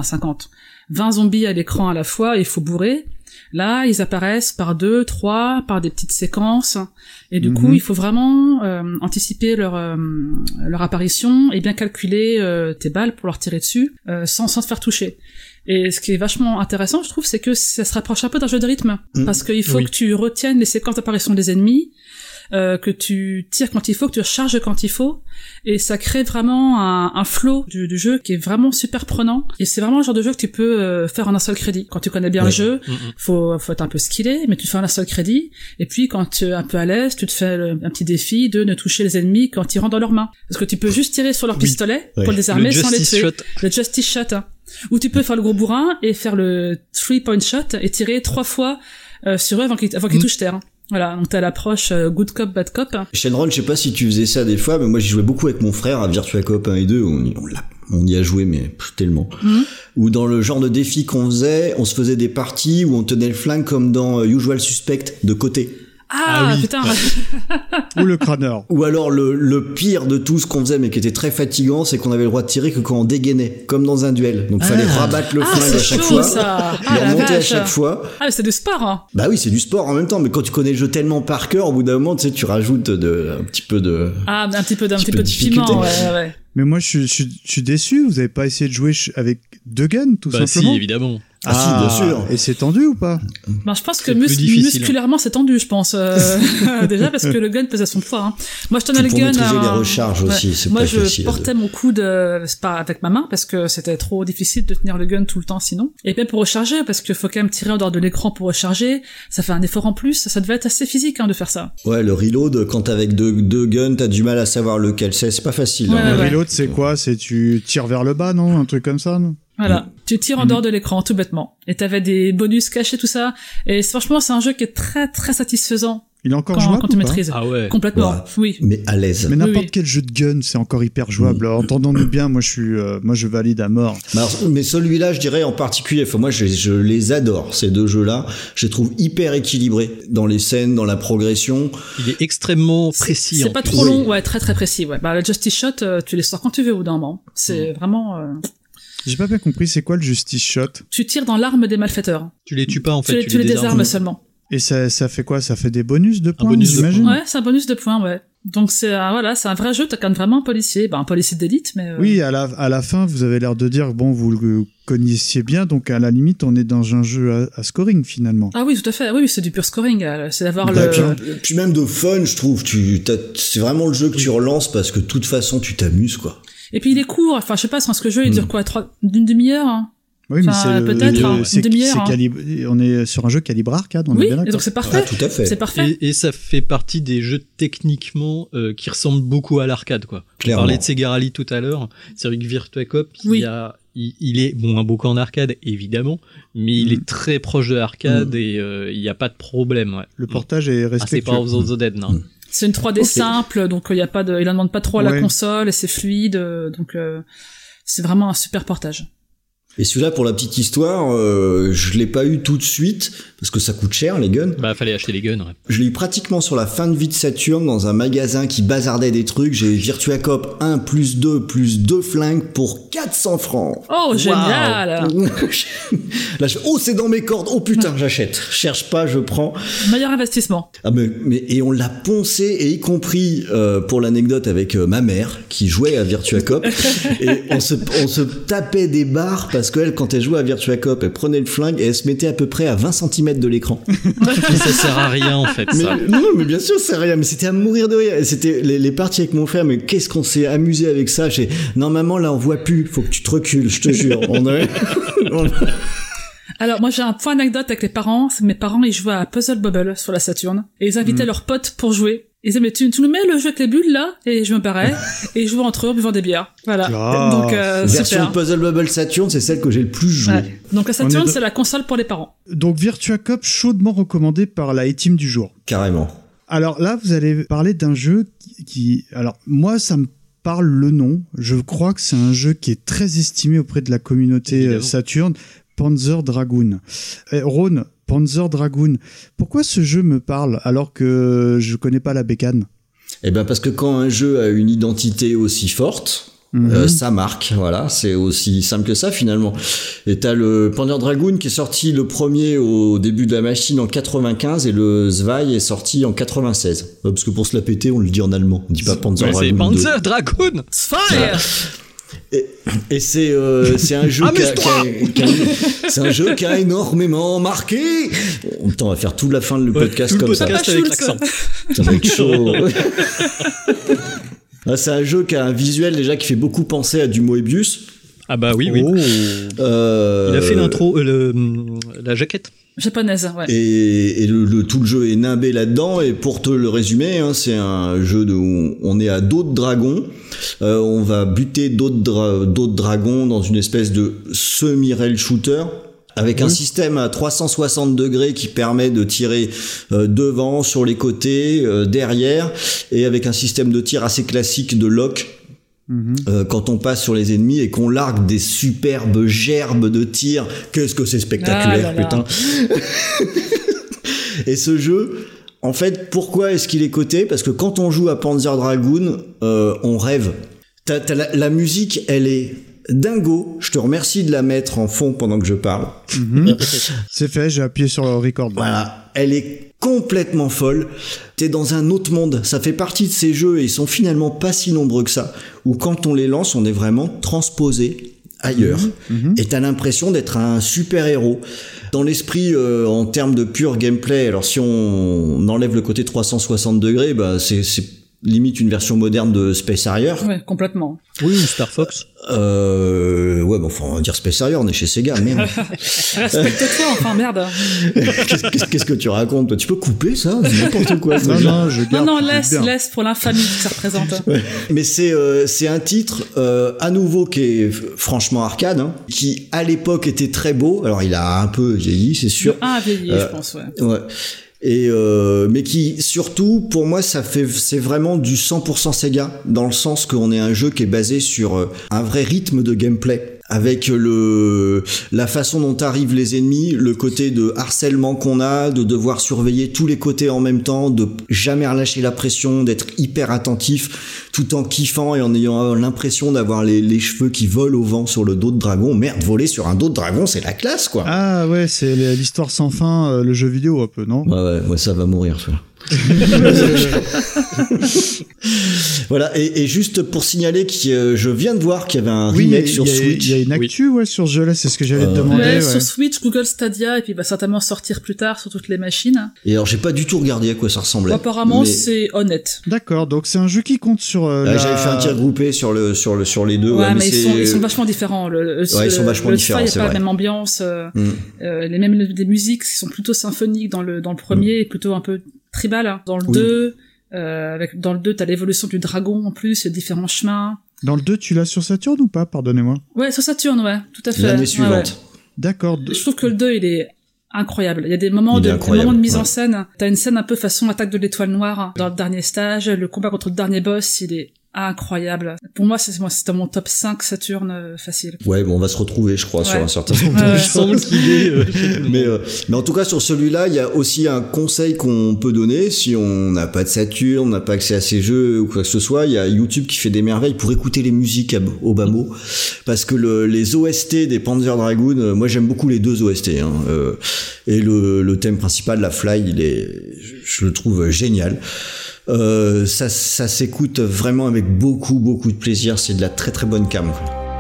[SPEAKER 4] 20 zombies à l'écran à la fois, il faut bourrer. Là, ils apparaissent par 2, 3, par des petites séquences, et du coup, il faut vraiment anticiper leur apparition et bien calculer tes balles pour leur tirer dessus sans te faire toucher. Et ce qui est vachement intéressant, je trouve, c'est que ça se rapproche un peu d'un jeu de rythme, parce qu'il faut que tu retiennes les séquences d'apparition des ennemis, que tu tires quand il faut, que tu recharges quand il faut, et ça crée vraiment un flow du jeu qui est vraiment super prenant, et c'est vraiment le genre de jeu que tu peux faire en un seul crédit. Quand tu connais bien le jeu, faut être un peu skillé, mais tu fais en un seul crédit, et puis quand tu es un peu à l'aise, tu te fais un petit défi de ne toucher les ennemis quand ils rentrent dans leurs mains. Parce que tu peux juste tirer sur leur pistolet pour les désarmer sans les tuer. Le Justice Shot. Ou tu peux faire le gros bourrin et faire le 3-point shot et tirer 3 fois sur eux avant qu'ils touchent terre. Voilà, donc t'as l'approche good cop, bad cop.
[SPEAKER 5] Shenron, je sais pas si tu faisais ça des fois, mais moi j'y jouais beaucoup avec mon frère à Virtua Cop 1 et 2, on y a joué, mais tellement. Ou dans le genre de défi qu'on faisait, on se faisait des parties où on tenait le flingue comme dans Usual Suspect de côté.
[SPEAKER 4] Ah oui, putain.
[SPEAKER 2] Ou le crâneur.
[SPEAKER 5] Ou alors le pire de tout ce qu'on faisait, mais qui était très fatigant, c'est qu'on avait le droit de tirer que quand on dégainait, comme dans un duel. Donc fallait rabattre le flingue à chaque fois, le remonter à chaque fois.
[SPEAKER 4] Ah, mais c'est du sport, hein.
[SPEAKER 5] Bah oui, c'est du sport en même temps, mais quand tu connais le jeu tellement par cœur, au bout d'un moment, tu sais, tu rajoutes un petit peu de
[SPEAKER 4] piment, ouais.
[SPEAKER 2] Mais moi, je suis déçu. Vous avez pas essayé de jouer avec 2 guns, tout simplement?
[SPEAKER 3] Si, évidemment.
[SPEAKER 5] Si, bien sûr.
[SPEAKER 2] Et c'est tendu ou pas?
[SPEAKER 4] Je pense que musculairement c'est tendu, je pense. Déjà parce que le gun pesait son poids. Hein. Moi je tenais le gun.
[SPEAKER 5] Pour maîtriser les recharges aussi, c'est pas facile.
[SPEAKER 4] Moi je portais mon coude pas avec ma main parce que c'était trop difficile de tenir le gun tout le temps sinon. Et même pour recharger parce qu'il faut quand même tirer en dehors de l'écran pour recharger. Ça fait un effort en plus. Ça devait être assez physique de faire ça.
[SPEAKER 5] Ouais, le reload quand t'as avec deux guns, t'as du mal à savoir lequel c'est pas facile.
[SPEAKER 2] Le reload c'est quoi? C'est tu tires vers le bas, non? Un truc comme ça, non?
[SPEAKER 4] Voilà, tu tires en dehors de l'écran, tout bêtement. Et t'avais des bonus cachés, tout ça. Et franchement, c'est un jeu qui est très, très satisfaisant.
[SPEAKER 2] Il est encore jouable
[SPEAKER 4] quand tu maîtrises.
[SPEAKER 3] Ah ouais.
[SPEAKER 4] Complètement, oui.
[SPEAKER 5] Mais à l'aise.
[SPEAKER 2] Mais n'importe quel jeu de gun, c'est encore hyper jouable. Entendons-nous bien, moi je valide à mort.
[SPEAKER 5] Mais celui-là, je dirais en particulier, moi je les adore, ces 2 jeux-là. Je les trouve hyper équilibrés dans les scènes, dans la progression.
[SPEAKER 3] Il est extrêmement précis.
[SPEAKER 4] C'est pas trop long, ouais, très très précis, ouais. Le Justice Shot, tu les sors quand tu veux au bout d'un moment. C'est vraiment...
[SPEAKER 2] J'ai pas bien compris, c'est quoi le Justice Shot?
[SPEAKER 4] Tu tires dans l'arme des malfaiteurs.
[SPEAKER 3] Tu les tues pas en fait,
[SPEAKER 4] tu les désarmes seulement.
[SPEAKER 2] Et ça fait quoi? Ça fait des bonus de points, j'imagine?
[SPEAKER 4] Ouais, c'est un bonus de points, ouais. Donc c'est un vrai jeu, t'incarnes vraiment un policier, un policier d'élite, mais...
[SPEAKER 2] Oui, à la fin, vous avez l'air de dire, bon, vous le connaissiez bien, donc à la limite, on est dans un jeu à scoring, finalement.
[SPEAKER 4] Ah oui, tout à fait, oui, c'est du pur scoring, c'est d'avoir
[SPEAKER 5] Puis même de fun, je trouve, c'est vraiment le jeu que tu relances parce que de toute façon, tu t'amuses, quoi.
[SPEAKER 4] Et puis il est court, je sais pas, ce que le jeu, il dure quoi, d'une demi-heure, hein.
[SPEAKER 2] Oui, mais c'est
[SPEAKER 4] peut-être une demi-heure.
[SPEAKER 2] On est sur un jeu calibre arcade, on est bien d'accord.
[SPEAKER 4] Et donc c'est parfait.
[SPEAKER 5] Tout à fait.
[SPEAKER 4] C'est parfait.
[SPEAKER 3] Et ça fait partie des jeux techniquement qui ressemblent beaucoup à l'arcade, quoi.
[SPEAKER 5] Clairement.
[SPEAKER 3] On parlait de Sega Rally tout à l'heure. C'est vrai que Virtua Cop, il est un beau en arcade évidemment, mais il est très proche de l'arcade et il y a pas de problème. Ouais.
[SPEAKER 2] Le portage est respectueux.
[SPEAKER 3] C'est pas House of the Dead, non.
[SPEAKER 4] C'est une 3D simple, donc il en demande pas trop à la console et c'est fluide, donc c'est vraiment un super portage.
[SPEAKER 5] Et celui-là, pour la petite histoire, je l'ai pas eu tout de suite parce que ça coûte cher les guns.
[SPEAKER 3] Bah fallait acheter les guns. Ouais.
[SPEAKER 5] Je l'ai eu pratiquement sur la fin de vie de Saturn dans un magasin qui bazardait des trucs. J'ai Virtua Cop 1 plus 2 flingues pour 400 francs.
[SPEAKER 4] Oh, génial.
[SPEAKER 5] Là, c'est dans mes cordes. Oh putain, j'achète. Cherche pas, je prends.
[SPEAKER 4] Meilleur investissement.
[SPEAKER 5] Ah mais et on l'a poncé, et y compris pour l'anecdote avec ma mère qui jouait à Virtua Cop. Et on se tapait des barres parce qu'elle, quand elle jouait à Virtua Cop, elle prenait le flingue et elle se mettait à peu près à 20 cm de l'écran.
[SPEAKER 3] Ça sert à rien en fait.
[SPEAKER 5] Mais,
[SPEAKER 3] ça.
[SPEAKER 5] Non, mais bien sûr, ça sert à rien. Mais c'était à mourir de rire. C'était les parties avec mon frère. Mais qu'est-ce qu'on s'est amusé avec ça. Non, maman, là, on voit plus. Faut que tu te recules, je te jure.
[SPEAKER 4] Alors, moi, j'ai un point anecdote avec les parents. Mes parents, ils jouaient à Puzzle Bobble sur la Saturn. Et ils invitaient leurs potes pour jouer. Ils disaient, mais tu nous mets le jeu avec les bulles, là? Et je me barrais. Et ils jouaient entre eux en buvant des bières. Voilà. Donc,
[SPEAKER 5] version
[SPEAKER 4] super.
[SPEAKER 5] Puzzle Bobble Saturn, c'est celle que j'ai le plus joué.
[SPEAKER 4] Ouais. Donc, la Saturn, c'est la console pour les parents.
[SPEAKER 2] Donc, Virtua Cop, chaudement recommandé par la A-Team du jour.
[SPEAKER 5] Carrément.
[SPEAKER 2] Alors là, vous allez parler d'un jeu qui... Alors, moi, ça me parle le nom. Je crois que c'est un jeu qui est très estimé auprès de la communauté Saturn. Panzer Dragoon. Ron, Panzer Dragoon. Pourquoi ce jeu me parle alors que je connais pas la bécane?
[SPEAKER 5] Eh ben parce que quand un jeu a une identité aussi forte, ça marque. Voilà, c'est aussi simple que ça finalement. Et t'as le Panzer Dragoon qui est sorti le premier au début de la machine en 95 et le Zwei est sorti en 96. Parce que pour se la péter, on le dit en allemand. On dit pas Panzer Dragoon.
[SPEAKER 3] C'est Panzer Dragoon.
[SPEAKER 5] Et c'est un jeu c'est un jeu qui a énormément marqué. Putain, on va faire toute la fin de podcast comme ça.
[SPEAKER 3] Avec l'accent.
[SPEAKER 5] Ça va être chaud. C'est un jeu qui a un visuel déjà qui fait beaucoup penser à du Moebius.
[SPEAKER 3] Ah bah oui. Il a fait l'intro, la jaquette.
[SPEAKER 4] Japonaise, ouais.
[SPEAKER 5] Et tout le jeu est nimbé là-dedans. Et pour te le résumer, c'est un jeu où on est à dos de dragon. On va buter d'autres dragons dans une espèce de semi-rail shooter. Avec un système à 360 degrés qui permet de tirer devant, sur les côtés, derrière. Et avec un système de tir assez classique de lock. Quand on passe sur les ennemis et qu'on largue des superbes gerbes de tir, qu'est-ce que c'est spectaculaire, putain. Et ce jeu, en fait, pourquoi est-ce qu'il est coté? Parce que quand on joue à Panzer Dragoon, on rêve. La musique, elle est dingo. Je te remercie de la mettre en fond pendant que je parle.
[SPEAKER 2] C'est fait, j'ai appuyé sur le record.
[SPEAKER 5] Voilà, elle est complètement folle. T'es dans un autre monde. Ça fait partie de ces jeux et ils sont finalement pas si nombreux que ça. Où quand on les lance, on est vraiment transposé ailleurs. Et t'as l'impression d'être un super héros. Dans l'esprit, en termes de pur gameplay, alors si on enlève le côté 360 degrés, bah c'est limite une version moderne de Space Harrier.
[SPEAKER 4] Ouais, complètement.
[SPEAKER 3] Oui, ou Star Fox.
[SPEAKER 5] Ouais, bon, enfin, on va dire Space Harrier, on est chez Sega, merde.
[SPEAKER 4] Respecte-toi, enfin, merde.
[SPEAKER 5] Qu'est-ce que tu racontes, toi? Tu peux couper ça? C'est n'importe quoi.
[SPEAKER 4] Non, laisse pour l'infamie que ça représente.
[SPEAKER 5] Ouais. Mais c'est un titre, à nouveau, qui est franchement arcade, qui, à l'époque, était très beau. Alors, il a un peu vieilli, c'est sûr.
[SPEAKER 4] Vieilli, je pense, ouais.
[SPEAKER 5] Et mais qui surtout pour moi c'est vraiment du 100% Sega dans le sens qu'on est un jeu qui est basé sur un vrai rythme de gameplay avec la façon dont arrivent les ennemis, le côté de harcèlement qu'on a, de devoir surveiller tous les côtés en même temps, de jamais relâcher la pression, d'être hyper attentif tout en kiffant et en ayant l'impression d'avoir les cheveux qui volent au vent sur le dos de dragon. Merde, voler sur un dos de dragon, c'est la classe, quoi.
[SPEAKER 2] Ah ouais, c'est l'histoire sans fin, le jeu vidéo un peu, non?
[SPEAKER 5] Ouais, ça va mourir, ça. Voilà, et juste pour signaler que je viens de voir qu'il y avait un remake sur Switch.
[SPEAKER 2] Il y a une actu sur ce jeu-là, c'est ce que j'allais te demander.
[SPEAKER 4] Ouais, sur Switch, Google Stadia, et puis il va certainement sortir plus tard sur toutes les machines.
[SPEAKER 5] Et alors j'ai pas du tout regardé à quoi ça ressemblait.
[SPEAKER 4] Apparemment c'est honnête.
[SPEAKER 2] D'accord, donc c'est un jeu qui compte sur
[SPEAKER 5] J'avais fait un tir groupé sur les deux.
[SPEAKER 4] Ouais, mais ils sont vachement différents. Ils sont vachement différents. Il n'y a pas la même ambiance. Les mêmes des musiques qui sont plutôt symphoniques dans le premier et plutôt un peu tribal. Dans le 2, dans le 2, t'as l'évolution du dragon en plus, différents chemins.
[SPEAKER 2] Dans le 2, tu l'as sur Saturn ou pas? Pardonnez-moi.
[SPEAKER 4] Ouais, sur Saturn, ouais, tout à fait.
[SPEAKER 5] L'année suivante.
[SPEAKER 4] Ouais.
[SPEAKER 2] D'accord.
[SPEAKER 4] Je trouve que le 2, il est incroyable. Il y a des moments de mise en scène. T'as une scène un peu façon attaque de l'étoile noire dans le dernier stage. Le combat contre le dernier boss, il est incroyable. Pour moi, c'était mon top 5 Saturn facile.
[SPEAKER 5] Ouais, bon, on va se retrouver, je crois, sur un certain nombre
[SPEAKER 3] de choses.
[SPEAKER 5] Mais en tout cas, sur celui-là, il y a aussi un conseil qu'on peut donner si on n'a pas de Saturn, on n'a pas accès à ces jeux ou quoi que ce soit. Il y a YouTube qui fait des merveilles pour écouter les musiques au bas mot, parce que les OST des Panzer Dragoon, moi j'aime beaucoup les 2 OST, hein, et le thème principal, la Fly, je le trouve génial. Ça s'écoute vraiment avec beaucoup de plaisir, c'est de la très très bonne cam.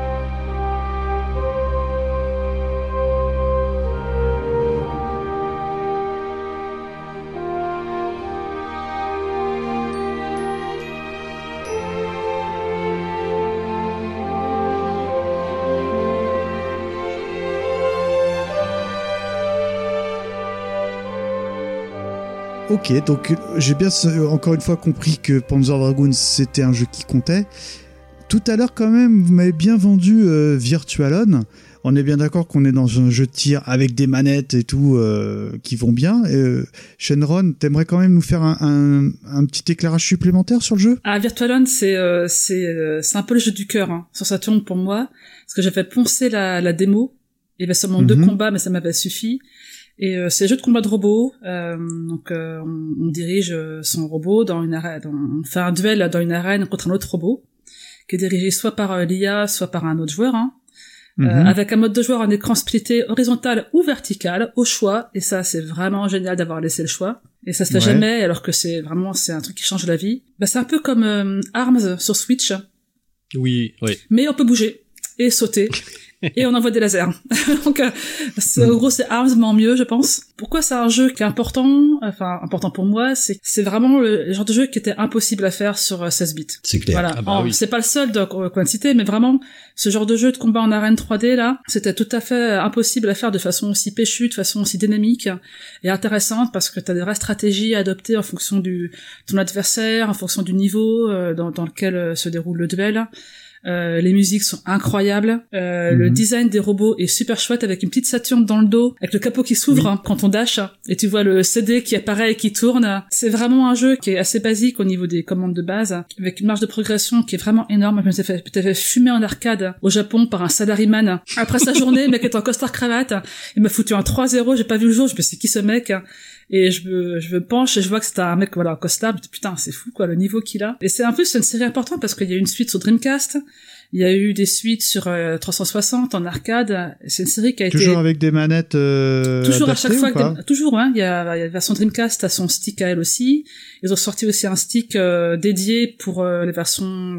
[SPEAKER 2] Ok, donc j'ai bien encore une fois compris que Panzer Dragoon c'était un jeu qui comptait. Tout à l'heure quand même, vous m'avez bien vendu Virtualon. On est bien d'accord qu'on est dans un jeu de tir avec des manettes et tout qui vont bien. Shenron, t'aimerais quand même nous faire un petit éclairage supplémentaire sur le jeu ?
[SPEAKER 4] Ah, Virtualon, c'est un peu le jeu du cœur hein, sur Saturn pour moi, parce que j'avais poncé la démo. Il y avait seulement 2 combats, mais ça m'avait suffi. Et c'est un jeu de combat de robots. On dirige son robot dans une arène. On fait un duel dans une arène contre un autre robot qui est dirigé soit par l'IA, soit par un autre joueur. Hein. Avec un mode de joueur en écran splitté horizontal ou vertical au choix. Et ça, c'est vraiment génial d'avoir laissé le choix. Et ça se fait jamais, alors que c'est un truc qui change la vie. Bah, c'est un peu comme Arms sur Switch.
[SPEAKER 3] Oui.
[SPEAKER 4] Mais on peut bouger et sauter. Et on envoie des lasers. Donc, en gros, c'est Arms, mais en mieux, je pense. Pourquoi c'est un jeu qui est important pour moi, c'est vraiment le genre de jeu qui était impossible à faire sur 16 bits.
[SPEAKER 5] C'est clair.
[SPEAKER 4] Voilà. C'est pas le seul qu'on a cité, mais vraiment, ce genre de jeu de combat en arène 3D, là, c'était tout à fait impossible à faire de façon aussi péchue, de façon aussi dynamique et intéressante, parce que t'as des vraies stratégies à adopter en fonction de ton adversaire, en fonction du niveau dans lequel se déroule le duel. Les musiques sont incroyables. Le design des robots est super chouette, avec une petite Saturn dans le dos, avec le capot qui s'ouvre quand on dash, et tu vois le CD qui apparaît et qui tourne. C'est vraiment un jeu qui est assez basique au niveau des commandes de base, avec une marge de progression qui est vraiment énorme. Je me suis fait fumer en arcade au Japon par un salaryman. Après sa journée, le mec est en costard cravate. Il m'a foutu un 3-0, j'ai pas vu le jour, je me suis dit, c'est qui ce mec? Et je me penche et je vois que c'était un mec, voilà, en costard. Je me dis, putain, c'est fou, quoi, le niveau qu'il a. Et c'est un peu, c'est une série importante parce qu'il y a eu une suite sur Dreamcast. Il y a eu des suites sur 360 en arcade. C'est une série qui a
[SPEAKER 2] toujours avec des manettes
[SPEAKER 4] toujours à chaque fois toujours hein, il y a la version Dreamcast à son stick à elle aussi. Ils ont sorti aussi un stick dédié pour les versions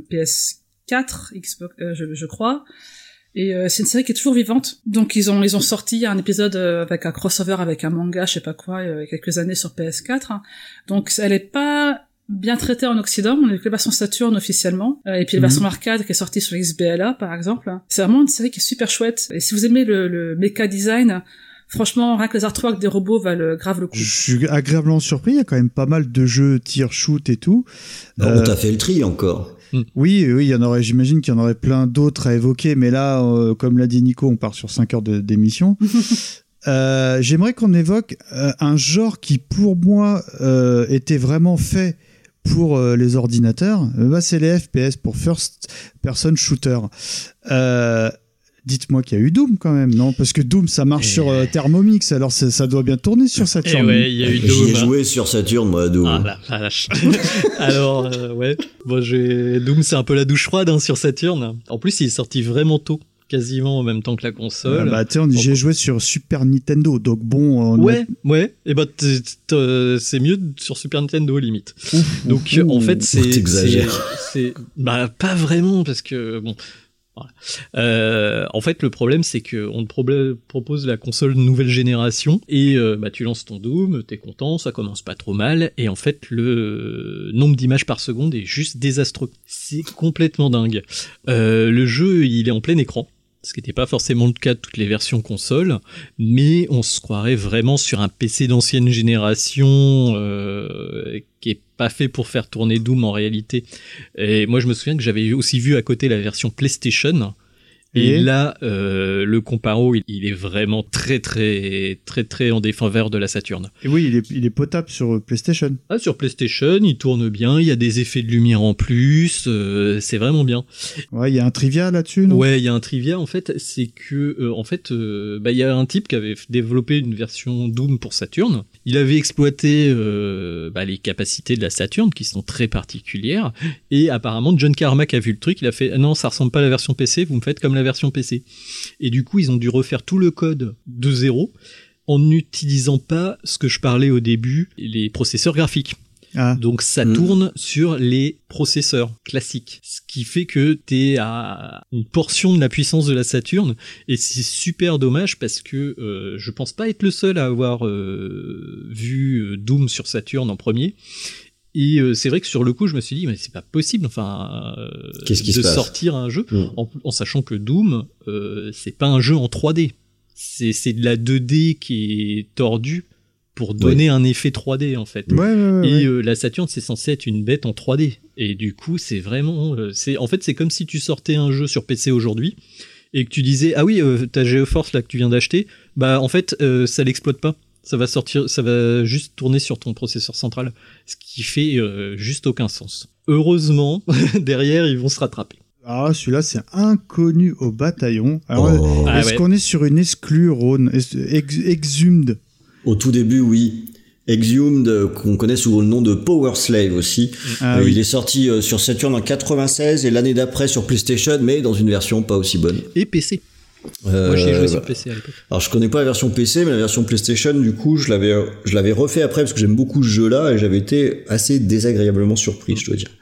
[SPEAKER 4] PS4, Xbox je crois. Et c'est une série qui est toujours vivante. Donc ils ont sorti un épisode avec un crossover avec un manga, je sais pas quoi, il y a quelques années sur PS4. Donc elle est pas bien traitée en Occident, on a que la version Saturn officiellement, et puis la version arcade qui est sortie sur XBLA par exemple. C'est vraiment une série qui est super chouette. Et si vous aimez le mecha design, franchement, rien que les artworks des robots valent grave le coup.
[SPEAKER 2] Je suis agréablement surpris, il y a quand même pas mal de jeux tir, shoot et tout.
[SPEAKER 5] On t'a fait le tri encore.
[SPEAKER 2] Oui, il y en aurait, j'imagine qu'il y en aurait plein d'autres à évoquer, mais là, comme l'a dit Nico, on part sur 5 heures d'émission. J'aimerais qu'on évoque un genre qui, pour moi, était vraiment fait pour les ordinateurs. C'est les FPS, pour First Person Shooter. Dites-moi qu'il y a eu Doom quand même, non? Parce que Doom, ça marche sur Thermomix, alors ça doit bien tourner sur Saturn.
[SPEAKER 3] Ouais, il y a eu Doom.
[SPEAKER 5] J'y ai joué sur Saturn, moi, Doom.
[SPEAKER 3] Ah la vache. Alors, ouais. Bon, Doom, c'est un peu la douche froide sur Saturn. En plus, il est sorti vraiment tôt, quasiment en même temps que la console.
[SPEAKER 2] J'y ai joué sur Super Nintendo, donc bon...
[SPEAKER 3] Ouais. Et c'est mieux sur Super Nintendo, limite. Donc, en fait, c'est pas vraiment, parce que, bon... Voilà. En fait, le problème, c'est que on te propose la console nouvelle génération et tu lances ton Doom, t'es content, ça commence pas trop mal, et en fait, le nombre d'images par seconde est juste désastreux. C'est complètement dingue. Le jeu, il est en plein écran, ce qui n'était pas forcément le cas de toutes les versions console, mais on se croirait vraiment sur un PC d'ancienne génération qui est pas fait pour faire tourner Doom en réalité. Et moi je me souviens que j'avais aussi vu à côté la version PlayStation, Et là, le comparo, il est vraiment très en défaveur de la Saturn.
[SPEAKER 2] Et oui, il est potable sur PlayStation.
[SPEAKER 3] Ah, sur PlayStation, il tourne bien, il y a des effets de lumière en plus, c'est vraiment bien.
[SPEAKER 2] Ouais, il y a un trivia là-dessus, non ?
[SPEAKER 3] Ouais, il y a un trivia, en fait, c'est que, il y a un type qui avait développé une version Doom pour Saturn. Il avait exploité les capacités de la Saturn, qui sont très particulières, et apparemment, John Carmack a vu le truc, il a fait « Non, ça ressemble pas à la version PC, vous me faites comme la version PC. » Et du coup, ils ont dû refaire tout le code de zéro en n'utilisant pas ce que je parlais au début, les processeurs graphiques. Ah. Donc ça tourne sur les processeurs classiques, ce qui fait que t'es à une portion de la puissance de la Saturn, et c'est super dommage parce que je pense pas être le seul à avoir vu Doom sur Saturn en premier. Et c'est vrai que sur le coup, je me suis dit, mais c'est pas possible, de sortir un jeu en sachant que Doom, c'est pas un jeu en 3D, c'est de la 2D qui est tordue pour donner un effet 3D en fait. Et la Saturn, c'est censé être une bête en 3D. Et du coup, c'est vraiment, c'est comme si tu sortais un jeu sur PC aujourd'hui et que tu disais, ah oui, ta GeForce là que tu viens d'acheter, bah en fait, ça l'exploite pas. Ça va juste tourner sur ton processeur central, ce qui fait juste aucun sens. Heureusement, derrière, ils vont se rattraper.
[SPEAKER 2] Ah, celui-là, c'est inconnu au bataillon. Alors, est-ce qu'on est sur une exclue, Rhône, Exhumed?
[SPEAKER 5] Au tout début, oui. Exhumed, qu'on connaît sous le nom de Power Slave aussi. Il est sorti sur Saturn en 96 et l'année d'après sur PlayStation, mais dans une version pas aussi bonne.
[SPEAKER 3] Et PC. Moi j'y ai joué sur PC à l'époque.
[SPEAKER 5] Alors je connais pas la version PC, mais la version PlayStation, du coup, je l'avais refait après parce que j'aime beaucoup ce jeu-là et j'avais été assez désagréablement surpris, je dois dire.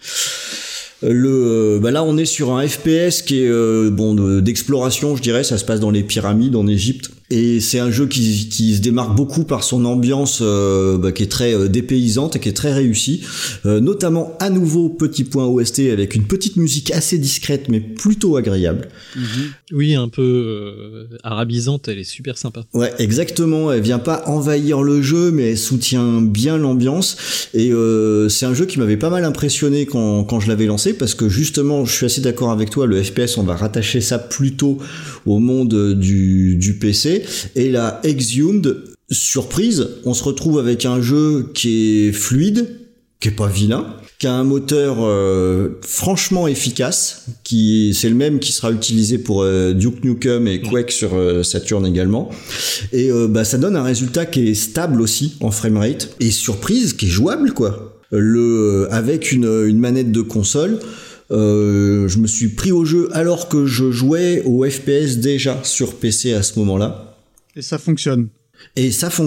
[SPEAKER 5] Là on est sur un FPS qui est d'exploration, je dirais. Ça se passe dans les pyramides en Égypte. Et c'est un jeu qui se démarque beaucoup par son ambiance qui est très dépaysante et qui est très réussie. Notamment, à nouveau, petit point OST avec une petite musique assez discrète mais plutôt agréable.
[SPEAKER 3] Oui, un peu arabisante, elle est super sympa.
[SPEAKER 5] Ouais, exactement. Elle vient pas envahir le jeu, mais elle soutient bien l'ambiance. Et c'est un jeu qui m'avait pas mal impressionné quand je l'avais lancé, parce que justement, je suis assez d'accord avec toi, le FPS, on va rattacher ça plutôt au monde du PC. Et là, Exhumed, surprise, on se retrouve avec un jeu qui est fluide, qui est pas vilain, qui a un moteur franchement efficace, c'est le même qui sera utilisé pour Duke Nukem et Quake sur Saturn également. Et ça donne un résultat qui est stable aussi en framerate, et surprise, qui est jouable quoi. Avec une manette de console. Je me suis pris au jeu alors que je jouais au FPS déjà sur PC à ce moment-là.
[SPEAKER 2] Et ça fonctionne.
[SPEAKER 5] Et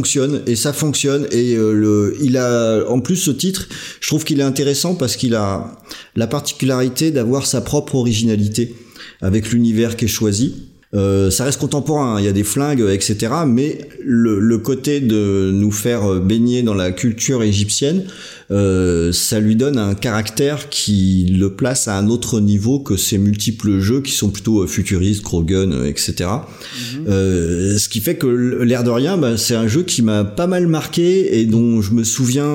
[SPEAKER 5] il a, en plus, ce titre, je trouve qu'il est intéressant parce qu'il a la particularité d'avoir sa propre originalité avec l'univers qui est choisi. Ça reste contemporain, il y a des flingues, etc. Mais le côté de nous faire baigner dans la culture égyptienne, ça lui donne un caractère qui le place à un autre niveau que ces multiples jeux qui sont plutôt futuristes, gros gun, etc. Ce qui fait que l'air de rien, c'est un jeu qui m'a pas mal marqué et dont je me souviens,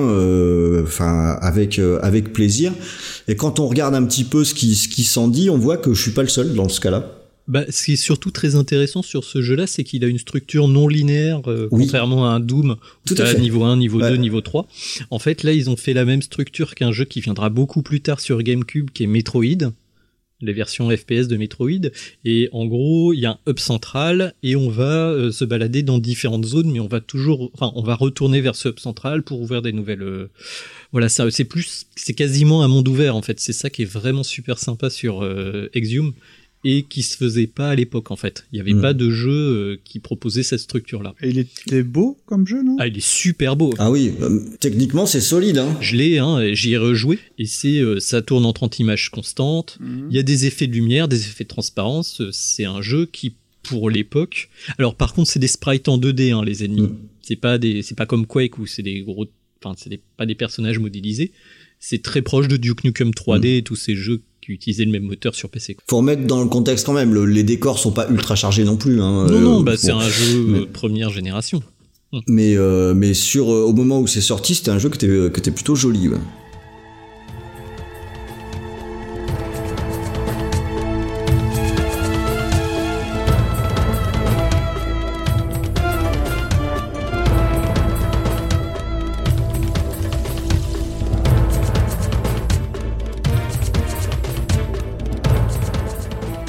[SPEAKER 5] avec plaisir. Et quand on regarde un petit peu ce qui s'en dit, on voit que je suis pas le seul dans ce cas-là.
[SPEAKER 3] Ce qui est surtout très intéressant sur ce jeu-là, c'est qu'il a une structure non linéaire, contrairement à un Doom, où tu as niveau 1, niveau 2, niveau 3. En fait, là, ils ont fait la même structure qu'un jeu qui viendra beaucoup plus tard sur GameCube, qui est Metroid, les versions FPS de Metroid. Et en gros, il y a un hub central, et on va se balader dans différentes zones, mais on va retourner vers ce hub central pour ouvrir des nouvelles... c'est quasiment un monde ouvert, en fait. C'est ça qui est vraiment super sympa sur Exhumed. Et qui se faisait pas à l'époque en fait. Il y avait pas de jeu qui proposait cette structure-là.
[SPEAKER 2] Et il était beau comme jeu, non ?
[SPEAKER 3] Ah, il est super beau.
[SPEAKER 5] Ah oui, techniquement c'est solide. Hein.
[SPEAKER 3] Je l'ai, j'y ai rejoué et ça tourne en 30 images constantes. Il y a des effets de lumière, des effets de transparence. C'est un jeu qui, pour l'époque. Alors par contre, c'est des sprites en 2D, les ennemis. C'est pas comme Quake où c'est pas des personnages modélisés. C'est très proche de Duke Nukem 3D et tous ces jeux qui utilisaient le même moteur sur PC.
[SPEAKER 5] Faut remettre dans le contexte quand même, les décors sont pas ultra chargés non plus.
[SPEAKER 3] C'est un jeu première génération.
[SPEAKER 5] Mais au moment où c'est sorti, c'était un jeu qui était plutôt joli. Ouais.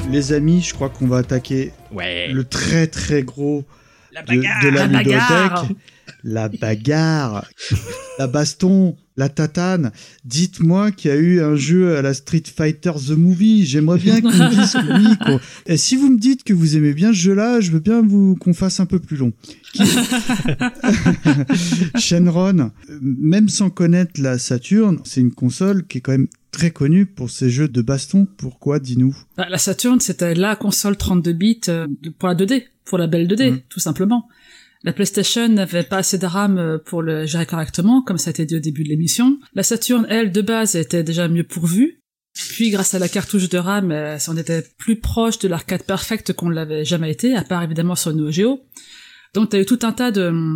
[SPEAKER 2] Les amis, je crois qu'on va attaquer le très très gros de la ludothèque. La bagarre, la baston, la tatane. Dites-moi qu'il y a eu un jeu à la Street Fighter The Movie. J'aimerais bien qu'on me dise oui. Et si vous me dites que vous aimez bien ce jeu-là, je veux bien qu'on fasse un peu plus long. Shenron, même sans connaître la Saturn, c'est une console qui est quand même très connue pour ses jeux de baston. Pourquoi, dis-nous?
[SPEAKER 4] La Saturn, c'était la console 32 bits pour la 2D, pour la belle 2D, tout simplement. La PlayStation n'avait pas assez de RAM pour le gérer correctement, comme ça a été dit au début de l'émission. La Saturn, elle, de base, était déjà mieux pourvue. Puis, grâce à la cartouche de RAM, on était plus proche de l'arcade perfect qu'on l'avait jamais été, à part évidemment sur Neo Geo. Donc, t'as eu tout un tas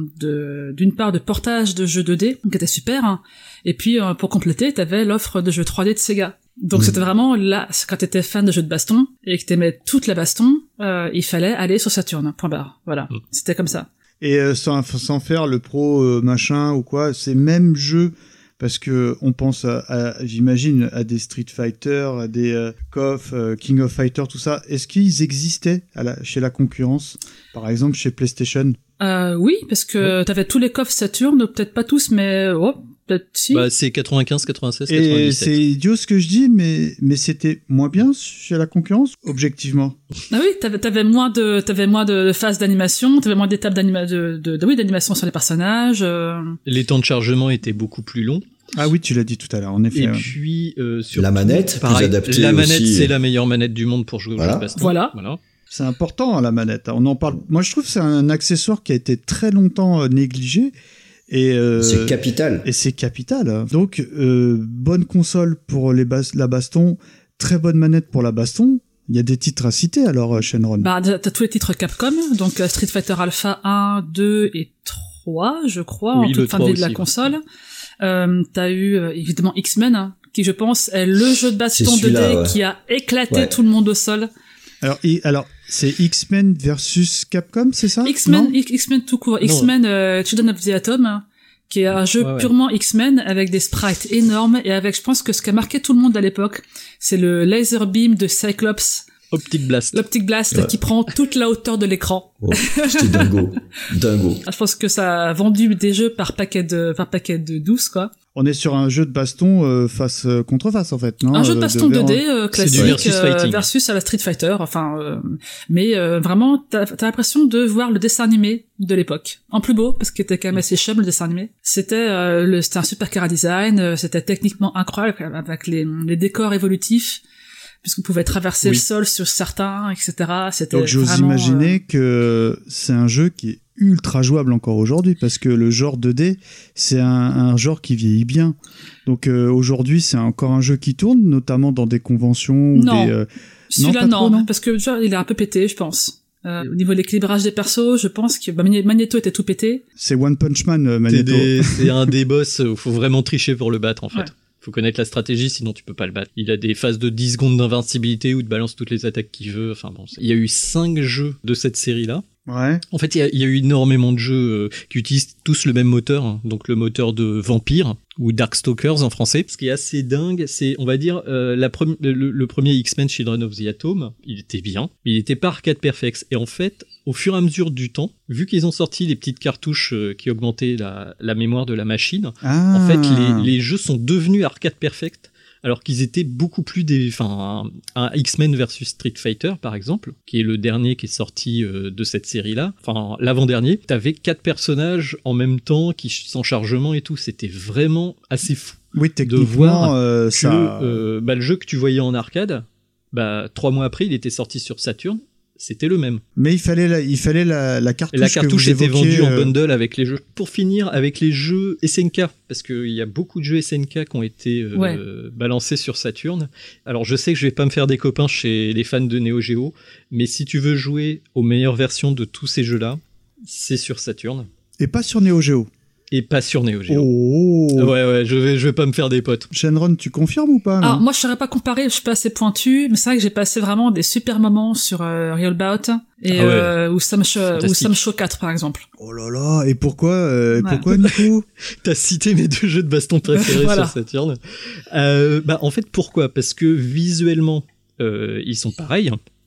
[SPEAKER 4] d'une part de portage de jeux 2D, qui était super, hein. Et puis, pour compléter, t'avais l'offre de jeux 3D de Sega. Donc, c'était vraiment là, quand t'étais fan de jeux de baston, et que t'aimais toute la baston, il fallait aller sur Saturn, point barre. Voilà. C'était comme ça.
[SPEAKER 2] Et sans faire le pro machin ou quoi, c'est même jeu, parce que on pense j'imagine à des Street Fighter, à des KOF, King of Fighter, tout ça. Est-ce qu'ils existaient chez la concurrence, par exemple chez PlayStation?
[SPEAKER 4] Oui, parce que t'avais tous les KOF Saturn, peut-être pas tous, mais peut-être si.
[SPEAKER 3] Bah, c'est 95, 96,
[SPEAKER 2] et
[SPEAKER 3] 97.
[SPEAKER 2] C'est idiot ce que je dis, mais c'était moins bien chez la concurrence, objectivement.
[SPEAKER 4] Ah oui, t'avais moins de phases d'animation, t'avais moins d'étapes d'animation sur les personnages.
[SPEAKER 3] Les temps de chargement étaient beaucoup plus longs.
[SPEAKER 2] Ah oui, tu l'as dit tout à l'heure, en effet.
[SPEAKER 3] Et puis, surtout,
[SPEAKER 5] la manette,
[SPEAKER 3] pareil,
[SPEAKER 5] plus adaptée
[SPEAKER 3] la manette,
[SPEAKER 5] aussi.
[SPEAKER 3] C'est la meilleure manette du monde pour jouer au jeu de baston.
[SPEAKER 4] Voilà.
[SPEAKER 2] C'est important, la manette. On en parle. Moi, je trouve que c'est un accessoire qui a été très longtemps négligé. Et
[SPEAKER 5] c'est capital.
[SPEAKER 2] Et c'est capital. Donc, bonne console pour la baston, très bonne manette pour la baston. Il y a des titres à citer alors, Shenron.
[SPEAKER 4] Bah, t'as tous les titres Capcom, donc Street Fighter Alpha 1, 2 et 3, je crois, en toute fin de vie de la console. T'as eu évidemment X-Men, hein, qui je pense est le jeu de baston 2D qui a éclaté tout le monde au sol.
[SPEAKER 2] Alors c'est X-Men versus Capcom, c'est ça?
[SPEAKER 4] X-Men tout court. X-Men Children of the Atom, qui est un jeu purement X-Men avec des sprites énormes et avec, je pense que ce qui a marqué tout le monde à l'époque, c'est le laser beam de Cyclops.
[SPEAKER 3] Optic Blast.
[SPEAKER 4] L'Optic Blast qui prend toute la hauteur de l'écran.
[SPEAKER 5] C'était dingo.
[SPEAKER 4] Je pense que ça a vendu des jeux par paquet de 12, quoi.
[SPEAKER 2] On est sur un jeu de baston face contre face, en fait, non?
[SPEAKER 4] Un jeu de baston 2D classique versus à la Street Fighter, mais vraiment t'as l'impression de voir le dessin animé de l'époque, en plus beau, parce qu'il était quand même assez chum le dessin animé. C'était un super chara design, c'était techniquement incroyable avec les décors évolutifs, puisqu'on pouvait traverser le sol sur certains, etc. C'était
[SPEAKER 2] donc j'ose imaginer que c'est un jeu qui est ultra jouable encore aujourd'hui, parce que le genre 2D, c'est un genre qui vieillit bien. Donc aujourd'hui, c'est encore un jeu qui tourne, notamment dans des conventions ou des...
[SPEAKER 4] Celui-là, non, parce que genre, il est un peu pété, je pense. Au niveau de l'équilibrage des persos, je pense que Magneto était tout pété.
[SPEAKER 2] C'est One Punch Man, Magneto.
[SPEAKER 3] C'est un des boss, faut vraiment tricher pour le battre, en fait. Faut connaître la stratégie, sinon tu peux pas le battre. Il a des phases de 10 secondes d'invincibilité où il te balance toutes les attaques qu'il veut. Enfin bon, il y a eu 5 jeux de cette série-là.
[SPEAKER 2] Ouais.
[SPEAKER 3] En fait, il y a eu énormément de jeux qui utilisent tous le même moteur, hein, donc le moteur de Vampire ou Darkstalkers en français. Ce qui est assez dingue, c'est, on va dire, le premier X-Men Children of the Atom, il était bien, mais il était pas arcade perfect. Et en fait, au fur et à mesure du temps, vu qu'ils ont sorti les petites cartouches qui augmentaient la mémoire de la machine, en fait, les jeux sont devenus arcade perfect. Alors qu'ils étaient beaucoup plus un X-Men versus Street Fighter par exemple, qui est le dernier qui est sorti de cette série-là, enfin l'avant-dernier, t'avais 4 personnages en même temps qui sans chargement et tout, c'était vraiment assez fou.
[SPEAKER 2] Oui, techniquement,
[SPEAKER 3] de voir
[SPEAKER 2] que
[SPEAKER 3] le jeu que tu voyais en arcade, 3 mois après, il était sorti sur Saturn. C'était le même.
[SPEAKER 2] Mais il fallait la cartouche.
[SPEAKER 3] Et la cartouche
[SPEAKER 2] que vous
[SPEAKER 3] était vendue en
[SPEAKER 2] évoquiez,
[SPEAKER 3] bundle avec les jeux. Pour finir, avec les jeux SNK, parce qu'il y a beaucoup de jeux SNK qui ont été balancés sur Saturn. Alors je sais que je vais pas me faire des copains chez les fans de Neo Geo, mais si tu veux jouer aux meilleures versions de tous ces jeux-là, c'est sur Saturn.
[SPEAKER 2] Et pas sur Neo Geo.
[SPEAKER 3] Et pas sur Neo Geo.
[SPEAKER 2] Oh.
[SPEAKER 3] Ouais, je vais pas me faire des potes.
[SPEAKER 2] Shenron, tu confirmes ou pas?
[SPEAKER 4] Alors moi je saurais pas comparer, je suis pas assez pointu, mais c'est vrai que j'ai passé vraiment des super moments sur Real Bout et ou Sam Show 4 par exemple.
[SPEAKER 2] Oh là là, et pourquoi Nico?
[SPEAKER 3] T'as cité mes 2 jeux de baston préférés sur Saturn. En fait pourquoi? Parce que visuellement ils sont pareils.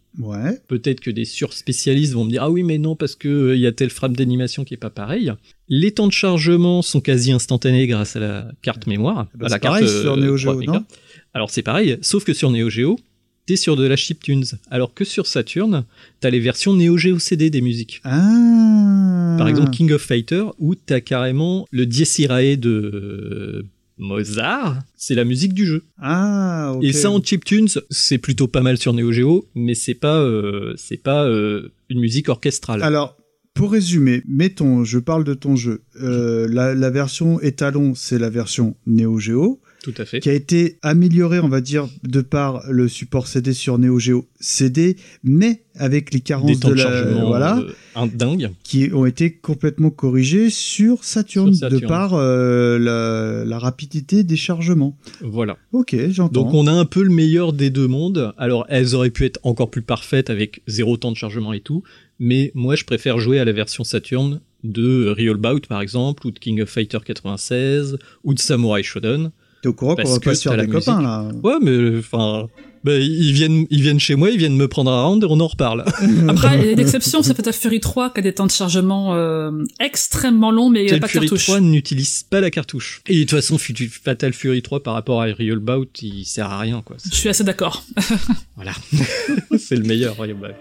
[SPEAKER 2] Ouais.
[SPEAKER 3] Peut-être que des surspécialistes vont me dire « Ah oui, mais non, parce qu'il y a tel frame d'animation qui est pas pareil. » Les temps de chargement sont quasi instantanés grâce à la carte mémoire.
[SPEAKER 2] Bah,
[SPEAKER 3] à la
[SPEAKER 2] c'est pareil sur Neo Geo, non ?
[SPEAKER 3] Alors c'est pareil, sauf que sur Neo Geo, t'es sur de la chiptunes, alors que sur Saturn, t'as les versions Neo Geo CD des musiques.
[SPEAKER 2] Ah.
[SPEAKER 3] Par exemple, King of Fighter, où t'as carrément le Dies Irae de Mozart, c'est la musique du jeu.
[SPEAKER 2] Ah, ok.
[SPEAKER 3] Et ça en chiptunes, c'est plutôt pas mal sur Neo Geo, mais c'est pas une musique orchestrale.
[SPEAKER 2] Alors, pour résumer, je parle de ton jeu. La version étalon, c'est la version Neo Geo.
[SPEAKER 3] Tout à fait.
[SPEAKER 2] Qui a été améliorée, on va dire, de par le support CD sur Neo Geo CD, mais avec les carences
[SPEAKER 3] des temps de chargement dingue,
[SPEAKER 2] qui ont été complètement corrigées sur Saturn. De par la rapidité des chargements.
[SPEAKER 3] Voilà.
[SPEAKER 2] Ok, j'entends.
[SPEAKER 3] Donc on a un peu le meilleur des deux mondes. Alors elles auraient pu être encore plus parfaites avec 0 temps de chargement et tout, mais moi je préfère jouer à la version Saturn de Real Bout par exemple, ou de King of Fighter 96, ou de Samurai Shodown.
[SPEAKER 2] T'es au courant qu'on va pas se faire des copains, là?
[SPEAKER 3] Ouais, mais enfin... ils viennent chez moi, ils viennent me prendre un round et on en reparle.
[SPEAKER 4] Après, il y a une exception, c'est Fatal Fury 3 qui a des temps de chargement extrêmement longs, mais il n'y a pas de cartouche.
[SPEAKER 3] Fatal Fury 3 n'utilise pas la cartouche. Et de toute façon, Fatal Fury 3 par rapport à Real Bout, il sert à rien, quoi.
[SPEAKER 4] Je suis assez d'accord.
[SPEAKER 3] Voilà. C'est le meilleur, Real Bout.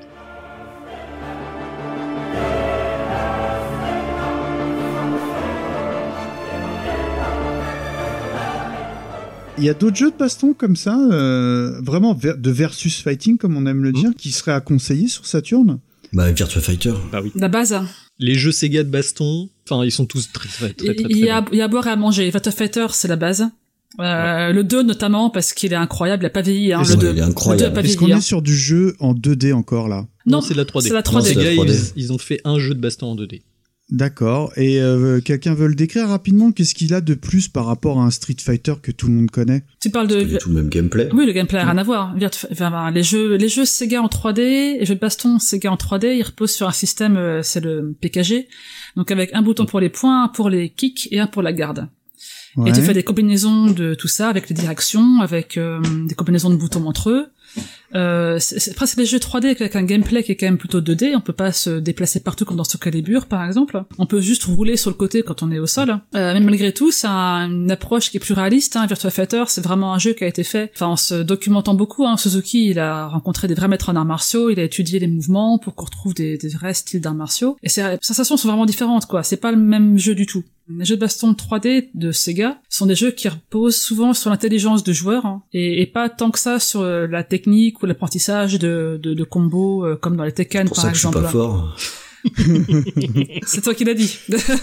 [SPEAKER 2] Il y a d'autres jeux de baston comme ça, vraiment de versus fighting, comme on aime le dire, qui seraient à conseiller sur Saturn ?
[SPEAKER 5] Bah, Virtua Fighter.
[SPEAKER 3] Bah oui.
[SPEAKER 4] La base.
[SPEAKER 3] Les jeux Sega de baston, enfin, ils sont tous très
[SPEAKER 4] il y a à boire et à manger. Virtua Fighter, c'est la base. Le 2 notamment, parce qu'il est incroyable, il a pas vieilli. Hein, le 2.
[SPEAKER 5] Il est incroyable.
[SPEAKER 2] Est-ce qu'on est sur du jeu en 2D encore, là ?
[SPEAKER 4] Non,
[SPEAKER 3] c'est de la 3D.
[SPEAKER 4] C'est la 3D.
[SPEAKER 3] Sega, ils ont fait un jeu de baston en 2D.
[SPEAKER 2] D'accord. Et quelqu'un veut le décrire rapidement ? Qu'est-ce qu'il a de plus par rapport à un Street Fighter que tout le monde connaît ?
[SPEAKER 4] Tu parles de...
[SPEAKER 5] C'est tout le même gameplay.
[SPEAKER 4] Oui, le gameplay n'a rien à voir. Les jeux Sega en 3D, les jeux de baston Sega en 3D, ils reposent sur un système, c'est le PKG. Donc avec un bouton pour les points, un pour les kicks et un pour la garde. Ouais. Et tu fais des combinaisons de tout ça avec les directions, avec des combinaisons de boutons entre eux. Après c'est des jeux 3D avec un gameplay qui est quand même plutôt 2D, on peut pas se déplacer partout comme dans Soul Calibur par exemple, on peut juste rouler sur le côté quand on est au sol, mais malgré tout c'est une approche qui est plus réaliste, hein. Virtua Fighter c'est vraiment un jeu qui a été fait, en se documentant beaucoup, hein. Suzuki il a rencontré des vrais maîtres en arts martiaux, il a étudié les mouvements pour qu'on retrouve des vrais styles d'arts martiaux, et les sensations sont vraiment différentes quoi, c'est pas le même jeu du tout. Les jeux de baston 3D de Sega sont des jeux qui reposent souvent sur l'intelligence de joueurs, hein, et pas tant que ça sur la technique ou l'apprentissage de combos comme dans les Tekken par exemple.
[SPEAKER 5] C'est pour ça que je suis pas fort.
[SPEAKER 4] C'est toi qui l'as dit.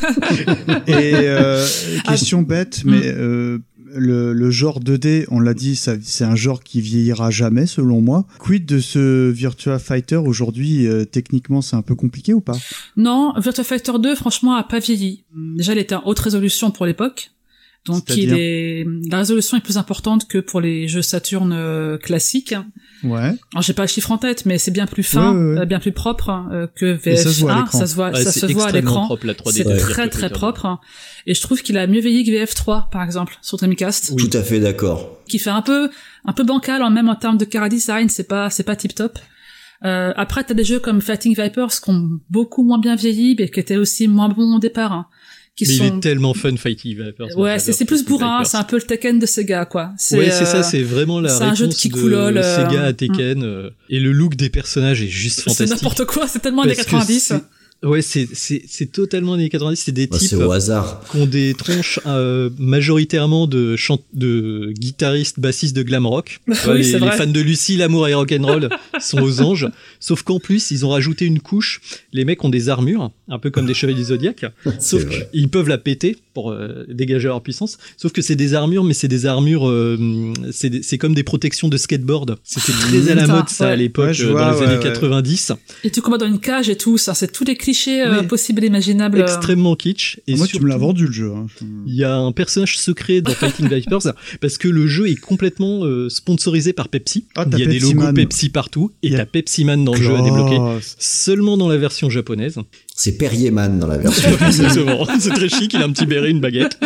[SPEAKER 2] Et question bête, mais le genre 2D, on l'a dit, c'est un genre qui vieillira jamais selon moi. Quid de ce Virtua Fighter aujourd'hui, techniquement c'est un peu compliqué ou pas ?
[SPEAKER 4] Non, Virtua Fighter 2 franchement a pas vieilli. Déjà il était en haute résolution pour l'époque. Donc la résolution est plus importante que pour les jeux Saturn classiques.
[SPEAKER 2] Ouais.
[SPEAKER 4] Alors j'ai pas le chiffre en tête, mais c'est bien plus fin, bien plus propre que VF1. Ça se voit à l'écran. C'est très très propre. Et je trouve qu'il a mieux vieilli que VF3 par exemple sur Dreamcast.
[SPEAKER 5] Oui. Tout à fait d'accord.
[SPEAKER 4] Qui fait un peu bancal, même en termes de chara design, c'est pas tip top. Après t'as des jeux comme Fighting Vipers qui ont beaucoup moins bien vieilli, mais qui étaient aussi moins bons au départ. Hein.
[SPEAKER 3] Il est tellement fun Fighting Vipers.
[SPEAKER 4] Ouais, c'est plus bourrin, c'est un peu le Tekken de Sega, quoi.
[SPEAKER 3] Ouais, c'est ça, c'est vraiment la réponse de Sega à Tekken. Et le look des personnages est juste fantastique.
[SPEAKER 4] C'est n'importe quoi, c'est tellement années 90.
[SPEAKER 3] Ouais, c'est totalement années 90, c'est des types
[SPEAKER 5] c'est au hasard.
[SPEAKER 3] Qui ont des tronches majoritairement de guitaristes, bassistes de glam rock.
[SPEAKER 4] Oui,
[SPEAKER 3] les fans de Lucie, l'amour et rock'n'roll sont aux anges. Sauf qu'en plus, ils ont rajouté une couche. Les mecs ont des armures, un peu comme des chevaliers du Zodiac. Sauf qu'ils peuvent la péter pour dégager leur puissance. Sauf que c'est des armures, mais c'est des armures, c'est comme des protections de skateboard. C'était très à la mode, ça, à l'époque, dans les années 90.
[SPEAKER 4] Et tu combats dans une cage et tout, ça, c'est tous les clichés possibles et imaginables.
[SPEAKER 3] Extrêmement kitsch. Et
[SPEAKER 2] moi, tu me l'as vendu le jeu. Hein.
[SPEAKER 3] Il y a un personnage secret dans Fighting Vipers parce que le jeu est complètement sponsorisé par Pepsi. Il y a des logos Pepsi partout et t'as Pepsi Man dans le jeu à débloquer. Seulement dans la version japonaise.
[SPEAKER 5] C'est Perrier Man dans la version
[SPEAKER 3] Exactement. C'est très chic, il a un petit béret, une baguette.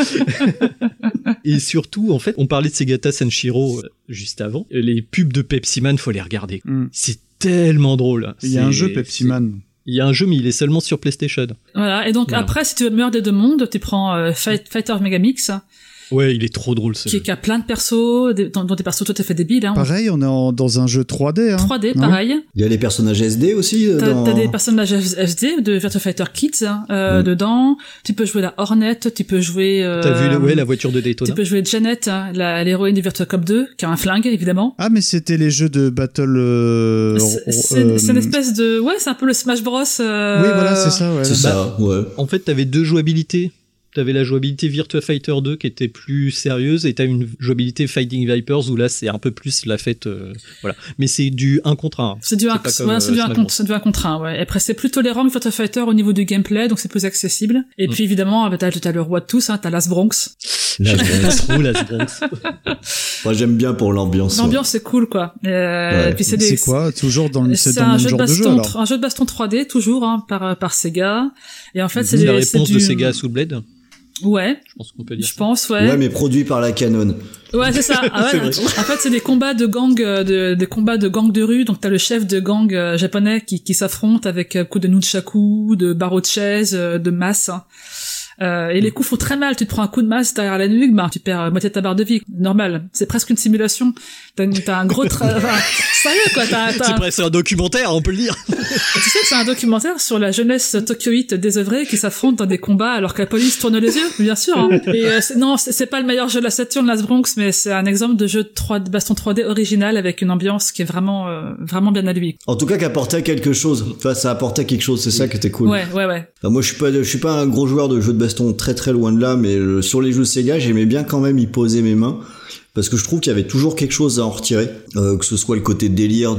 [SPEAKER 3] Et surtout, en fait, on parlait de Segata Senshiro juste avant. Les pubs de Pepsi Man, faut les regarder. C'est tellement drôle.
[SPEAKER 2] Il y a un jeu Pepsi Man.
[SPEAKER 3] Il y a un jeu, mais il est seulement sur PlayStation.
[SPEAKER 4] Voilà, et donc après, si tu veux le meilleur des deux mondes, tu prends Fighter Megamix.
[SPEAKER 3] Ouais, il est trop drôle, ce jeu.
[SPEAKER 4] Qui a plein de persos, dont des persos tout à fait débiles. Hein.
[SPEAKER 2] Pareil, on est dans un jeu 3D.
[SPEAKER 4] 3D, pareil.
[SPEAKER 5] Il y a les personnages SD aussi.
[SPEAKER 4] T'as des personnages SD de Virtua Fighter Kids dedans. Tu peux jouer la Hornet, tu peux jouer...
[SPEAKER 3] T'as vu la voiture de Daytona.
[SPEAKER 4] Tu peux jouer Janet, l'héroïne du Virtua Cop 2, qui a un flingue, évidemment.
[SPEAKER 2] Ah, mais c'était les jeux de Battle...
[SPEAKER 4] c'est une espèce de... Ouais, c'est un peu le Smash Bros.
[SPEAKER 2] Oui, voilà, c'est ça. Ouais.
[SPEAKER 5] C'est ça, ouais.
[SPEAKER 3] En fait, t'avais deux jouabilités. T'avais la jouabilité Virtua Fighter 2 qui était plus sérieuse et t'as une jouabilité Fighting Vipers où là c'est un peu plus la fête, voilà. Mais c'est du 1 contre 1.
[SPEAKER 4] C'est du 1 contre 1, ouais. Et après c'est plus tolérant que Virtua Fighter au niveau du gameplay, donc c'est plus accessible. Et puis évidemment, t'as le roi de tous, t'as Las Bronx.
[SPEAKER 3] Las Bronx.
[SPEAKER 5] Moi j'aime bien pour l'ambiance.
[SPEAKER 4] L'ambiance c'est cool quoi.
[SPEAKER 2] Et puis c'est quoi toujours dans le
[SPEAKER 4] c'est un jeu de baston, un jeu de baston 3D toujours par Sega. Et en fait c'est
[SPEAKER 3] la réponse de Sega à Soul Blade.
[SPEAKER 4] Ouais.
[SPEAKER 3] Je pense qu'on peut dire.
[SPEAKER 4] Ouais,
[SPEAKER 5] mais produit par la Canon.
[SPEAKER 4] Ouais, c'est ça. Ah ouais, en fait, c'est des combats de gang, des combats de gang de rue. Donc t'as le chef de gang japonais qui s'affronte avec coup de nunchaku, de barreau de chaise, de masse. Et les coups font très mal. Tu te prends un coup de masse derrière la nuque, tu perds moitié de ta barre de vie. Normal. C'est presque une simulation. T'as un gros sérieux quoi.
[SPEAKER 3] C'est presque un documentaire, on peut le dire.
[SPEAKER 4] Tu sais que c'est un documentaire sur la jeunesse tokyoïte désœuvrée qui s'affronte dans des combats alors que la police tourne les yeux, bien sûr. Hein. Et non, c'est pas le meilleur jeu de la Saturn, Las Bronx, mais c'est un exemple de jeu de baston 3D original avec une ambiance qui est vraiment bien à lui.
[SPEAKER 5] En tout cas, qui apportait quelque chose. Enfin, ça apportait quelque chose. C'est ça qui était cool.
[SPEAKER 4] Ouais.
[SPEAKER 5] Enfin, moi, je suis pas un gros joueur de jeux de baston, très très loin de là, mais sur les jeux Sega, j'aimais bien quand même y poser mes mains. Parce que je trouve qu'il y avait toujours quelque chose à en retirer, que ce soit le côté délire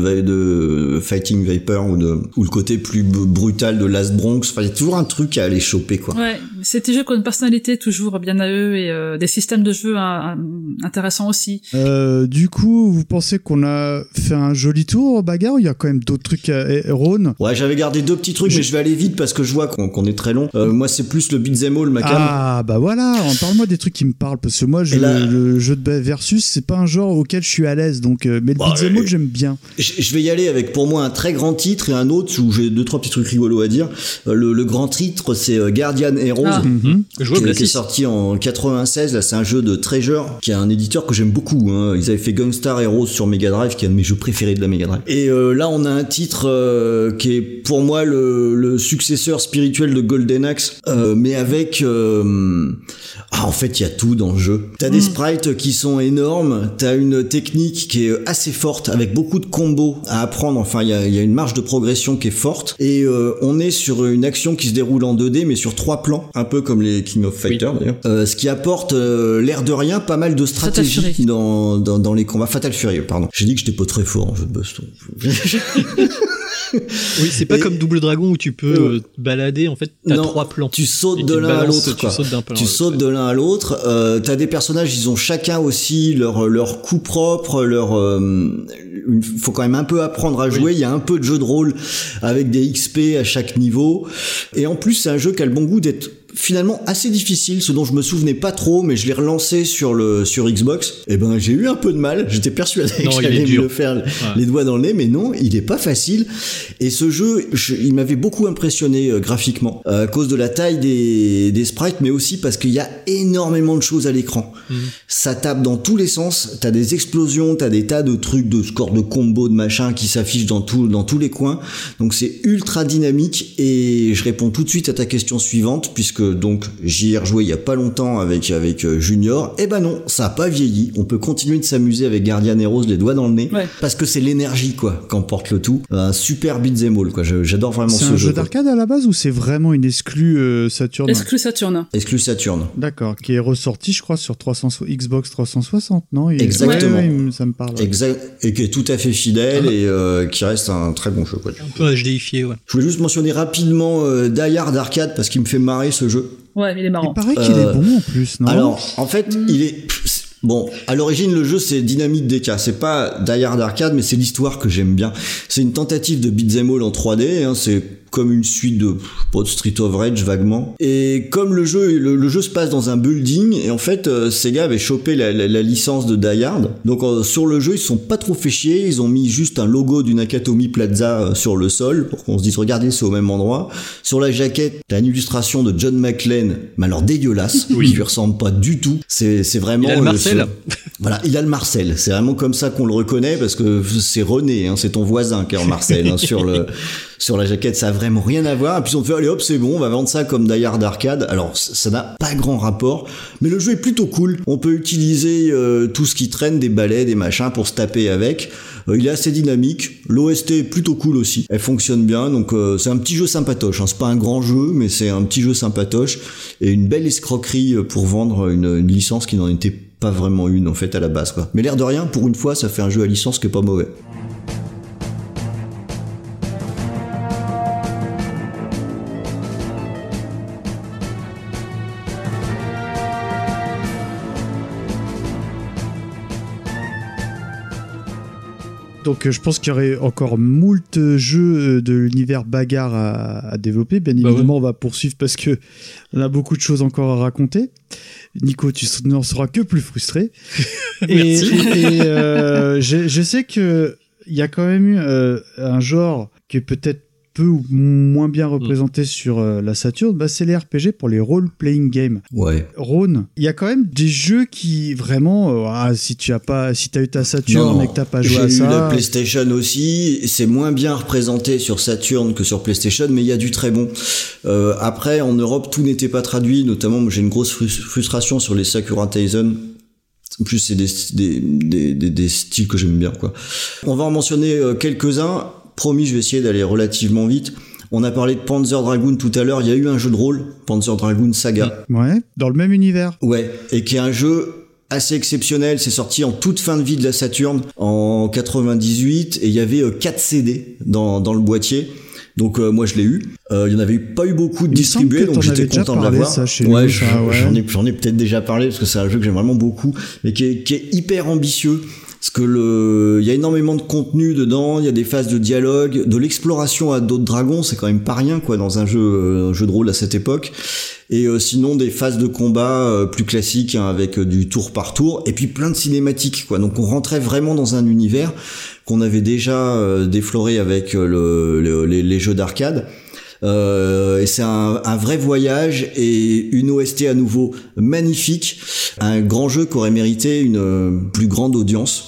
[SPEAKER 5] de Fighting Viper ou le côté plus brutal de Las Bronx. Enfin, il y a toujours un truc à aller choper, quoi.
[SPEAKER 4] Ouais, c'est des jeux qui ont une personnalité toujours bien à eux et des systèmes de jeu intéressants aussi.
[SPEAKER 2] Du coup, vous pensez qu'on a fait un joli tour bagarre ou il y a quand même d'autres trucs à Rhône?
[SPEAKER 5] Ouais, j'avais gardé 2 petits trucs, mais je vais aller vite parce que je vois qu'on est très long. Moi, c'est plus le beat'em all, ma cam.
[SPEAKER 2] Ah, bah voilà, parle-moi des trucs qui me parlent, parce que moi, le jeu de versus, c'est pas un genre auquel je suis à l'aise, donc mais le beat'em all j'aime bien.
[SPEAKER 5] Je vais y aller avec pour moi un très grand titre et un autre où j'ai 2-3 petits trucs rigolos à dire. Le grand titre c'est Guardian Heroes, qui est sorti en 96. Là c'est un jeu de Treasure, qui est un éditeur que j'aime beaucoup, hein. Ils avaient fait Gunstar Heroes sur Mega Drive, qui est un de mes jeux préférés de la Mega Drive. Et là on a un titre qui est pour moi le successeur spirituel de Golden Axe, mais avec en fait il y a tout dans le jeu. T'as des sprites qui sont énormes, t'as une technique qui est assez forte avec beaucoup de combos à apprendre. Enfin, il y a une marge de progression qui est forte et on est sur une action qui se déroule en 2D mais sur 3 plans, un peu comme les King of Fighters d'ailleurs. Ce qui apporte l'air de rien pas mal de stratégie dans les combats. Fatal Fury, pardon. J'ai dit que j'étais pas très fort en jeu de baston.
[SPEAKER 3] Oui, c'est pas comme Double Dragon où tu peux balader, en fait, t'as 3 plans.
[SPEAKER 5] Tu sautes de l'un à l'autre, quoi. Tu sautes de l'un à l'autre. T'as des personnages, ils ont chacun aussi leur coup propre, faut quand même un peu apprendre à jouer. Il y a un peu de jeu de rôle avec des XP à chaque niveau. Et en plus, c'est un jeu qui a le bon goût d'être finalement assez difficile, ce dont je me souvenais pas trop, mais je l'ai relancé sur Xbox. Et ben j'ai eu un peu de mal. J'étais persuadé que j'allais me faire les doigts dans le nez, mais non, il est pas facile. Et ce jeu, il m'avait beaucoup impressionné graphiquement, à cause de la taille des sprites, mais aussi parce qu'il y a énormément de choses à l'écran. Ça tape dans tous les sens. T'as des explosions, t'as des tas de trucs, de scores, de combos, de machins qui s'affichent dans tous les coins. Donc c'est ultra dynamique. Et je réponds tout de suite à ta question suivante, puisque donc j'y ai rejoué il y a pas longtemps avec Junior. Et ben non, ça a pas vieilli. On peut continuer de s'amuser avec Guardian Heroes les doigts dans le nez, parce que c'est l'énergie quoi qu'emporte le tout. Un super beat'em all quoi. J'adore vraiment ce jeu.
[SPEAKER 2] C'est un jeu d'arcade à la base ou c'est vraiment une exclue Saturn?
[SPEAKER 4] Exclue Saturn.
[SPEAKER 5] Exclue Saturn.
[SPEAKER 2] D'accord, qui est ressorti je crois sur Xbox 360, non?
[SPEAKER 5] Exactement.
[SPEAKER 2] Ouais, ça me parle.
[SPEAKER 5] Exact. Et qui est tout à fait fidèle et qui reste un très bon jeu quoi.
[SPEAKER 3] Un peu HDifié, ouais.
[SPEAKER 5] Je voulais juste mentionner rapidement Die Hard Arcade parce qu'il me fait marrer ce jeu.
[SPEAKER 4] Ouais, mais il est marrant.
[SPEAKER 2] Il paraît qu'il est bon en plus, non?
[SPEAKER 5] Alors, en fait, il est... Bon, à l'origine, le jeu, c'est Dynamite DK. C'est pas Die Hard Arcade, mais c'est l'histoire que j'aime bien. C'est une tentative de beat'em all en 3D, hein. C'est comme une suite de Street of Rage vaguement. Et comme le jeu se passe dans un building, et en fait Sega avait chopé la licence de Die Hard. Donc sur le jeu ils se sont pas trop fait chier, ils ont mis juste un logo du Nakatomi Plaza sur le sol pour qu'on se dise regardez c'est au même endroit. Sur la jaquette t'as une illustration de John McClane, mais alors dégueulasse, qui lui ressemble pas du tout. C'est vraiment.
[SPEAKER 3] Il a le Marcel.
[SPEAKER 5] Voilà, il a le Marcel. C'est vraiment comme ça qu'on le reconnaît parce que c'est René, c'est ton voisin qui est en Marcel sur la jaquette. Ça a vraiment rien à voir. Et puis on fait allez hop c'est bon, on va vendre ça comme Die Hard Arcade. Alors ça n'a pas grand rapport, mais le jeu est plutôt cool. On peut utiliser tout ce qui traîne, des balais, des machins pour se taper avec. Il est assez dynamique. L'OST est plutôt cool aussi. Elle fonctionne bien, donc c'est un petit jeu sympatoche. C'est pas un grand jeu, mais c'est un petit jeu sympatoche et une belle escroquerie pour vendre une licence qui n'en était pas vraiment une en fait à la base quoi. Mais l'air de rien, pour une fois, ça fait un jeu à licence qui est pas mauvais.
[SPEAKER 2] Donc je pense qu'il y aurait encore moult jeux de l'univers bagarre à développer. Bien évidemment, on va poursuivre parce que on a beaucoup de choses encore à raconter. Nico, tu n'en seras que plus frustré.
[SPEAKER 3] Merci.
[SPEAKER 2] Je sais que il y a quand même eu un genre qui est peut-être peu ou moins bien représenté sur la Saturn, c'est les RPG pour les role-playing games.
[SPEAKER 5] Ouais.
[SPEAKER 2] Rhône, il y a quand même des jeux qui vraiment, si t'as eu ta Saturn et que t'as pas joué à ça.
[SPEAKER 5] J'ai eu la PlayStation aussi, c'est moins bien représenté sur Saturn que sur PlayStation, mais il y a du très bon. Après, en Europe, tout n'était pas traduit, notamment j'ai une grosse frustration sur les Sakura Taisen. En plus, c'est des styles que j'aime bien, quoi. On va en mentionner quelques-uns. Promis, je vais essayer d'aller relativement vite. On a parlé de Panzer Dragoon tout à l'heure. Il y a eu un jeu de rôle, Panzer Dragoon Saga.
[SPEAKER 2] Ouais, dans le même univers.
[SPEAKER 5] Ouais, et qui est un jeu assez exceptionnel. C'est sorti en toute fin de vie de la Saturn en 98 et il y avait 4 CD dans le boîtier. Donc moi je l'ai eu. Il y en avait pas eu beaucoup de distribués, donc j'étais content de l'avoir. Ouais, j'en ai peut-être déjà parlé parce que c'est un jeu que j'aime vraiment beaucoup, mais qui est hyper ambitieux. Parce que il y a énormément de contenu dedans, il y a des phases de dialogue, de l'exploration à d'autres dragons, c'est quand même pas rien quoi dans un jeu de rôle à cette époque. Et sinon des phases de combat plus classiques avec du tour par tour et puis plein de cinématiques quoi. Donc on rentrait vraiment dans un univers qu'on avait déjà défloré avec les jeux d'arcade. Et c'est un vrai voyage et une OST à nouveau magnifique, un grand jeu qui aurait mérité une plus grande audience.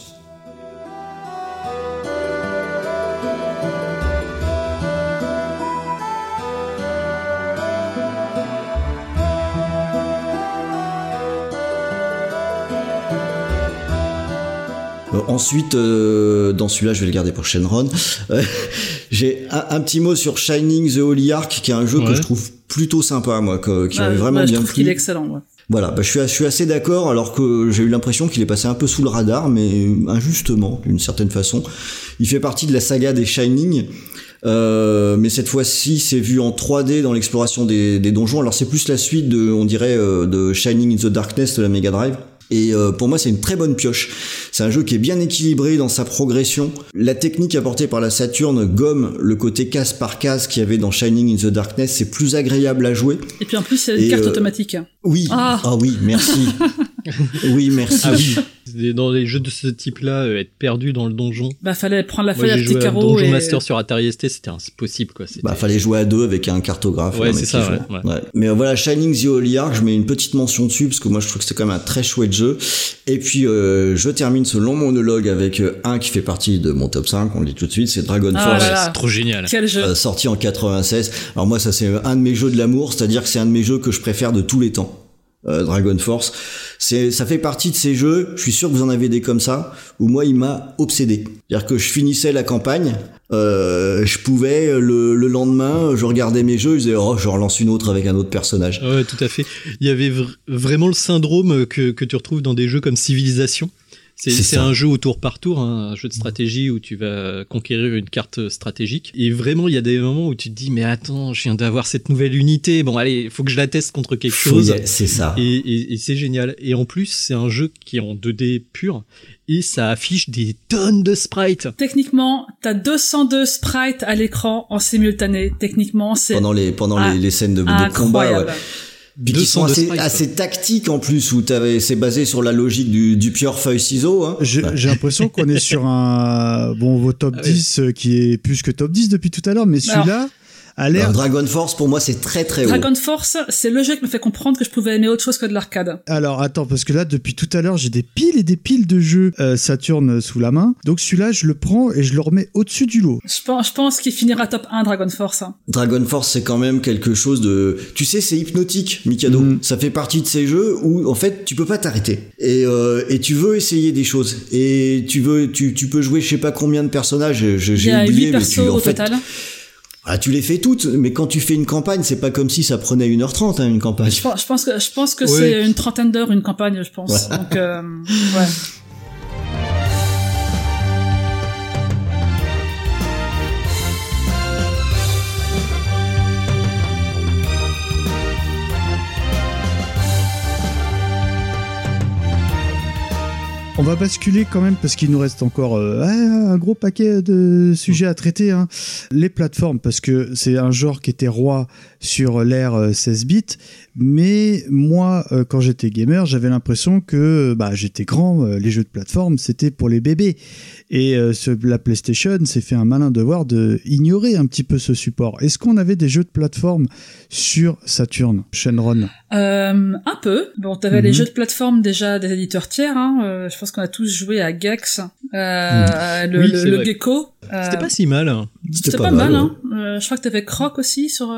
[SPEAKER 5] Ensuite, dans celui-là, je vais le garder pour Shenron. J'ai un petit mot sur Shining the Holy Ark, qui est un jeu que je trouve plutôt sympa, moi, qui m'avait vraiment bien plu. Je trouve
[SPEAKER 4] qu'il est excellent, ouais.
[SPEAKER 5] Voilà, je suis assez d'accord, alors que j'ai eu l'impression qu'il est passé un peu sous le radar, mais injustement, d'une certaine façon. Il fait partie de la saga des Shining, mais cette fois-ci, c'est vu en 3D dans l'exploration des donjons. Alors c'est plus la suite on dirait, de Shining in the Darkness de la Mega Drive. Et pour moi c'est une très bonne pioche. C'est un jeu qui est bien équilibré dans sa progression. La technique apportée par la Saturn gomme le côté case par case qu'il y avait dans Shining in the Darkness. C'est plus agréable à jouer.
[SPEAKER 4] Et puis en plus c'est une carte automatique.
[SPEAKER 5] Oui, oui, merci. Oui, merci.
[SPEAKER 3] Ah oui. Dans les jeux de ce type-là, être perdu dans le donjon.
[SPEAKER 4] Fallait prendre la feuille à petits carreaux.
[SPEAKER 3] Donjon Master sur Atari ST, c'était impossible, quoi.
[SPEAKER 5] Fallait jouer à 2 avec un cartographe.
[SPEAKER 3] Ouais, c'est ça, ouais.
[SPEAKER 5] Mais voilà, Shining the Holy Ark, je mets une petite mention dessus parce que moi je trouve que c'est quand même un très chouette jeu. Et puis, je termine ce long monologue avec un qui fait partie de mon top 5, on le dit tout de suite, c'est Dragon Force.
[SPEAKER 3] C'est trop génial.
[SPEAKER 4] Quel jeu.
[SPEAKER 5] Sorti en 96. Alors moi, ça c'est un de mes jeux de l'amour, c'est-à-dire que c'est un de mes jeux que je préfère de tous les temps. Dragon Force, ça fait partie de ces jeux, je suis sûr que vous en avez des comme ça, où moi il m'a obsédé. C'est-à-dire que je finissais la campagne, je pouvais le lendemain, je regardais mes jeux, je disais je relance une autre avec un autre personnage.
[SPEAKER 3] Ouais, tout à fait. Il y avait vraiment le syndrome que tu retrouves dans des jeux comme Civilization. C'est un jeu au tour par tour, hein, un jeu de stratégie où tu vas conquérir une carte stratégique. Et vraiment, il y a des moments où tu te dis, mais attends, je viens d'avoir cette nouvelle unité. Bon, allez, il faut que je la teste contre quelque chose.
[SPEAKER 5] C'est ça.
[SPEAKER 3] Et c'est génial. Et en plus, c'est un jeu qui est en 2D pur. Et ça affiche des tonnes de sprites.
[SPEAKER 4] Techniquement, t'as 202 sprites à l'écran en simultané. Techniquement, c'est...
[SPEAKER 5] Pendant les scènes de combat, ouais. Puis qui sont assez tactiques en plus, où c'est basé sur la logique du pure feuille-ciseau. Hein.
[SPEAKER 2] J'ai l'impression qu'on est sur vos top 10 qui est plus que top 10 depuis tout à l'heure, mais celui-là...
[SPEAKER 5] Dragon Force, pour moi, c'est très très haut.
[SPEAKER 4] Dragon Force, c'est le jeu qui me fait comprendre que je pouvais aimer autre chose que de l'arcade.
[SPEAKER 2] Alors, attends, parce que là, depuis tout à l'heure, j'ai des piles et des piles de jeux Saturn sous la main. Donc celui-là, je le prends et je le remets au-dessus du lot.
[SPEAKER 4] Je pense qu'il finira top 1, Dragon Force.
[SPEAKER 5] Dragon Force, c'est quand même quelque chose de... Tu sais, c'est hypnotique, Mikado. Ça fait partie de ces jeux où, en fait, tu peux pas t'arrêter. Et tu veux essayer des choses. Et tu peux jouer je sais pas combien de personnages. J'ai oublié, mais
[SPEAKER 4] au total.
[SPEAKER 5] Ah, tu les fais toutes, mais quand tu fais une campagne, c'est pas comme si ça prenait 1h30, une campagne.
[SPEAKER 4] Je pense que c'est une trentaine d'heures, une campagne, je pense. Ouais. Donc, ouais.
[SPEAKER 2] On va basculer quand même parce qu'il nous reste encore un gros paquet de sujets à traiter. Hein. Les plateformes, parce que c'est un genre qui était roi sur l'ère 16 bits. Mais moi, quand j'étais gamer, j'avais l'impression que j'étais grand. Les jeux de plateforme, c'était pour les bébés. Et la PlayStation s'est fait un malin devoir de ignorer un petit peu ce support. Est-ce qu'on avait des jeux de plateforme sur Saturn, Shenron?
[SPEAKER 4] Un peu. Bon, t'avais les jeux de plateforme déjà des éditeurs tiers. Hein. Je pense qu'on a tous joué à Gex, le Gecko.
[SPEAKER 3] C'était pas si mal.
[SPEAKER 4] C'était pas mal. Hein. Je crois que t'avais Croc aussi sur...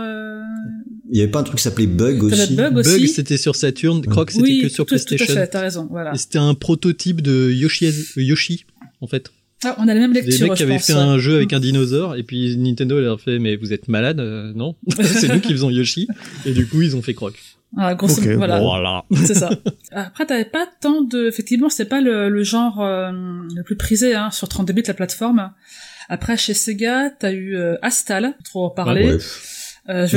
[SPEAKER 5] Il y avait pas un truc qui s'appelait Bug aussi.
[SPEAKER 3] Bug, c'était sur Saturn. Croc, c'était que sur PlayStation.
[SPEAKER 4] Tout à fait, t'as raison. Voilà.
[SPEAKER 3] Et c'était un prototype de Yoshi, en fait.
[SPEAKER 4] Ah, on a la même lecture,
[SPEAKER 3] des mecs qui avaient fait un jeu avec un dinosaure, et puis Nintendo leur fait, mais vous êtes malade, non? C'est nous qui faisons Yoshi, et du coup, ils ont fait Croc.
[SPEAKER 4] Ah, voilà. C'est ça. Après, t'avais pas tant effectivement, c'était pas le genre le plus prisé, hein, sur 32 bits, la plateforme. Après, chez Sega, t'as eu Astal, trop en parler. Je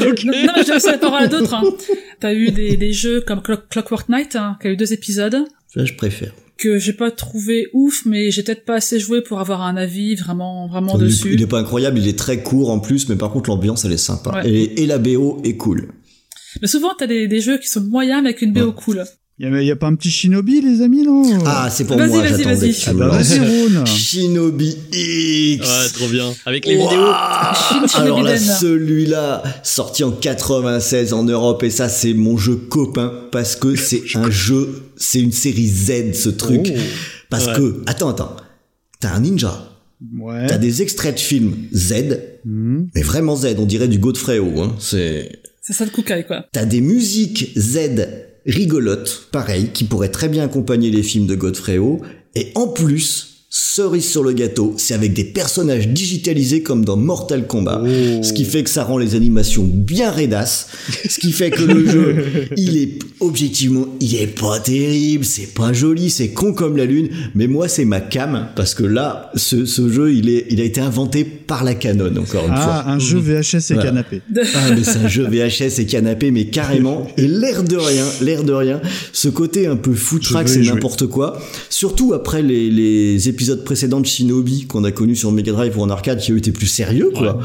[SPEAKER 4] vais laisser la parole à d'autres, hein. T'as eu des jeux comme Clockwork Knight, hein, qui a eu 2 épisodes.
[SPEAKER 5] Ça, je préfère.
[SPEAKER 4] Que j'ai pas trouvé ouf, mais j'ai peut-être pas assez joué pour avoir un avis vraiment dessus.
[SPEAKER 5] Il est pas incroyable, il est très court en plus, mais par contre l'ambiance elle est sympa. Ouais. Et la BO est cool.
[SPEAKER 4] Mais souvent t'as des jeux qui sont moyens mais avec une BO cool.
[SPEAKER 2] Y a pas un petit Shinobi, les amis, non?
[SPEAKER 5] Ah, c'est pour moi, j'attendais.
[SPEAKER 2] Vas-y,
[SPEAKER 5] Shinobi X.
[SPEAKER 3] Ouais, trop bien. Avec les vidéos.
[SPEAKER 5] Alors là, celui-là, sorti en 96 en Europe, et ça, c'est mon jeu copain, parce que c'est un jeu, c'est une série Z, ce truc. Parce que, attends, t'as un ninja.
[SPEAKER 2] Ouais.
[SPEAKER 5] T'as des extraits de films Z, mais vraiment Z, on dirait du Godfrey, hein.
[SPEAKER 4] C'est ça de Kukai, quoi.
[SPEAKER 5] T'as des musiques Z rigolote, pareil, qui pourrait très bien accompagner les films de Godfrey. Et en plus, cerise sur le gâteau, c'est avec des personnages digitalisés comme dans Mortal Kombat. Ce qui fait que ça rend les animations bien raidasses. Ce qui fait que le jeu, objectivement, il est pas terrible, c'est pas joli, c'est con comme la lune. Mais moi, c'est ma cam, parce que là, ce jeu, il a été inventé par la Canon, encore une fois.
[SPEAKER 2] Ah, un jeu VHS et canapé.
[SPEAKER 5] Ah, mais c'est un jeu VHS et canapé, mais carrément. Et l'air de rien, ce côté un peu foutraque, c'est n'importe quoi. Surtout après les épisodes précédents de Shinobi qu'on a connus sur Mega Drive ou en arcade qui eux étaient plus sérieux, quoi.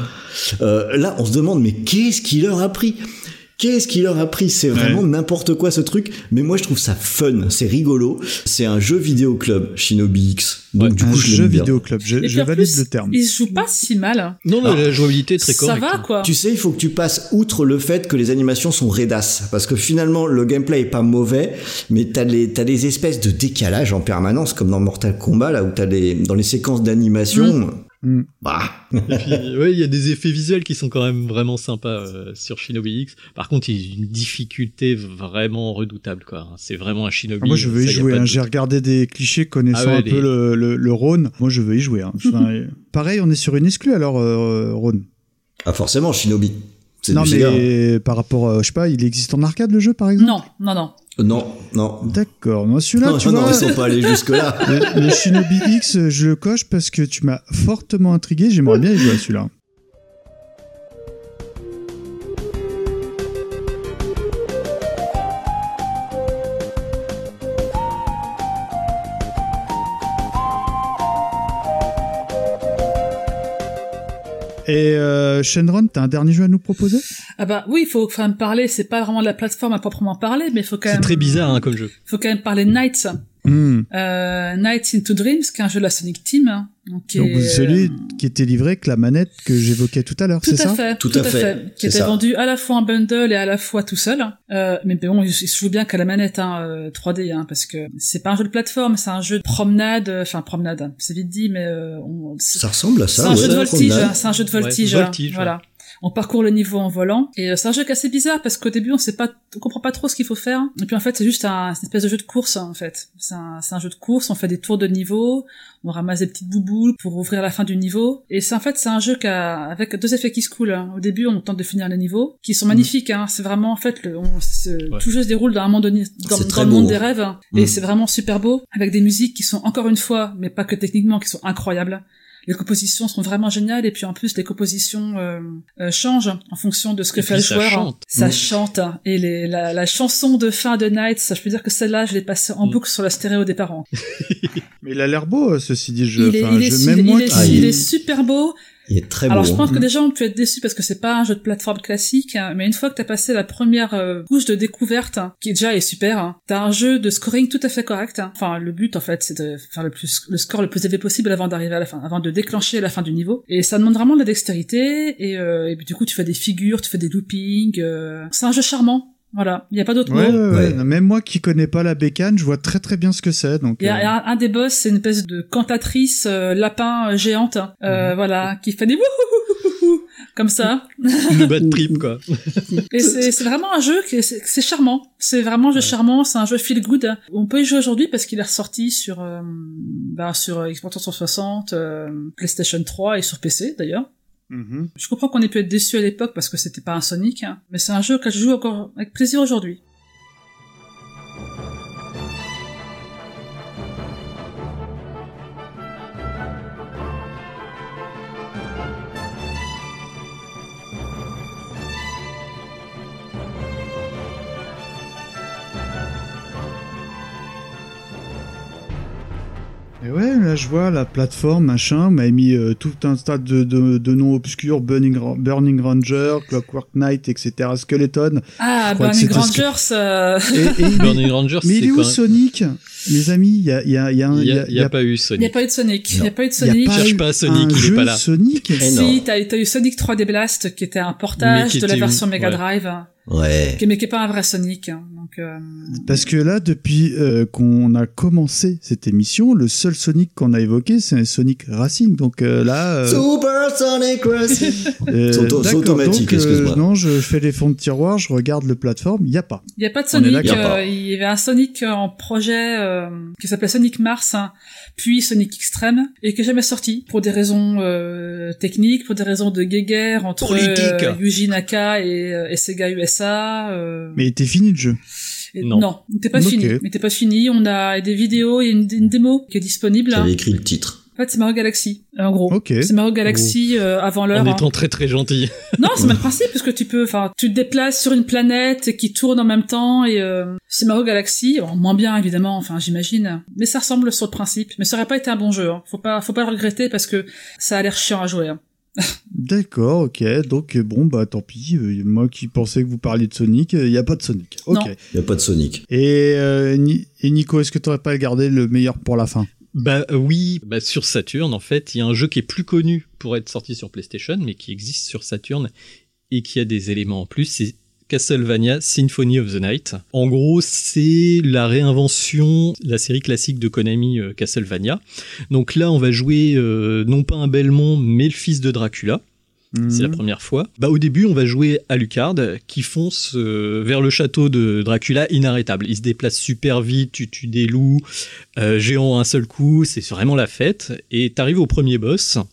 [SPEAKER 5] Là, on se demande, mais qu'est-ce qu'il leur a pris? C'est vraiment n'importe quoi, ce truc. Mais moi, je trouve ça fun, c'est rigolo. C'est un jeu vidéo club, Shinobi X. Donc, du coup, je l'aime bien.
[SPEAKER 2] Vidéo club, je valide le terme.
[SPEAKER 4] Il se joue pas si mal.
[SPEAKER 3] Non, la jouabilité est très correcte.
[SPEAKER 4] Ça va, quoi.
[SPEAKER 5] Tu sais, il faut que tu passes outre le fait que les animations sont raidasses. Parce que finalement, le gameplay est pas mauvais, mais t'as des espèces de décalage en permanence, comme dans Mortal Kombat, là, où dans les séquences d'animation. Bah.
[SPEAKER 3] Et puis, il y a des effets visuels qui sont quand même vraiment sympas sur Shinobi X. Par contre, il y a une difficulté vraiment redoutable, quoi. C'est vraiment un Shinobi.
[SPEAKER 2] Moi, je veux y jouer. J'ai regardé des clichés connaissant un peu le Rhône. Moi, je veux y jouer. Pareil, on est sur une exclue alors, Rhône.
[SPEAKER 5] Ah, forcément, Shinobi.
[SPEAKER 2] Non, mais par rapport, je sais pas, il existe en arcade le jeu par exemple?
[SPEAKER 5] Non.
[SPEAKER 2] D'accord. Moi, celui-là, tu vois.
[SPEAKER 5] Non, ils sont pas allés jusque-là.
[SPEAKER 2] Le Shinobi X, je le coche parce que tu m'as fortement intrigué. J'aimerais bien y jouer à celui-là. Et Shenron, t'as un dernier jeu à nous proposer?
[SPEAKER 4] Ah bah oui, il faut quand même parler, c'est pas vraiment de la plateforme à proprement parler, mais il faut quand même...
[SPEAKER 3] C'est très bizarre comme jeu.
[SPEAKER 4] Il faut quand même parler de Nights. Nights into Dreams, qui est un jeu de la Sonic Team. Donc
[SPEAKER 2] celui qui était livré avec la manette que j'évoquais tout à l'heure, c'est ça?
[SPEAKER 4] Tout à fait. Qui était vendu à la fois en bundle et à la fois tout seul. Mais bon, il se joue bien qu'à la manette 3D, parce que c'est pas un jeu de plateforme, c'est un jeu de promenade, c'est vite dit, mais
[SPEAKER 5] ça ressemble à ça.
[SPEAKER 4] C'est un jeu de voltige, c'est un jeu de voltige. Voilà. On parcourt le niveau en volant et c'est un jeu qui est assez bizarre parce qu'au début on comprend pas trop ce qu'il faut faire et puis en fait c'est juste une espèce de jeu de course en fait. C'est un jeu de course, on fait des tours de niveau, on ramasse des petites bouboules pour ouvrir la fin du niveau et c'est un jeu avec deux effets qui se coulent. Au début on tente de finir les niveaux qui sont magnifiques, c'est vraiment en fait tout jeu se déroule dans un monde dans le monde des rêves et c'est vraiment super beau avec des musiques qui sont encore une fois mais pas que techniquement qui sont incroyables. Les compositions sont vraiment géniales et puis en plus les compositions changent en fonction de ce que fait le joueur. Ça chante et la chanson de fin de Nights, je peux dire que celle-là je l'ai passée en boucle sur la stéréo des parents.
[SPEAKER 2] Mais il a l'air beau ceci dit
[SPEAKER 4] il est super beau.
[SPEAKER 5] Il est très beau.
[SPEAKER 4] Alors je pense que déjà on peut être déçu parce que c'est pas un jeu de plateforme classique, mais une fois que t'as passé la première couche de découverte, qui déjà est super, t'as un jeu de scoring tout à fait correct. Enfin le but en fait c'est de faire le score le plus élevé possible avant d'arriver à la fin, avant de déclencher la fin du niveau. Et ça demande vraiment de la dextérité et puis du coup tu fais des figures, tu fais des loopings. C'est un jeu charmant. Voilà, il y a pas d'autre mot.
[SPEAKER 2] Ouais. Même moi qui connais pas la bécane, je vois très très bien ce que c'est. Donc
[SPEAKER 4] il y a un des boss, c'est une espèce de cantatrice lapin géante, voilà, qui fait des wouhouhouhouhou comme ça.
[SPEAKER 3] Le bad trip quoi.
[SPEAKER 4] Et c'est vraiment un jeu c'est charmant. C'est vraiment un jeu charmant, c'est un jeu feel good. On peut y jouer aujourd'hui parce qu'il est ressorti sur Xbox 360, PlayStation 3 et sur PC d'ailleurs. Je comprends qu'on ait pu être déçu à l'époque parce que c'était pas un Sonic, mais c'est un jeu que je joue encore avec plaisir aujourd'hui.
[SPEAKER 2] Et ouais, là je vois la plateforme, machin, on m'avait mis tout un tas de noms obscurs, Burning Ranger, Clockwork Knight, etc., Skeleton.
[SPEAKER 4] Ah, Burning Rangers,
[SPEAKER 3] Burning Rangers,
[SPEAKER 2] mais il est où Sonic? Mes amis, il
[SPEAKER 3] y a pas eu Sonic.
[SPEAKER 4] Il y a pas eu de Sonic.
[SPEAKER 3] Cherche pas Sonic, il est pas là.
[SPEAKER 2] Sonic.
[SPEAKER 4] Si, t'as eu Sonic 3D Blast, qui était un portage de la version Mega Drive.
[SPEAKER 5] Ouais.
[SPEAKER 4] Mais qui est pas un vrai Sonic. Donc,
[SPEAKER 2] Parce que là, depuis qu'on a commencé cette émission, le seul Sonic qu'on a évoqué, c'est Sonic Racing. Donc là...
[SPEAKER 5] Super Sonic Racing.
[SPEAKER 2] C'est automatique, excuse-moi. Non, je fais les fonds de tiroir, je regarde le plateforme, il n'y a pas.
[SPEAKER 4] Il n'y a pas de Sonic. Il y avait un Sonic en projet qui s'appelait Sonic Mars, puis Sonic Extreme, et qui n'est jamais sorti pour des raisons techniques, pour des raisons de guéguerre entre Yuji Naka et Sega USA.
[SPEAKER 2] Mais il était fini le jeu.
[SPEAKER 4] Non, il n'était pas fini. Il n'était pas fini. On a des vidéos, il y a une démo qui est disponible.
[SPEAKER 5] J'avais écrit le titre.
[SPEAKER 4] En fait, c'est Mario Galaxy, en gros. C'est Mario Galaxy avant l'heure.
[SPEAKER 3] En étant très très gentil.
[SPEAKER 4] Non, c'est même le principe, parce que tu te déplaces sur une planète qui tourne en même temps, et c'est Mario Galaxy, moins bien évidemment, j'imagine, mais ça ressemble sur le principe. Mais ça aurait pas été un bon jeu, Faut pas le regretter parce que ça a l'air chiant à jouer.
[SPEAKER 2] D'accord, ok, donc bon bah tant pis, moi qui pensais que vous parliez de Sonic, il n'y a pas de Sonic. Ok.
[SPEAKER 5] Il n'y a pas de Sonic.
[SPEAKER 2] Et Nico, est-ce que tu n'aurais pas gardé le meilleur pour la fin?
[SPEAKER 3] Oui, sur Saturn en fait, il y a un jeu qui est plus connu pour être sorti sur PlayStation, mais qui existe sur Saturn et qui a des éléments en plus, c'est Castlevania Symphony of the Night. En gros, c'est la réinvention de la série classique de Konami Castlevania. Donc là, on va jouer non pas un Belmont, mais le fils de Dracula. C'est la première fois. Au début, on va jouer Alucard qui fonce vers le château de Dracula inarrêtable. Il se déplace super vite, tu tues des loups géants à un seul coup, c'est vraiment la fête. Et t'arrives au premier boss,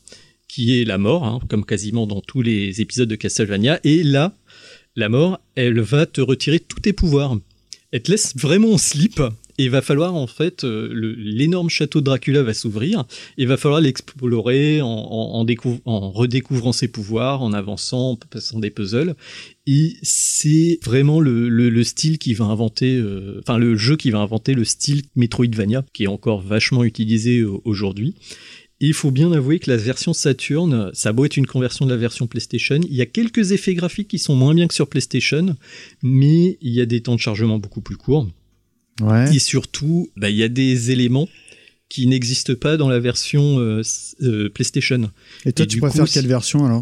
[SPEAKER 3] qui est la mort, hein, comme quasiment dans tous les épisodes de Castlevania. Et là, la mort, elle va te retirer tous tes pouvoirs. Elle te laisse vraiment en slip. Et il va falloir, en fait, l'énorme château de Dracula va s'ouvrir. Et il va falloir l'explorer en redécouvrant ses pouvoirs, en avançant, en passant des puzzles. Et c'est vraiment le style qui va inventer, le jeu qui va inventer le style Metroidvania, qui est encore vachement utilisé aujourd'hui. Et il faut bien avouer que la version Saturn, ça a beau être une conversion de la version PlayStation, il y a quelques effets graphiques qui sont moins bien que sur PlayStation, mais il y a des temps de chargement beaucoup plus courts. Ouais. Et surtout, il y a des éléments qui n'existent pas dans la version PlayStation.
[SPEAKER 2] Et toi, tu préfères quelle version alors ?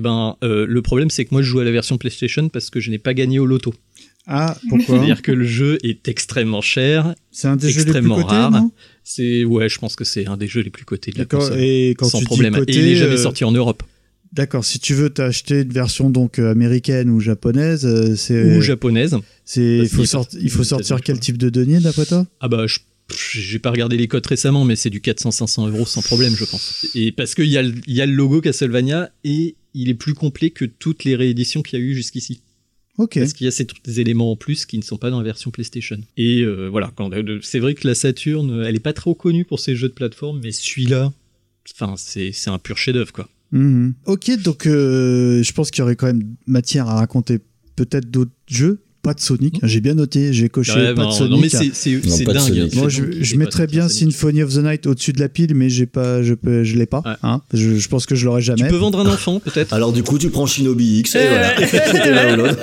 [SPEAKER 3] Le problème, c'est que moi, je joue à la version PlayStation parce que je n'ai pas gagné au loto.
[SPEAKER 2] Ah, pourquoi ?
[SPEAKER 3] C'est-à-dire que le jeu est extrêmement cher,
[SPEAKER 2] c'est un des jeux les plus cotés,
[SPEAKER 3] rare.
[SPEAKER 2] Non ?
[SPEAKER 3] Je pense que c'est un des jeux les plus cotés de la console.
[SPEAKER 2] Et quand
[SPEAKER 3] sans
[SPEAKER 2] tu
[SPEAKER 3] problème.
[SPEAKER 2] Dis coté,
[SPEAKER 3] et il n'est jamais sorti en Europe.
[SPEAKER 2] D'accord, si tu veux t'acheter une version donc américaine ou japonaise,
[SPEAKER 3] ou japonaise.
[SPEAKER 2] Il faut sortir quel type de denier d'après toi ?
[SPEAKER 3] J'ai pas regardé les codes récemment, mais c'est du 400-500 € sans problème, je pense. Et parce qu'il y a le logo Castlevania et il est plus complet que toutes les rééditions qu'il y a eu jusqu'ici.
[SPEAKER 2] Okay.
[SPEAKER 3] Parce qu'il y a ces éléments en plus qui ne sont pas dans la version PlayStation. Et voilà, c'est vrai que la Saturn, elle est pas trop connue pour ses jeux de plateforme, mais celui-là, c'est un pur chef-d'œuvre, quoi.
[SPEAKER 2] Mmh. Ok, donc je pense qu'il y aurait quand même matière à raconter peut-être d'autres jeux. Pas de Sonic, j'ai bien noté, j'ai coché pas de Sonic.
[SPEAKER 3] Non mais c'est dingue.
[SPEAKER 2] Moi je mettrais bien Symphony of the Night au-dessus de la pile, mais je l'ai pas. Ouais. Hein, je pense que je l'aurai jamais.
[SPEAKER 3] Tu peux vendre un enfant peut-être.
[SPEAKER 5] Alors du coup tu prends Shinobi X et voilà. C'était là ou l'autre.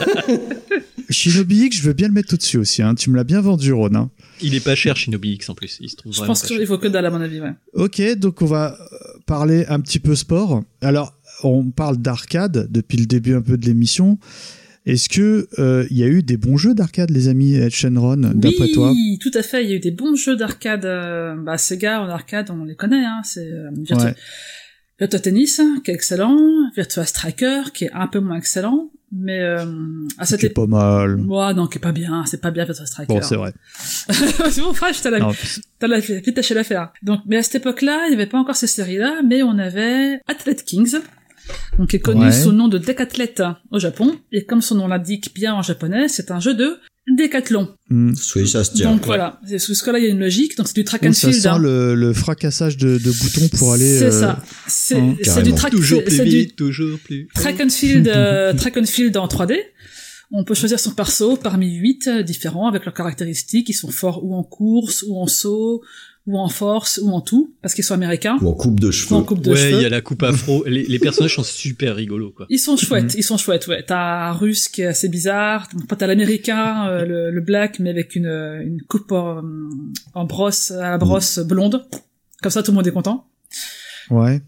[SPEAKER 2] Shinobi X, je veux bien le mettre au-dessus aussi. Hein. Tu me l'as bien vendu, Ron. Hein.
[SPEAKER 3] Il est pas cher Shinobi X en plus. Il se trouve.
[SPEAKER 4] Je pense qu'il faut que dalle à mon avis. Ouais.
[SPEAKER 2] Ok, donc on va parler un petit peu sport. Alors on parle d'arcade depuis le début un peu de l'émission. Est-ce que y a eu des bons jeux d'arcade, les amis Shenron, d'après toi ?
[SPEAKER 4] Oui, tout à fait. Il y a eu des bons jeux d'arcade. Sega en arcade, on les connaît. Hein, c'est Virtua Tennis, qui est excellent. Virtua Striker, qui est un peu moins excellent. Mais
[SPEAKER 2] c'est pas mal.
[SPEAKER 4] Ouais, non, qui est pas bien. C'est pas bien Virtua Striker.
[SPEAKER 2] Bon, c'est vrai.
[SPEAKER 4] C'est bon, frère, t'as vite tâché l'affaire. Donc, mais à cette époque-là, il n'y avait pas encore ces séries-là, mais on avait Athlete Kings. Donc, qui est connu sous le nom de Decathlete au Japon. Et comme son nom l'indique bien en japonais, c'est un jeu de décathlon.
[SPEAKER 5] Oui, ça se tient.
[SPEAKER 4] Donc voilà, sous ce cas-là, il y a une logique. Donc c'est du track and field.
[SPEAKER 2] Ça sent le fracassage de boutons pour aller.
[SPEAKER 4] C'est ça. C'est du track.
[SPEAKER 3] Toujours plus vite, toujours plus.
[SPEAKER 4] Track and field en 3D. On peut choisir son perso parmi 8 différents avec leurs caractéristiques. Ils sont forts ou en course, ou en saut, ou en force, ou en tout, parce qu'ils sont américains.
[SPEAKER 5] Ou en coupe de cheveux.
[SPEAKER 3] Il y a la coupe afro. Les personnages sont super rigolos, quoi.
[SPEAKER 4] Ils sont chouettes, ouais. T'as un russe qui est assez bizarre. T'as l'américain, le black, mais avec une coupe en brosse, à la brosse blonde. Comme ça, tout le monde est content.
[SPEAKER 2] Ouais.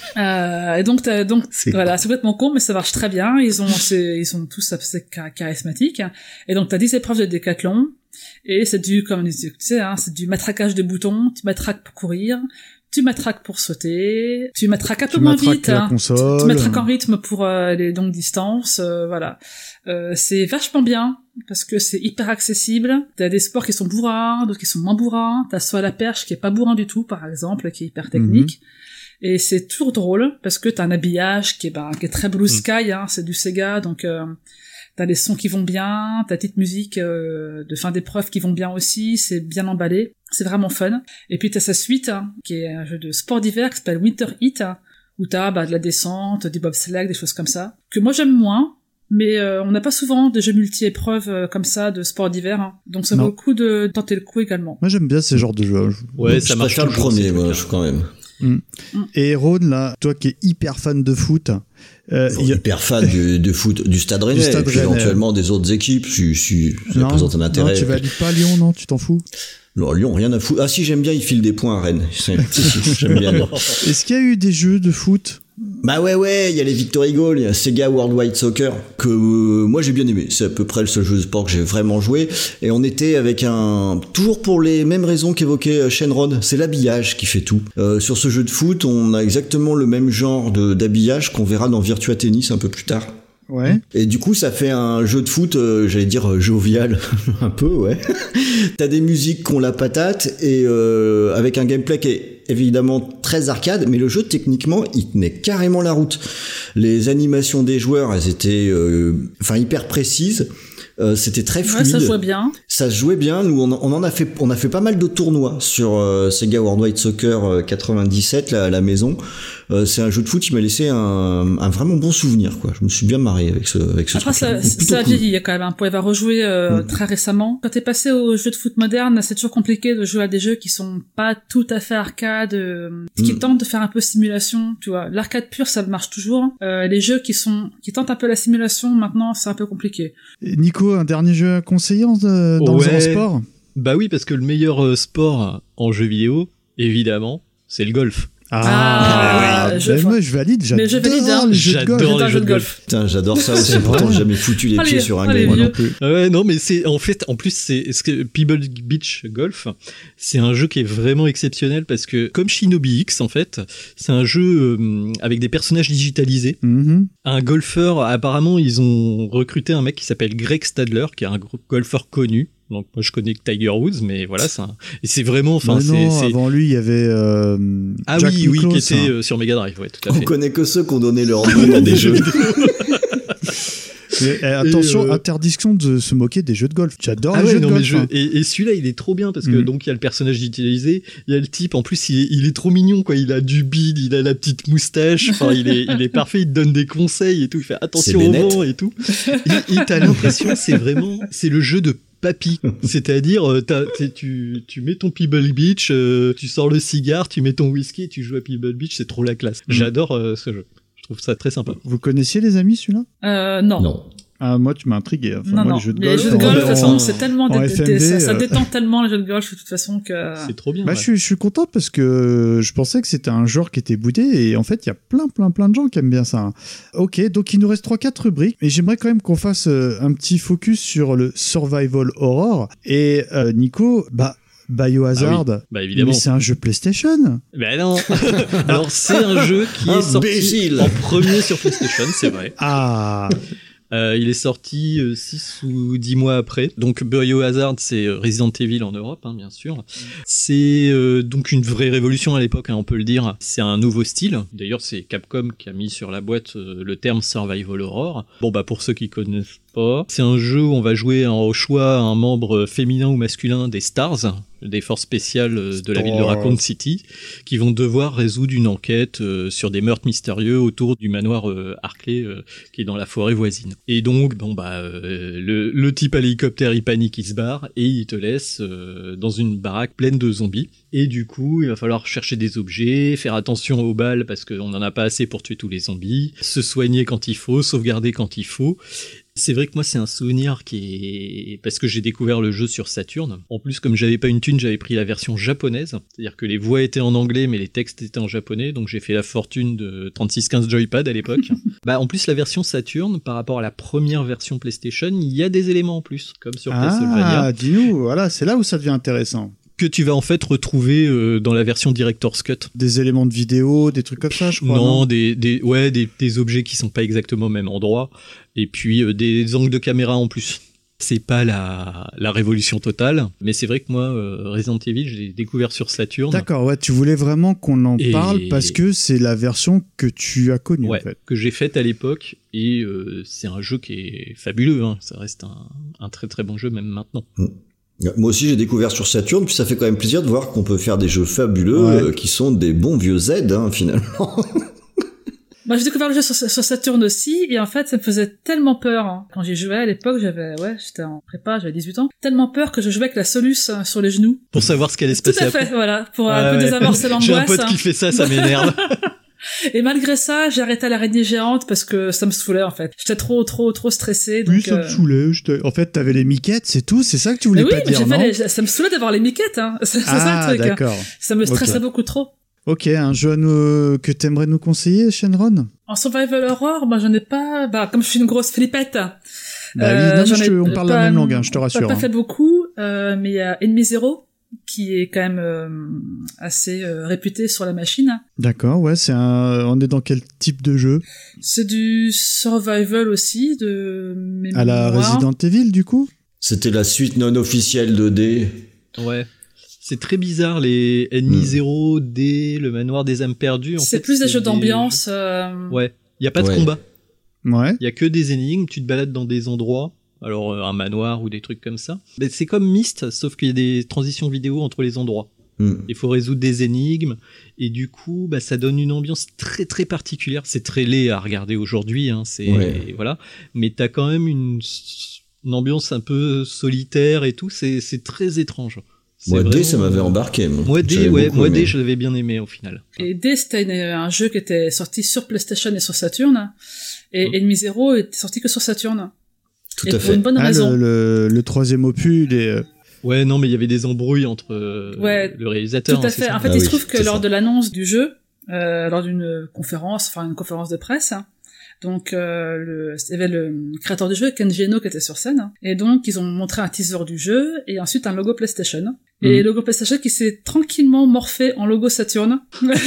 [SPEAKER 4] Et donc voilà, c'est complètement con, mais ça marche très bien. Ils sont tous assez charismatiques. Et donc t'as 10 épreuves de décathlon. Et c'est comme tu sais, hein, c'est du matraquage de boutons. Tu matraques pour courir, tu matraques pour sauter, tu matraques un peu moins vite, hein. Tu matraques en rythme pour les longues distances, voilà. C'est vachement bien parce que c'est hyper accessible. T'as des sports qui sont bourrins, d'autres qui sont moins bourrins. T'as soit la perche qui est pas bourrin du tout, par exemple, qui est hyper technique. Et c'est toujours drôle parce que t'as un habillage qui est très blue sky, hein, c'est du Sega, donc t'as les sons qui vont bien, t'as petite musique de fin d'épreuve qui vont bien aussi, c'est bien emballé, c'est vraiment fun. Et puis t'as sa suite, hein, qui est un jeu de sport d'hiver qui s'appelle Winter Heat, hein, où t'as de la descente, du bobsleigh, des choses comme ça, que moi j'aime moins, mais on n'a pas souvent des jeux multi-épreuves comme ça de sport d'hiver, hein. Donc ça vaut le coup de tenter le coup également.
[SPEAKER 2] Moi j'aime bien ces genres de jeux.
[SPEAKER 3] Ouais, ça marche.
[SPEAKER 5] Je préfère le premier, moi, quand même.
[SPEAKER 2] Et Ron, là, toi qui es hyper fan de foot,
[SPEAKER 5] hyper fan de foot du Stade Rennais, et puis éventuellement des autres équipes, ça présente un intérêt.
[SPEAKER 2] Non, tu vas pas à Lyon, non? Tu t'en fous?
[SPEAKER 5] Non, Lyon, rien à foutre. Ah si, j'aime bien, il file des points à Rennes. J'aime bien.
[SPEAKER 2] Est-ce qu'il y a eu des jeux de foot?
[SPEAKER 5] Bah ouais, il y a les Victory Goal, il y a Sega Worldwide Soccer, que moi j'ai bien aimé. C'est à peu près le seul jeu de sport que j'ai vraiment joué. Et on était avec toujours pour les mêmes raisons qu'évoquait Shenron, c'est l'habillage qui fait tout. Sur ce jeu de foot, on a exactement le même genre d'habillage qu'on verra dans Virtua Tennis un peu plus tard.
[SPEAKER 2] Ouais.
[SPEAKER 5] Et du coup, ça fait un jeu de foot, j'allais dire jovial, un peu, ouais. T'as des musiques qui ont la patate et avec un gameplay qui est évidemment très arcade, mais le jeu techniquement il tenait carrément la route. Les animations des joueurs, elles étaient hyper précises. C'était très fluide.
[SPEAKER 4] Ouais, ça jouait bien.
[SPEAKER 5] Ça se jouait bien. Nous, on a fait pas mal de tournois sur Sega Worldwide Soccer 97 là, à la maison. C'est un jeu de foot qui m'a laissé un vraiment bon souvenir, quoi. Je me suis bien marré avec ce
[SPEAKER 4] Après,
[SPEAKER 5] truc.
[SPEAKER 4] ça vieillit quand même. On pouvait rejouer très récemment. Quand t'es passé aux jeux de foot modernes, c'est toujours compliqué de jouer à des jeux qui sont pas tout à fait arcade, qui tentent de faire un peu simulation. Tu vois, l'arcade pure, ça marche toujours. Les jeux qui tentent un peu la simulation, maintenant, c'est un peu compliqué.
[SPEAKER 2] Et Nico, un dernier jeu à conseiller dans le sport ?
[SPEAKER 3] Bah oui, parce que le meilleur sport en jeu vidéo, évidemment, c'est le golf.
[SPEAKER 2] Moi je valide, j'adore les jeux de golf.
[SPEAKER 5] Putain, j'adore ça aussi, pourtant j'ai jamais foutu les pieds sur un game.
[SPEAKER 2] Moi non plus.
[SPEAKER 3] Ouais, non, mais c'est en plus c'est Pebble Beach Golf, c'est un jeu qui est vraiment exceptionnel parce que comme Shinobi X en fait, c'est un jeu avec des personnages digitalisés. Un golfeur, apparemment ils ont recruté un mec qui s'appelle Greg Stadler, qui est un golfeur connu. Donc moi je connais Tiger Woods, mais voilà, c'est vraiment, enfin
[SPEAKER 2] avant lui il y avait
[SPEAKER 3] Jack Nicklaus, qui était sur Mega Drive, ouais, tout à fait.
[SPEAKER 5] On connaît que ceux qui ont donné leur nom à des jeux.
[SPEAKER 2] Mais attention, interdiction de se moquer des jeux de golf. J'adore les jeux de golf.
[SPEAKER 3] Et celui-là, il est trop bien parce que donc il y a le personnage digitalisé, il y a le type. En plus, il est trop mignon, quoi. Il a du bide, il a la petite moustache. Enfin, il est parfait. Il te donne des conseils et tout. Il fait attention au vent et tout. Et t'as l'impression, c'est le jeu de papy, c'est-à-dire tu mets ton Pebble Beach, tu sors le cigare, tu mets ton whisky et tu joues à Pebble Beach, c'est trop la classe. J'adore ce jeu. Je trouve ça très sympa.
[SPEAKER 2] Vous connaissiez les amis celui-là ?
[SPEAKER 4] Non.
[SPEAKER 2] Ah, moi tu m'as intrigué. Enfin,
[SPEAKER 4] non.
[SPEAKER 2] Les jeux de
[SPEAKER 4] golf, de toute façon, c'est tellement ça détend tellement les jeux de golf de toute façon que
[SPEAKER 3] c'est trop bien.
[SPEAKER 2] Je suis content parce que je pensais que c'était un genre qui était boudé et en fait il y a plein de gens qui aiment bien ça. Ok, donc il nous reste 3-4 rubriques et j'aimerais quand même qu'on fasse un petit focus sur le survival horror et Nico, Biohazard,
[SPEAKER 3] évidemment.
[SPEAKER 2] Mais c'est un jeu PlayStation.
[SPEAKER 3] Ben non. Alors c'est un jeu qui est sorti en premier sur PlayStation, c'est vrai. Il est sorti 6 ou 10 mois après. Donc Biohazard, c'est Resident Evil en Europe, hein, bien sûr. C'est donc une vraie révolution à l'époque, hein, on peut le dire. C'est un nouveau style. D'ailleurs, c'est Capcom qui a mis sur la boîte le terme Survival Horror. Bon, pour ceux qui connaissent pas, c'est un jeu où on va jouer au choix un membre féminin ou masculin des Stars, des forces spéciales de la ville de Raccoon City, qui vont devoir résoudre une enquête sur des meurtres mystérieux autour du manoir Harkley qui est dans la forêt voisine. Et donc, le type à l'hélicoptère, il panique, il se barre, et il te laisse dans une baraque pleine de zombies. Et du coup, il va falloir chercher des objets, faire attention aux balles parce qu'on n'en a pas assez pour tuer tous les zombies, se soigner quand il faut, sauvegarder quand il faut. C'est vrai que moi, c'est un souvenir qui est... Parce que j'ai découvert le jeu sur Saturn. En plus, comme j'avais pas une thune, j'avais pris la version japonaise. C'est-à-dire que les voix étaient en anglais, mais les textes étaient en japonais. Donc j'ai fait la fortune de 3615 Joypad à l'époque. En plus, la version Saturn, par rapport à la première version PlayStation, il y a des éléments en plus, comme sur PlayStation.
[SPEAKER 2] Dis-nous, voilà, c'est là où ça devient intéressant.
[SPEAKER 3] Que tu vas en fait retrouver dans la version Director's Cut.
[SPEAKER 2] Des éléments de vidéo, des trucs comme ça, je crois.
[SPEAKER 3] Non, des objets qui sont pas exactement au même endroit, et puis des angles de caméra en plus. C'est pas la révolution totale, mais c'est vrai que moi, Resident Evil, je l'ai découvert sur Saturn.
[SPEAKER 2] D'accord, ouais, tu voulais vraiment qu'on en parle parce que c'est la version que tu as connue, en fait.
[SPEAKER 3] Que j'ai faite à l'époque, et c'est un jeu qui est fabuleux, hein. Ça reste un très très bon jeu même maintenant.
[SPEAKER 5] Moi aussi j'ai découvert sur Saturn, puis ça fait quand même plaisir de voir qu'on peut faire des jeux fabuleux qui sont des bons vieux Z, hein, finalement.
[SPEAKER 4] Moi j'ai découvert le jeu sur Saturn aussi, et en fait ça me faisait tellement peur, hein. Quand j'y jouais à l'époque, j'étais en prépa, j'avais 18 ans, tellement peur que je jouais avec la Solus sur les genoux.
[SPEAKER 3] Pour savoir ce qu'allait se passer.
[SPEAKER 4] Tout à fait, voilà, pour un peu désamorcer l'angoisse.
[SPEAKER 3] J'ai un pote qui fait ça m'énerve.
[SPEAKER 4] Et malgré ça, j'ai arrêté l'araignée géante parce que ça me saoulait en fait. J'étais trop stressée. Donc,
[SPEAKER 2] oui, ça me saulait. En fait, t'avais les miquettes, c'est tout. C'est ça que tu voulais pas dire, non ?
[SPEAKER 4] Ça me saoulait d'avoir les miquettes. Hein. C'est ça le truc.
[SPEAKER 2] D'accord.
[SPEAKER 4] Ça me stressait beaucoup trop.
[SPEAKER 2] Ok, un jeu que t'aimerais nous conseiller, Shenron ?
[SPEAKER 4] En survival horror, moi j'en ai pas. Comme je suis une grosse flippette.
[SPEAKER 2] On parle la même langue, hein, je te rassure.
[SPEAKER 4] Pas fait beaucoup, mais il y a Enemy Zero, qui est quand même assez réputé sur la machine.
[SPEAKER 2] D'accord, ouais, on est dans quel type de jeu ?
[SPEAKER 4] C'est du survival aussi, de mémoire.
[SPEAKER 2] À la Resident Evil, du coup ?
[SPEAKER 5] C'était la suite non officielle 2D.
[SPEAKER 3] Ouais. C'est très bizarre, les Ennemis Zero, D, le Manoir des âmes perdues.
[SPEAKER 4] C'est plus des jeux d'ambiance.
[SPEAKER 3] Ouais, il y a pas de combat.
[SPEAKER 2] Ouais.
[SPEAKER 3] Il y a que des énigmes, tu te balades dans des endroits, alors un manoir ou des trucs comme ça. Mais c'est comme Myst, sauf qu'il y a des transitions vidéo entre les endroits. Il faut résoudre des énigmes et du coup ça donne une ambiance très très particulière. C'est très laid à regarder aujourd'hui, hein, voilà. Mais t'as quand même une ambiance un peu solitaire et tout. C'est très étrange.
[SPEAKER 5] Moi, D, ça m'avait embarqué.
[SPEAKER 3] Moi, D, je l'avais bien aimé au final.
[SPEAKER 4] Et D, c'était un jeu qui était sorti sur PlayStation et sur Saturn. Et Enemy Zero était sorti que sur Saturn.
[SPEAKER 5] Tout à fait.
[SPEAKER 4] Pour une bonne raison.
[SPEAKER 2] Le troisième opus, il est...
[SPEAKER 3] Ouais, non, mais il y avait des embrouilles entre le réalisateur.
[SPEAKER 4] Tout à fait. En fait, il se trouve que lors de l'annonce du jeu, lors d'une conférence, une conférence de presse, donc il y avait le créateur du jeu, Kenji Eno, qui était sur scène, et donc ils ont montré un teaser du jeu et ensuite un logo PlayStation. Et le logo PlayStation qui s'est tranquillement morphé en logo Saturn.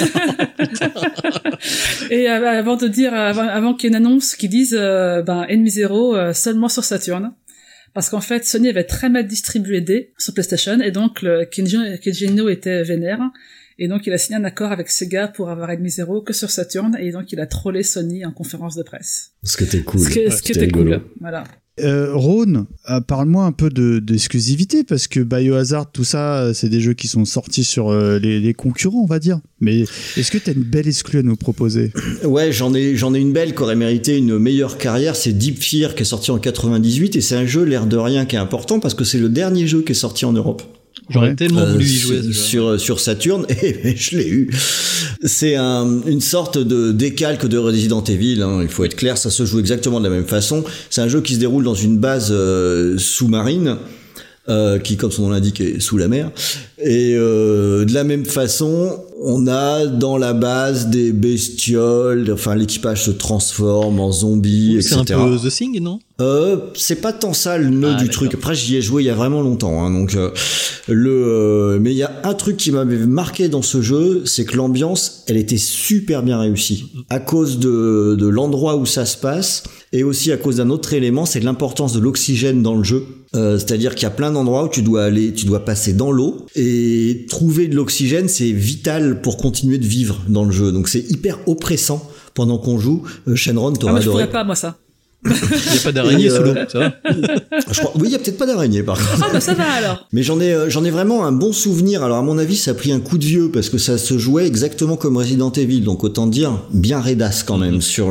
[SPEAKER 4] Et avant qu'il y ait une annonce qui dise Enemy Zero seulement sur Saturn. Parce qu'en fait, Sony avait très mal distribué D sur PlayStation, et donc Kenji Eno était vénère, et donc il a signé un accord avec Sega pour avoir Enemy Zero que sur Saturn, et donc il a trollé Sony en conférence de presse.
[SPEAKER 5] Ce qui était cool.
[SPEAKER 4] Ce qui était cool, voilà.
[SPEAKER 2] Ron, parle-moi un peu d'exclusivité, parce que Biohazard, tout ça, c'est des jeux qui sont sortis sur les concurrents, on va dire. Mais est-ce que tu as une belle exclue à nous proposer ?
[SPEAKER 5] Ouais, j'en ai une belle qui aurait mérité une meilleure carrière. C'est Deep Fear qui est sorti en 98 et c'est un jeu, l'air de rien, qui est important parce que c'est le dernier jeu qui est sorti en Europe.
[SPEAKER 3] J'aurais tellement voulu y jouer
[SPEAKER 5] sur Saturn et je l'ai eu. C'est une sorte de décalque de Resident Evil, hein, il faut être clair, ça se joue exactement de la même façon. C'est un jeu qui se déroule dans une base sous-marine qui, comme son nom l'indique, est sous la mer. Et de la même façon, on a dans la base des bestioles, enfin l'équipage se transforme en zombies, etc.
[SPEAKER 3] C'est un peu The Thing, non ?
[SPEAKER 5] C'est pas tant ça le nœud du truc. Après, j'y ai joué il y a vraiment longtemps, hein, donc mais il y a un truc qui m'avait marqué dans ce jeu, c'est que l'ambiance, elle était super bien réussie à cause de l'endroit où ça se passe et aussi à cause d'un autre élément, c'est l'importance de l'oxygène dans le jeu. C'est-à-dire qu'il y a plein d'endroits où tu dois passer dans l'eau et trouver de l'oxygène, c'est vital pour continuer de vivre dans le jeu. Donc c'est hyper oppressant pendant qu'on joue. Shenron, t'auras adoré.
[SPEAKER 4] Je pourrais pas, moi, ça.
[SPEAKER 3] Il n'y a pas d'araignée sous l'eau, ça va?
[SPEAKER 5] Oui, il y a peut-être pas d'araignée par contre.
[SPEAKER 4] Ah bah ça va alors.
[SPEAKER 5] Mais j'en ai vraiment un bon souvenir. Alors à mon avis, ça a pris un coup de vieux parce que ça se jouait exactement comme Resident Evil. Donc autant dire bien raidasse quand même sur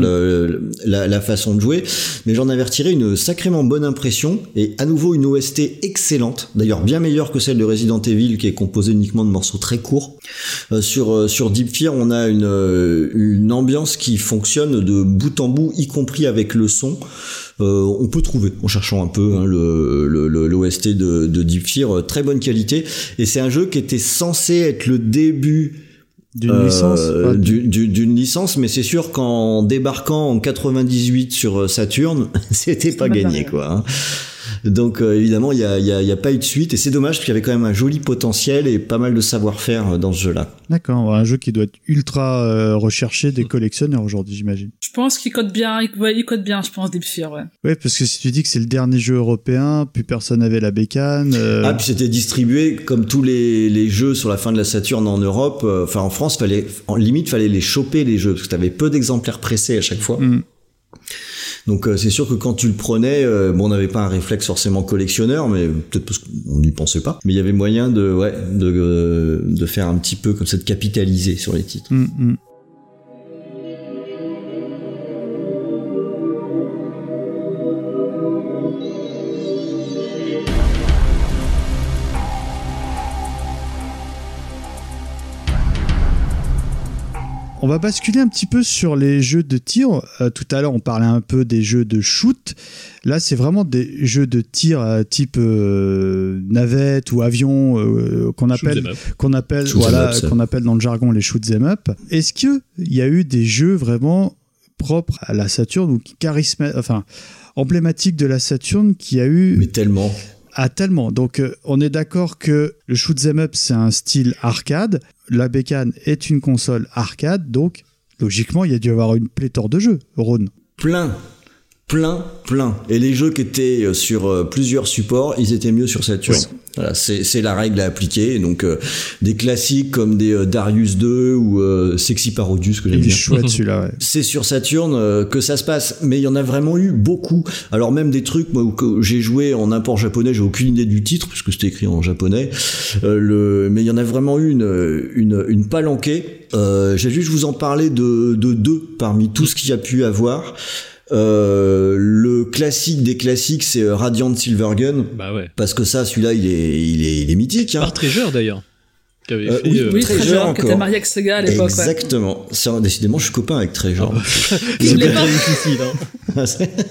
[SPEAKER 5] la façon de jouer. Mais j'en avais retiré une sacrément bonne impression et à nouveau une OST excellente. D'ailleurs bien meilleure que celle de Resident Evil qui est composée uniquement de morceaux très courts. Sur Deep Fear, on a une ambiance qui fonctionne de bout en bout, y compris avec le son. On peut trouver en cherchant un peu l'OST de Deep Fear, très bonne qualité, et c'est un jeu qui était censé être le début d'une licence, mais c'est sûr qu'en débarquant en 98 sur Saturn, c'était pas gagné quoi, hein. Donc évidemment il y a pas eu de suite et c'est dommage parce qu'il y avait quand même un joli potentiel et pas mal de savoir-faire dans ce jeu-là.
[SPEAKER 2] D'accord, un jeu qui doit être ultra recherché des collectionneurs aujourd'hui, j'imagine.
[SPEAKER 4] Je pense qu'il code bien, il code bien, je pense, Deep Fear, ouais.
[SPEAKER 2] Ouais, parce que si tu dis que c'est le dernier jeu européen, plus personne n'avait la bécane.
[SPEAKER 5] Ah, puis c'était distribué comme tous les jeux sur la fin de la Saturn en Europe. Enfin en France, fallait les choper les jeux parce que t'avais peu d'exemplaires pressés à chaque fois. Donc c'est sûr que quand tu le prenais, on n'avait pas un réflexe forcément collectionneur, mais peut-être parce qu'on n'y pensait pas. Mais il y avait moyen de faire un petit peu comme ça, de capitaliser sur les titres.
[SPEAKER 2] On va basculer un petit peu sur les jeux de tir. Tout à l'heure, on parlait un peu des jeux de shoot. Là, c'est vraiment des jeux de tir type navette ou avion qu'on appelle dans le jargon les shoot 'em up. Est-ce qu'il y a eu des jeux vraiment propres à la Saturn ou emblématiques de la Saturn qui a eu...
[SPEAKER 5] Mais tellement...
[SPEAKER 2] Ah, tellement. Donc, on est d'accord que le shoot 'em up, c'est un style arcade. La bécane est une console arcade. Donc, logiquement, il y a dû y avoir une pléthore de jeux, Ron.
[SPEAKER 5] Plein plein. Et les jeux qui étaient sur plusieurs supports, ils étaient mieux sur Saturn. Oui. Voilà, c'est la règle à appliquer. Donc des classiques comme des Darius 2 ou Sexy Parodius que j'aime bien.
[SPEAKER 2] Chouette celui-là. Ouais.
[SPEAKER 5] C'est sur Saturn que ça se passe, mais il y en a vraiment eu beaucoup. Alors même des trucs moi où j'ai joué en import japonais, j'ai aucune idée du titre puisque c'était écrit en japonais. Mais il y en a vraiment eu une palanquée. J'ai juste vous en parler de deux parmi tout ce qu'il y a pu avoir. Le classique des classiques, c'est Radiant Silvergun.
[SPEAKER 3] Bah ouais.
[SPEAKER 5] Parce que ça, celui-là, il est mythique. Hein.
[SPEAKER 3] Par Treasure d'ailleurs.
[SPEAKER 4] Oui, Treasure, qui était marié avec Sega à l'époque.
[SPEAKER 5] Exactement. Ouais. Décidément, je suis copain avec Treasure.
[SPEAKER 3] C'est pas difficile. Hein.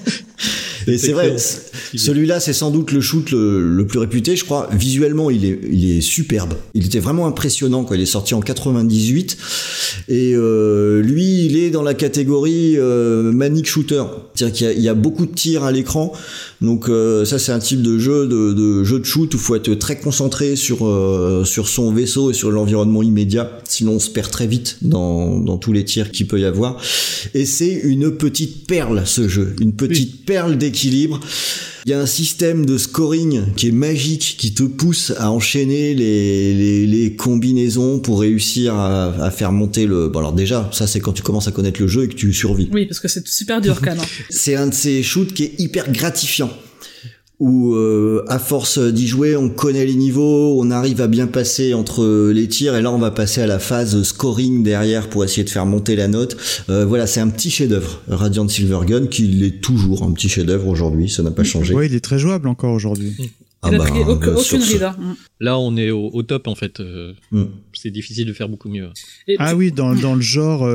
[SPEAKER 5] Et c'est vrai, celui-là, c'est sans doute le shoot le plus réputé, je crois. Visuellement, il est superbe. Il était vraiment impressionnant quand il est sorti en 98. Et lui, il est dans la catégorie manic shooter. C'est-à-dire qu'il y a beaucoup de tirs à l'écran. Donc ça, c'est un type de jeu de shoot où il faut être très concentré sur son vaisseau et sur l'environnement immédiat. Sinon, on se perd très vite dans tous les tirs qu'il peut y avoir. Et c'est une petite perle, ce jeu. Une petite perle d'équilibre. Il y a un système de scoring qui est magique, qui te pousse à enchaîner les combinaisons pour réussir à faire monter le... Bon, alors déjà, ça c'est quand tu commences à connaître le jeu et que tu survis.
[SPEAKER 4] Oui, parce que c'est super dur quand même.
[SPEAKER 5] C'est un de ces shoots qui est hyper gratifiant. Où à force d'y jouer, on connaît les niveaux, on arrive à bien passer entre les tirs, et là on va passer à la phase scoring derrière pour essayer de faire monter la note. Voilà, c'est un petit chef-d'œuvre, Radiant Silvergun, qui l'est toujours un petit chef-d'œuvre aujourd'hui, ça n'a pas changé.
[SPEAKER 2] Oui, il est très jouable encore aujourd'hui.
[SPEAKER 4] Il a pris aucune ride.
[SPEAKER 3] Là, on est au top en fait. C'est difficile de faire beaucoup mieux.
[SPEAKER 2] Oui, dans le genre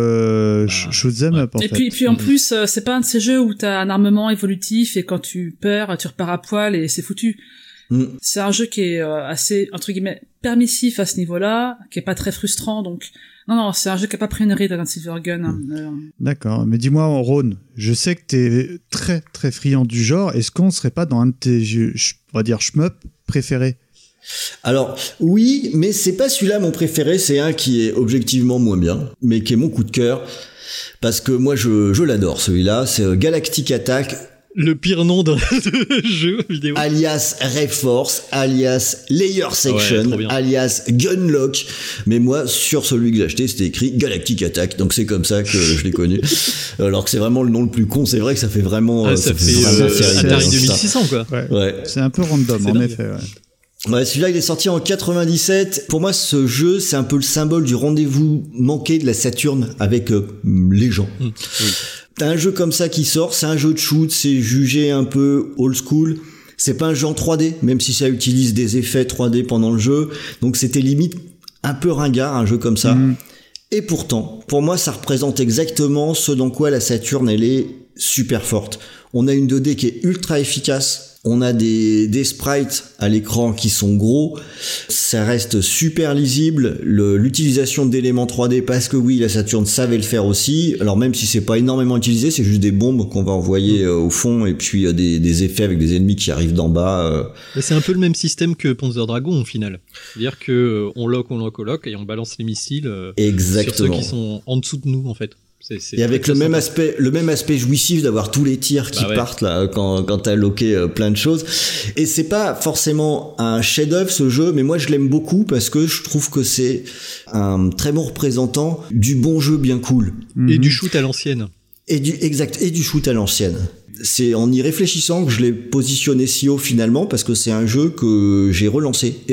[SPEAKER 2] shoot 'em up en fait.
[SPEAKER 4] Et puis en plus, c'est pas un de ces jeux où t'as un armement évolutif et quand tu perds, tu repars à poil et c'est foutu. C'est un jeu qui est assez entre guillemets permissif à ce niveau-là, qui est pas très frustrant. Donc non, c'est un jeu qui a pas pris une ride dans Silvergun.
[SPEAKER 2] D'accord, mais dis-moi, Ron, je sais que t'es très très friand du genre. Est-ce qu'on serait pas dans un de tes jeux, on va dire shmup préférés?
[SPEAKER 5] Alors oui, mais c'est pas celui-là mon préféré, c'est un qui est objectivement moins bien, mais qui est mon coup de cœur, parce que moi je l'adore celui-là, c'est Galactic Attack.
[SPEAKER 3] Le pire nom de jeu vidéo.
[SPEAKER 5] Alias Ray Force, alias Layer Section, alias Gunlock. Mais moi, sur celui que j'ai acheté, c'était écrit Galactic Attack. Donc c'est comme ça que je l'ai connu. Alors que c'est vraiment le nom le plus con. C'est vrai que ça fait vraiment...
[SPEAKER 3] ça fait Atari 2600, quoi.
[SPEAKER 5] Ouais.
[SPEAKER 2] C'est un peu random, en effet,
[SPEAKER 5] Ouais, celui-là, il est sorti en 97. Pour moi, ce jeu, c'est un peu le symbole du rendez-vous manqué de la Saturn avec les gens. T'as un jeu comme ça qui sort, c'est un jeu de shoot, c'est jugé un peu old school. C'est pas un jeu en 3D, même si ça utilise des effets 3D pendant le jeu. Donc c'était limite un peu ringard, un jeu comme ça. Et pourtant, pour moi, ça représente exactement ce dans quoi la Saturn, elle est super forte. On a une 2D qui est ultra efficace. On a des sprites à l'écran qui sont gros, ça reste super lisible, l'utilisation d'éléments 3D, parce que oui, la Saturn savait le faire aussi, alors même si c'est pas énormément utilisé, c'est juste des bombes qu'on va envoyer au fond, et puis des effets avec des ennemis qui arrivent d'en bas.
[SPEAKER 3] C'est un peu le même système que Panzer Dragon au final, c'est-à-dire que on lock, et on balance les missiles sur ceux qui sont en dessous de nous en fait.
[SPEAKER 5] Et avec le même aspect jouissif d'avoir tous les tirs qui partent là quand t'as loqué plein de choses. Et c'est pas forcément un chef-d'œuvre ce jeu, mais moi je l'aime beaucoup parce que je trouve que c'est un très bon représentant du bon jeu bien cool.
[SPEAKER 3] Et du shoot à l'ancienne.
[SPEAKER 5] Et du shoot à l'ancienne. C'est en y réfléchissant que je l'ai positionné si haut finalement, parce que c'est un jeu que j'ai relancé. Et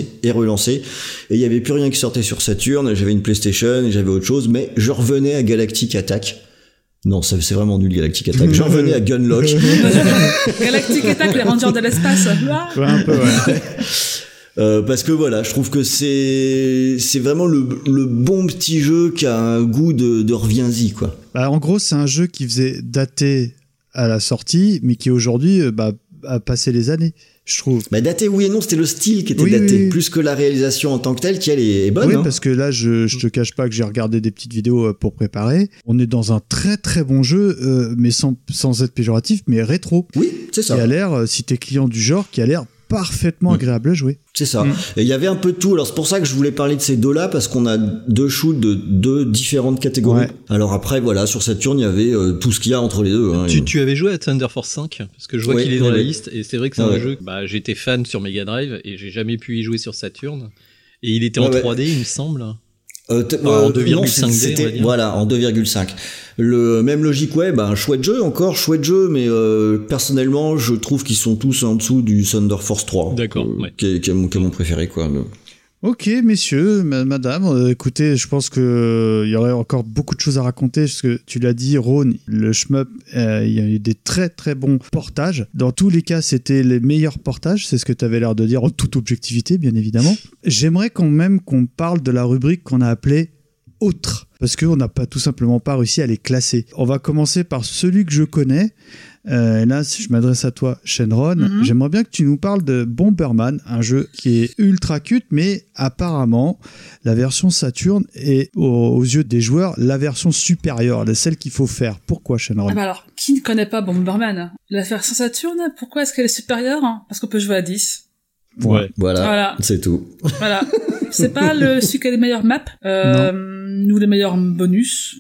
[SPEAKER 5] il y avait plus rien qui sortait sur Saturn, j'avais une PlayStation et j'avais autre chose, mais je revenais à Galactic Attack. Non, c'est vraiment nul Galactic Attack. Je revenais à Gunlock.
[SPEAKER 4] Galactic Attack, les Rangers de l'espace.
[SPEAKER 2] Un peu,
[SPEAKER 5] parce que voilà, je trouve que c'est vraiment le bon petit jeu qui a un goût de reviens-y, quoi.
[SPEAKER 2] En gros, c'est un jeu qui faisait dater à la sortie, mais qui aujourd'hui a passé les années, je trouve.
[SPEAKER 5] Daté oui et non, c'était le style qui était daté, plus que la réalisation en tant que telle, qui elle est bonne.
[SPEAKER 2] Oui, parce que là, je te cache pas que j'ai regardé des petites vidéos pour préparer. On est dans un très très bon jeu, mais sans être péjoratif, mais rétro.
[SPEAKER 5] Oui, c'est ça.
[SPEAKER 2] Qui a l'air, si t'es client du genre, qui a l'air parfaitement agréable à jouer.
[SPEAKER 5] C'est ça. Et il y avait un peu de tout. Alors c'est pour ça que je voulais parler de ces deux-là, parce qu'on a deux shoots de deux différentes catégories. Alors après, voilà, sur Saturn, il y avait tout ce qu'il y a entre les deux. Hein.
[SPEAKER 3] Tu avais joué à Thunder Force 5, parce que je vois qu'il est dans la liste, et c'est vrai que c'est un jeu, j'étais fan sur Mega Drive, et j'ai jamais pu y jouer sur Saturn. Et il était en 3D, il me semble. En 2,5D, on va dire.
[SPEAKER 5] Voilà, en 2,5. Même logique, un chouette jeu, mais personnellement, je trouve qu'ils sont tous en dessous du Thunder Force 3.
[SPEAKER 3] D'accord,
[SPEAKER 5] qui est mon préféré, quoi.
[SPEAKER 2] Ok, messieurs, madame, écoutez, je pense que il y aurait encore beaucoup de choses à raconter, parce que tu l'as dit, Rhône, le shmup, il y a eu des très très bons portages. Dans tous les cas, c'était les meilleurs portages, c'est ce que tu avais l'air de dire, en toute objectivité, bien évidemment. J'aimerais quand même qu'on parle de la rubrique qu'on a appelée « Autres », parce qu'on n'a tout simplement pas réussi à les classer. On va commencer par celui que je connais. Et là, si je m'adresse à toi, Shenron, j'aimerais bien que tu nous parles de Bomberman, un jeu qui est ultra cute, mais apparemment, la version Saturn est, aux yeux des joueurs, la version supérieure, celle qu'il faut faire. Pourquoi, Shenron ?
[SPEAKER 4] Alors, qui ne connaît pas Bomberman ? La version Saturn, pourquoi est-ce qu'elle est supérieure ? Parce qu'on peut jouer à 10.
[SPEAKER 5] Voilà, c'est tout.
[SPEAKER 4] Voilà. C'est pas celui qui a les meilleures maps, ou les meilleurs bonus.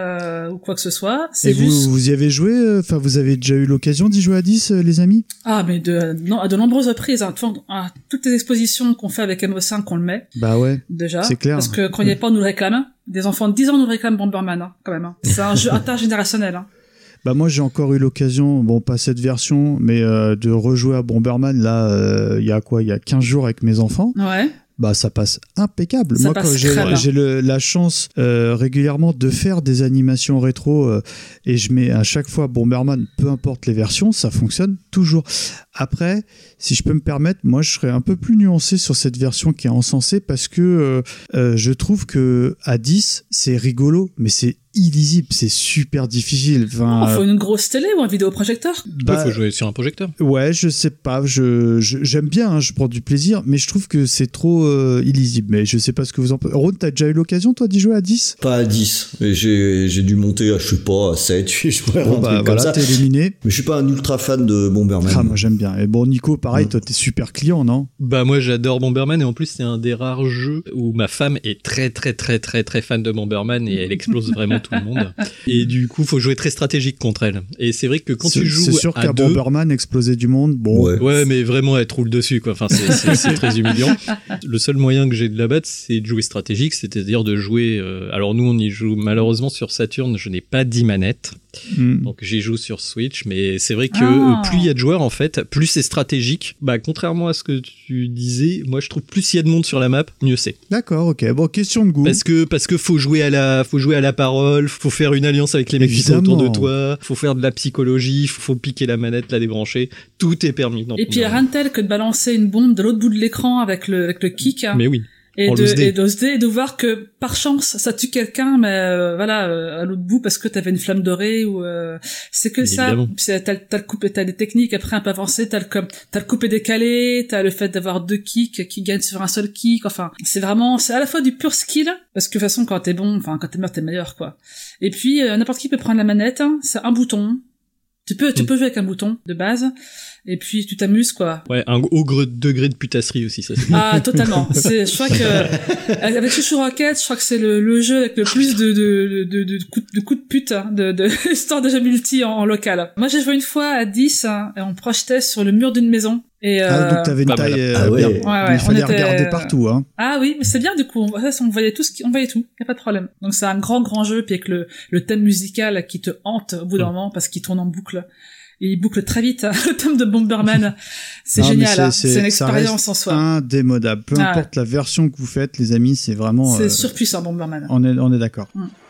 [SPEAKER 4] Ou quoi que ce soit.
[SPEAKER 2] Et vous y avez joué, vous avez déjà eu l'occasion d'y jouer à 10, les amis?
[SPEAKER 4] Ah, mais à de nombreuses reprises, hein. À toutes les expositions qu'on fait avec MO5, on le met.
[SPEAKER 2] Bah ouais.
[SPEAKER 4] Déjà.
[SPEAKER 2] C'est clair.
[SPEAKER 4] Parce que quand il n'y a pas, on nous le réclame. Des enfants de 10 ans nous le réclament Bomberman, hein, quand même, hein. C'est un jeu intergénérationnel, hein.
[SPEAKER 2] Bah moi j'ai encore eu l'occasion, pas cette version, mais de rejouer à Bomberman là, il y a 15 jours avec mes enfants.
[SPEAKER 4] Ouais.
[SPEAKER 2] Bah ça passe impeccable.
[SPEAKER 4] Ça
[SPEAKER 2] moi
[SPEAKER 4] passe
[SPEAKER 2] quand j'ai la chance régulièrement de faire des animations rétro et je mets à chaque fois Bomberman, peu importe les versions, ça fonctionne toujours. Après, si je peux me permettre, moi je serais un peu plus nuancé sur cette version qui est encensée, parce que je trouve que à 10 c'est rigolo, mais c'est illisible, c'est super difficile.
[SPEAKER 4] Faut une grosse télé ou un vidéoprojecteur ?
[SPEAKER 3] Faut jouer sur un projecteur.
[SPEAKER 2] Ouais, je sais pas, j'aime bien, hein, je prends du plaisir, mais je trouve que c'est trop illisible. Mais je sais pas ce que vous en pensez. Ron, t'as déjà eu l'occasion toi d'y jouer à 10 ?
[SPEAKER 5] Pas à 10, mais j'ai dû monter à, je sais pas, à 7, je pourrais rentrer comme ça.
[SPEAKER 2] T'es éliminé.
[SPEAKER 5] Mais je suis pas un ultra fan de Bomberman.
[SPEAKER 2] Ah, moi j'aime bien. Et bon, Nico, pareil, toi t'es super client, non ?
[SPEAKER 3] Bah moi j'adore Bomberman, et en plus c'est un des rares jeux où ma femme est très très très très très fan de Bomberman, et elle explose vraiment tout le monde. Et du coup faut jouer très stratégique contre elle. Et c'est vrai que quand tu joues
[SPEAKER 2] c'est sûr qu'à Bomberman exploser du monde,
[SPEAKER 3] ouais, mais vraiment elle te roule dessus, quoi. Enfin c'est très humiliant. Le seul moyen que j'ai de la battre, c'est de jouer stratégique, c'est-à-dire de jouer alors nous on y joue malheureusement sur Saturn, je n'ai pas 10 manettes. Donc j'y joue sur Switch, mais c'est vrai que plus il y a de joueurs en fait, plus c'est stratégique. Bah contrairement à ce que tu disais, moi je trouve plus il y a de monde sur la map, mieux c'est.
[SPEAKER 2] D'accord, ok. Bon, question de goût.
[SPEAKER 3] Parce que faut jouer à la parole, faut faire une alliance avec les mecs qui sont autour de toi, faut faire de la psychologie, faut piquer la manette, la débrancher, tout est permis.
[SPEAKER 4] Et puis il y a rien de tel que de balancer une bombe de l'autre bout de l'écran avec le kick.
[SPEAKER 3] Mais oui.
[SPEAKER 4] Et de voir que par chance ça tue quelqu'un, mais à l'autre bout parce que t'avais une flamme dorée, ou c'est que évidemment. Ça. T'as des techniques après un peu avancées, t'as le coupé décalé, t'as le fait d'avoir 2 kicks qui gagnent sur un seul kick. Enfin, c'est à la fois du pur skill, parce que de toute façon quand t'es meilleur t'es meilleur, quoi. Et puis n'importe qui peut prendre la manette, hein, c'est un bouton. Tu peux jouer avec un bouton de base, et puis tu t'amuses, quoi.
[SPEAKER 3] Ouais, un haut degré de putasserie aussi, ça.
[SPEAKER 4] Ah, totalement. Je crois que avec Chouchou Rocket, je crois que c'est le jeu avec le plus de coups de pute, hein, de histoire de jeu multi en local. Moi, j'ai joué une fois à 10, hein, et on projetait sur le mur d'une maison. Et
[SPEAKER 2] donc t'avais une taille bien.
[SPEAKER 4] Ouais,
[SPEAKER 2] il fallait regarder partout, hein.
[SPEAKER 4] Ah oui, mais c'est bien, du coup. On voyait tout, y a pas de problème. Donc c'est un grand jeu, puis avec le thème musical qui te hante au bout d'un moment, parce qu'il tourne en boucle. Et il boucle très vite, hein, le thème de Bomberman. C'est génial, hein. C'est une expérience en soi.
[SPEAKER 2] Indémodable. Peu importe la version que vous faites, les amis, c'est vraiment...
[SPEAKER 4] C'est surpuissant, Bomberman.
[SPEAKER 2] On est d'accord.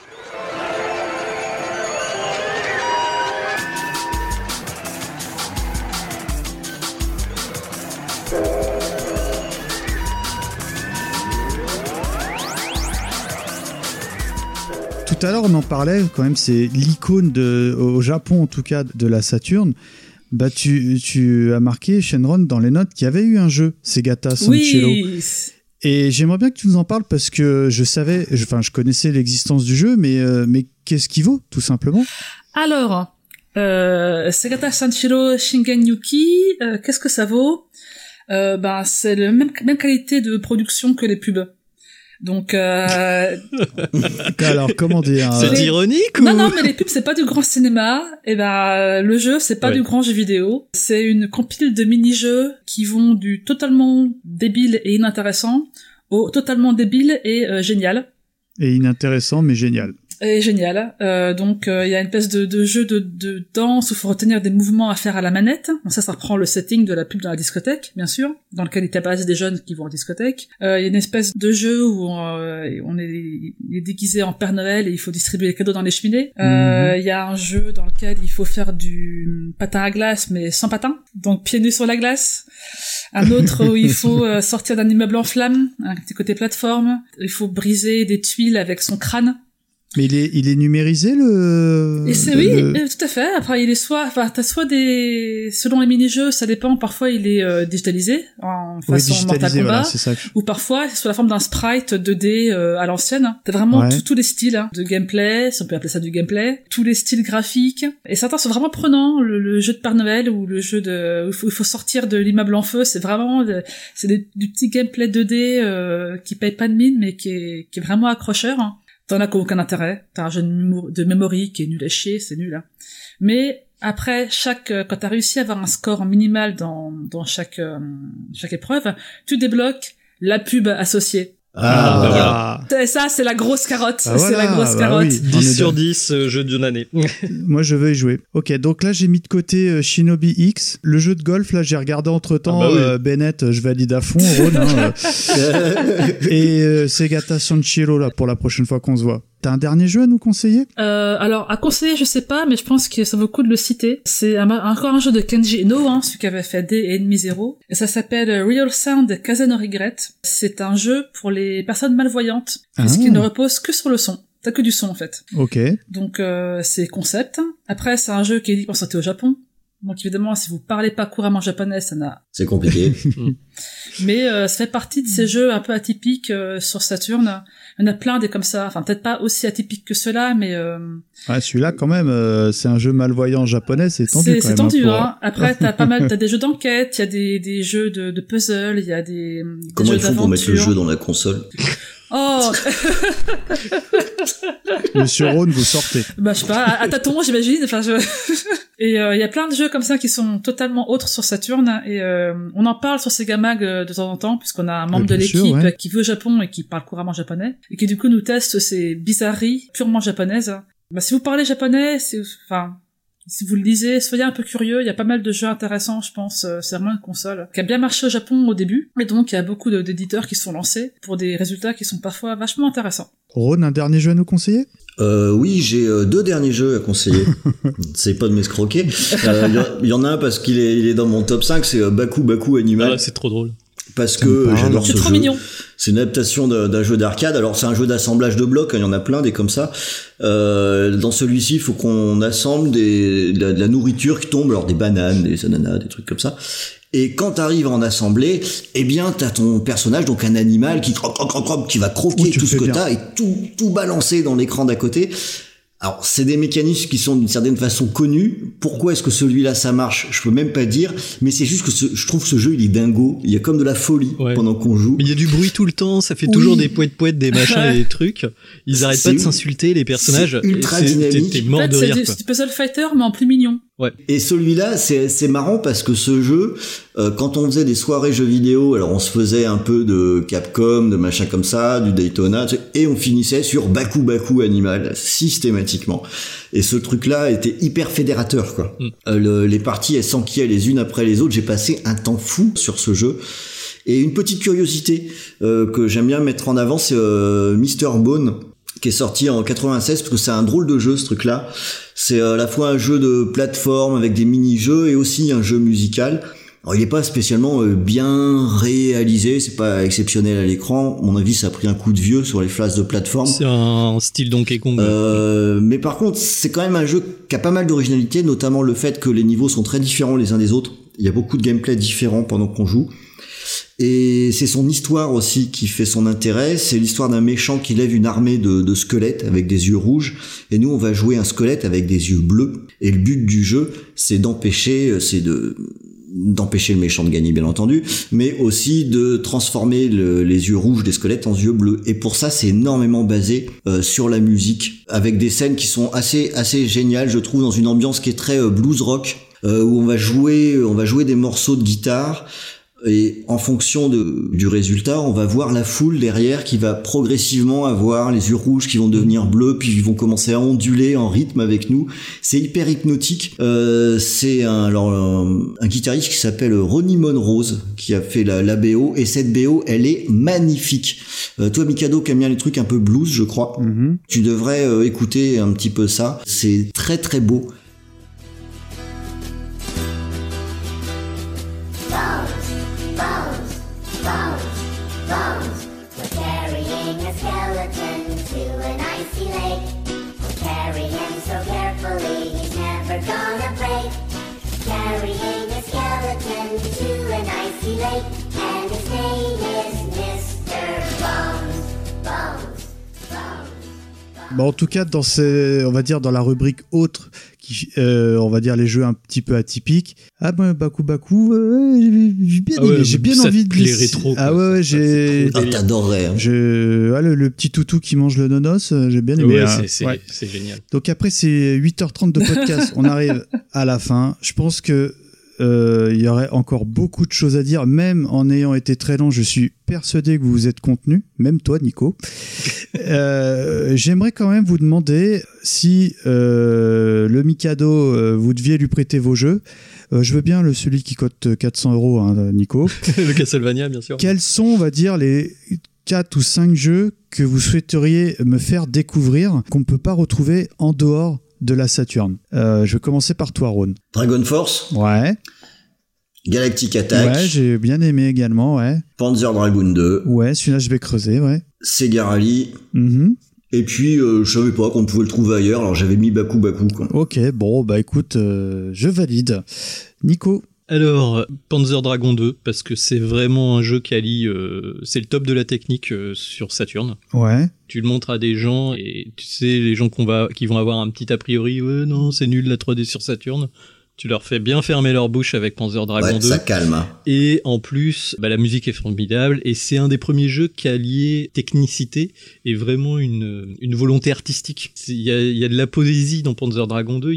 [SPEAKER 2] Tout à l'heure, on en parlait quand même, c'est l'icône au Japon en tout cas de la Saturn. Bah tu as marqué, Shenron, dans les notes qu'il y avait eu un jeu, Segata Sanshiro.
[SPEAKER 4] Oui.
[SPEAKER 2] Et j'aimerais bien que tu nous en parles, parce que je connaissais l'existence du jeu, mais qu'est-ce qu'il vaut, tout simplement ?
[SPEAKER 4] Alors, Segata Sanshiro Shingen Yuki, qu'est-ce que ça vaut ? c'est la même qualité de production que les pubs. Donc
[SPEAKER 2] alors comment dire,
[SPEAKER 3] c'est ironique ou...
[SPEAKER 4] Non, mais les pubs c'est pas du grand cinéma, et le jeu c'est pas du grand jeu vidéo, c'est une compile de mini-jeux qui vont du totalement débile et inintéressant au totalement débile et génial.
[SPEAKER 2] Et inintéressant mais génial.
[SPEAKER 4] Et génial. Donc il y a une espèce de jeu de danse où il faut retenir des mouvements à faire à la manette. Donc ça reprend le setting de la pub dans la discothèque, bien sûr, dans lequel il tabasse des jeunes qui vont en discothèque. Il y a une espèce de jeu où on est déguisé en Père Noël et il faut distribuer les cadeaux dans les cheminées. Il y a un jeu dans lequel il faut faire du patin à glace mais sans patin, donc pieds nus sur la glace. Un autre où il faut sortir d'un immeuble en flammes, un petit côté plateforme. Il faut briser des tuiles avec son crâne.
[SPEAKER 2] Mais il est numérisé
[SPEAKER 4] Et c'est tout à fait. Après t'as soit selon les mini-jeux, ça dépend, parfois il est digitalisé en façon Mortal Kombat,
[SPEAKER 2] voilà, c'est ça.
[SPEAKER 4] ou parfois c'est sous la forme d'un sprite 2D à l'ancienne. T'as vraiment tous les styles de gameplay, si on peut appeler ça du gameplay, tous les styles graphiques, et certains sont vraiment prenants. Le jeu de Père Noël ou le jeu où il faut sortir de l'immeuble en feu, c'est vraiment du petit gameplay 2D qui paye pas de mine mais qui est vraiment accrocheur. T'en as aucun intérêt, t'as un jeu de memory qui est nul à chier, c'est nul, hein. Mais après quand t'as réussi à avoir un score minimal dans chaque épreuve, tu débloques la pub associée.
[SPEAKER 3] Voilà.
[SPEAKER 4] Ça, c'est la grosse carotte. C'est la grosse carotte.
[SPEAKER 2] Oui.
[SPEAKER 3] 10 sur 10, jeu d'une année.
[SPEAKER 2] Moi, je veux y jouer. Ok, donc là, j'ai mis de côté Shinobi X. Le jeu de golf, là, j'ai regardé entre-temps. Bennett, je valide à fond. Ron, et Segata Sanshiro, là, pour la prochaine fois qu'on se voit. T'as un dernier jeu à nous conseiller ?
[SPEAKER 4] Alors, à conseiller, je sais pas, mais je pense que ça vaut le coup de le citer. C'est encore un jeu de Kenji Eno, celui qui avait fait D et Ennemi Zero. Et ça s'appelle Real Sound Kazeno Regret. C'est un jeu pour les personnes malvoyantes, puisqu'il ne repose que sur le son. T'as que du son, en fait.
[SPEAKER 2] Ok.
[SPEAKER 4] Donc, c'est concept. Après, c'est un jeu qui est dit pour sortir au Japon. Donc évidemment, si vous parlez pas couramment japonais, ça n'a...
[SPEAKER 5] C'est compliqué.
[SPEAKER 4] Mais ça fait partie de ces jeux un peu atypiques sur Saturn. Il y en a plein des comme ça. Enfin, peut-être pas aussi atypiques que ceux-là, mais...
[SPEAKER 2] celui-là, quand même, c'est un jeu malvoyant japonais, c'est tendu quand même.
[SPEAKER 4] C'est tendu, hein. Après, t'as des jeux d'enquête, il y a des jeux de puzzle, il y a des
[SPEAKER 5] Comment
[SPEAKER 4] jeux
[SPEAKER 5] ils font pour mettre le jeu dans la console ?
[SPEAKER 4] Oh.
[SPEAKER 2] Monsieur Ron, vous sortez.
[SPEAKER 4] Je sais pas, à tâtons, j'imagine. Enfin, Et il y a plein de jeux comme ça qui sont totalement autres sur Saturn, et on en parle sur Sega Mag de temps en temps, puisqu'on a un membre de l'équipe qui veut au Japon et qui parle couramment japonais, et qui du coup nous teste ces bizarreries purement japonaises. Si vous parlez japonais, si vous le lisez, soyez un peu curieux, il y a pas mal de jeux intéressants, je pense. C'est vraiment une console qui a bien marché au Japon au début, et donc il y a beaucoup d'éditeurs qui se sont lancés pour des résultats qui sont parfois vachement intéressants.
[SPEAKER 2] Ron, un dernier jeu à nous conseiller ?
[SPEAKER 5] Oui, j'ai 2 derniers jeux à conseiller. C'est pas de m'escroquer. Il y en a un parce qu'il est dans mon top 5, c'est Baku Animal.
[SPEAKER 3] Ah, c'est trop drôle.
[SPEAKER 5] Parce que j'adore ce jeu.
[SPEAKER 4] C'est trop mignon.
[SPEAKER 5] C'est une adaptation d'un jeu d'arcade. Alors c'est un jeu d'assemblage de blocs, il y en a plein des comme ça. Dans celui-ci, il faut qu'on assemble de la nourriture qui tombe, alors des bananes, des ananas, des trucs comme ça. Et quand t'arrives à en assembler, eh bien t'as ton personnage, donc un animal qui qui va croquer tout ce que t'as et tout balancer dans l'écran d'à côté. Alors, c'est des mécanismes qui sont d'une certaine façon connus. Pourquoi est-ce que celui-là ça marche ? Je peux même pas dire, mais c'est juste que je trouve ce jeu il est dingo. Il y a comme de la folie pendant qu'on joue.
[SPEAKER 3] Mais il y a du bruit tout le temps, ça fait toujours des poètes, des machins et des trucs. Ils arrêtent pas de s'insulter, les personnages.
[SPEAKER 5] C'est ultra dynamique.
[SPEAKER 3] T'es mort de rire.
[SPEAKER 4] C'est du puzzle fighter, mais en plus mignon.
[SPEAKER 3] Ouais.
[SPEAKER 5] Et celui-là, c'est marrant parce que ce jeu, quand on faisait des soirées jeux vidéo, alors on se faisait un peu de Capcom, de machin comme ça, du Daytona, et on finissait sur Baku Animal, systématiquement. Et ce truc-là était hyper fédérateur, quoi. Les parties, elles s'enquillaient les unes après les autres. J'ai passé un temps fou sur ce jeu. Et une petite curiosité que j'aime bien mettre en avant, c'est Mr. Bone, qui est sorti en 96, parce que c'est un drôle de jeu, ce truc-là. C'est à la fois un jeu de plateforme avec des mini-jeux et aussi un jeu musical. Alors, il est pas spécialement bien réalisé, c'est pas exceptionnel à l'écran. À mon avis, ça a pris un coup de vieux sur les phases de plateforme.
[SPEAKER 3] C'est un style Donkey Kong.
[SPEAKER 5] Mais par contre, c'est quand même un jeu qui a pas mal d'originalité, notamment le fait que les niveaux sont très différents les uns des autres. Il y a beaucoup de gameplay différents pendant qu'on joue. Et c'est son histoire aussi qui fait son intérêt. C'est l'histoire d'un méchant qui lève une armée de squelettes avec des yeux rouges. Et nous, on va jouer un squelette avec des yeux bleus. Et le but du jeu, c'est d'empêcher, c'est de d'empêcher le méchant de gagner, bien entendu, mais aussi de transformer les yeux rouges des squelettes en yeux bleus. Et pour ça, c'est énormément basé sur la musique, avec des scènes qui sont assez géniales, je trouve, dans une ambiance qui est très blues rock, où on va jouer des morceaux de guitare. Et en fonction du résultat, on va voir la foule derrière qui va progressivement avoir les yeux rouges qui vont devenir bleus, puis ils vont commencer à onduler en rythme avec nous. C'est hyper hypnotique. C'est un guitariste qui s'appelle Ronnie Monrose qui a fait la BO, et cette BO, elle est magnifique. Toi, Mikado, qui aime bien les trucs un peu blues, je crois, tu devrais écouter un petit peu ça. C'est très très beau.
[SPEAKER 2] Bon, en tout cas, on va dire dans la rubrique autre, on va dire les jeux un petit peu atypiques. Ah ben Baku, j'ai bien aimé, j'ai bien envie de
[SPEAKER 3] les rétro.
[SPEAKER 2] Ah ouais,
[SPEAKER 5] t'adorerais. Hein.
[SPEAKER 2] Le petit toutou qui mange le nonos, j'ai bien aimé.
[SPEAKER 3] Ouais, c'est génial.
[SPEAKER 2] Donc après, c'est 8h30 de podcast. On arrive à la fin. Je pense que il y aurait encore beaucoup de choses à dire, même en ayant été très long. Je suis persuadé que vous vous êtes contenu, même toi, Nico. J'aimerais quand même vous demander si le Mikado, vous deviez lui prêter vos jeux. Je veux bien celui qui coûte 400 €, hein, Nico.
[SPEAKER 3] Le Castlevania, bien sûr.
[SPEAKER 2] Quels sont, on va dire, les 4 ou 5 jeux que vous souhaiteriez me faire découvrir, qu'on ne peut pas retrouver en dehors de la Saturn? Je vais commencer par toi, Ron.
[SPEAKER 5] Dragon Force.
[SPEAKER 2] Ouais.
[SPEAKER 5] Galactic Attack.
[SPEAKER 2] Ouais, j'ai bien aimé également, ouais.
[SPEAKER 5] Panzer Dragoon 2.
[SPEAKER 2] Ouais, celui-là, je vais creuser, ouais.
[SPEAKER 5] Sega Rally. Et puis, je savais pas qu'on pouvait le trouver ailleurs, alors j'avais mis Baku, quoi.
[SPEAKER 2] Ok, bon, bah écoute, je valide. Nico?
[SPEAKER 3] Alors, Panzer Dragon 2, parce que c'est vraiment un jeu qui allie... c'est le top de la technique sur Saturn.
[SPEAKER 2] Ouais.
[SPEAKER 3] Tu le montres à des gens, et tu sais, les gens qui vont avoir un petit a priori, ouais, non, c'est nul la 3D sur Saturn. Tu leur fais bien fermer leur bouche avec Panzer Dragon 2.
[SPEAKER 5] Ça calme. Hein.
[SPEAKER 3] Et en plus, la musique est formidable. Et c'est un des premiers jeux qui a lié technicité et vraiment une volonté artistique. Il y a de la poésie dans Panzer Dragon 2. Il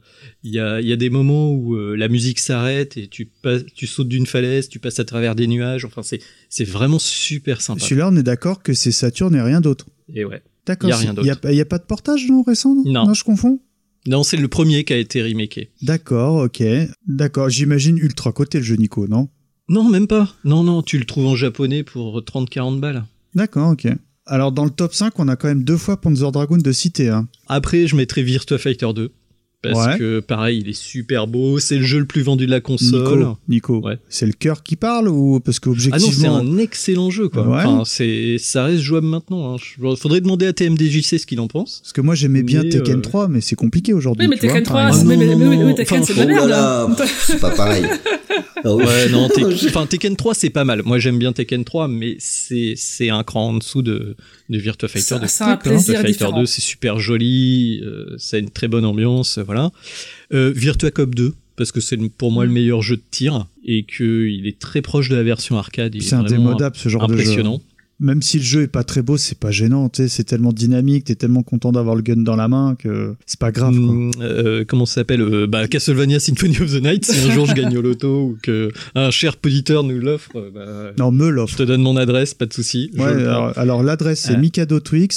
[SPEAKER 3] y a des moments où la musique s'arrête et tu sautes d'une falaise, tu passes à travers des nuages. Enfin, c'est vraiment super sympa.
[SPEAKER 2] Celui-là, on est d'accord que c'est Saturn et rien d'autre.
[SPEAKER 3] Et ouais.
[SPEAKER 2] D'accord.
[SPEAKER 3] Il y a rien d'autre.
[SPEAKER 2] Il y a pas de portage récent? Non, je confonds.
[SPEAKER 3] Non, c'est le premier qui a été remaké.
[SPEAKER 2] D'accord, ok. D'accord, j'imagine ultra coté le jeu, Nico, non?
[SPEAKER 3] Non, même pas. Non, tu le trouves en japonais pour 30-40 balles.
[SPEAKER 2] D'accord, ok. Alors, dans le top 5, on a quand même 2 fois Panzer Dragoon de cité. Hein.
[SPEAKER 3] Après, je mettrai Virtua Fighter 2. Parce que, pareil, il est super beau. C'est le jeu le plus vendu de la console.
[SPEAKER 2] Nico, ouais. C'est le cœur qui parle ou parce qu'objectivement...
[SPEAKER 3] Ah non, c'est un excellent jeu, quoi. Ouais. Enfin, ça reste jouable maintenant. Hein. Faudrait demander à TMDJC ce qu'il en pense.
[SPEAKER 2] Parce que moi, j'aimais bien Tekken 3, mais c'est compliqué aujourd'hui.
[SPEAKER 4] Oui, mais Tekken 3, Tekken, c'est de la merde.
[SPEAKER 5] C'est pas pareil.
[SPEAKER 3] Ouais, non, Tekken 3, c'est pas mal. Moi, j'aime bien Tekken 3, mais c'est un cran en dessous de Virtua Fighter 2.
[SPEAKER 4] C'est un plaisir
[SPEAKER 3] Virtua
[SPEAKER 4] différent.
[SPEAKER 3] Fighter 2, c'est super joli. Ça a une très bonne ambiance, voilà. Virtua Cop 2, parce que c'est pour moi le meilleur jeu de tir et qu'il est très proche de la version arcade.
[SPEAKER 2] C'est indémodable ce genre de jeu.
[SPEAKER 3] Impressionnant.
[SPEAKER 2] Même si le jeu est pas très beau, c'est pas gênant, tu sais, c'est tellement dynamique, t'es tellement content d'avoir le gun dans la main que c'est pas grave, quoi.
[SPEAKER 3] Comment ça s'appelle Castlevania Symphony of the Night, si un jour je gagne au loto ou que un cher poditeur nous l'offre,
[SPEAKER 2] non, me l'offre.
[SPEAKER 3] Je te donne mon adresse, pas de souci.
[SPEAKER 2] Ouais, alors l'adresse c'est Mikado Twix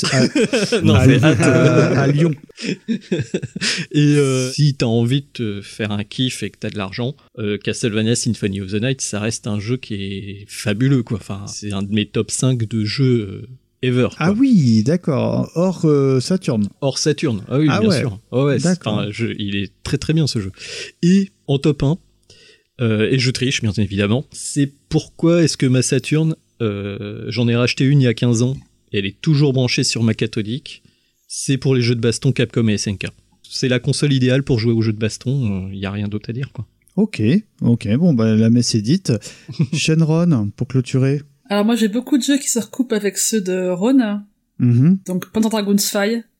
[SPEAKER 2] à Lyon.
[SPEAKER 3] Et si t'as envie de te faire un kiff et que t'as de l'argent, Castlevania Symphony of the Night, ça reste un jeu qui est fabuleux, quoi. Enfin, c'est un de mes top 5 de jeux ever, quoi.
[SPEAKER 2] Ah oui, d'accord. Hors Saturn.
[SPEAKER 3] Hors Saturn. Ah oui, bien sûr. Oh ouais, il est très très bien ce jeu. Et en top 1, et je triche bien évidemment, c'est pourquoi est-ce que ma Saturn, j'en ai racheté une il y a 15 ans, et elle est toujours branchée sur ma cathodique. C'est pour les jeux de baston Capcom et SNK. C'est la console idéale pour jouer aux jeux de baston, il n'y a rien d'autre à dire, quoi.
[SPEAKER 2] Ok, bon, la messe est dite. Shenron, pour clôturer.
[SPEAKER 4] Alors moi j'ai beaucoup de jeux qui se recoupent avec ceux de Ron. Donc Panzer Dragoon's Fire,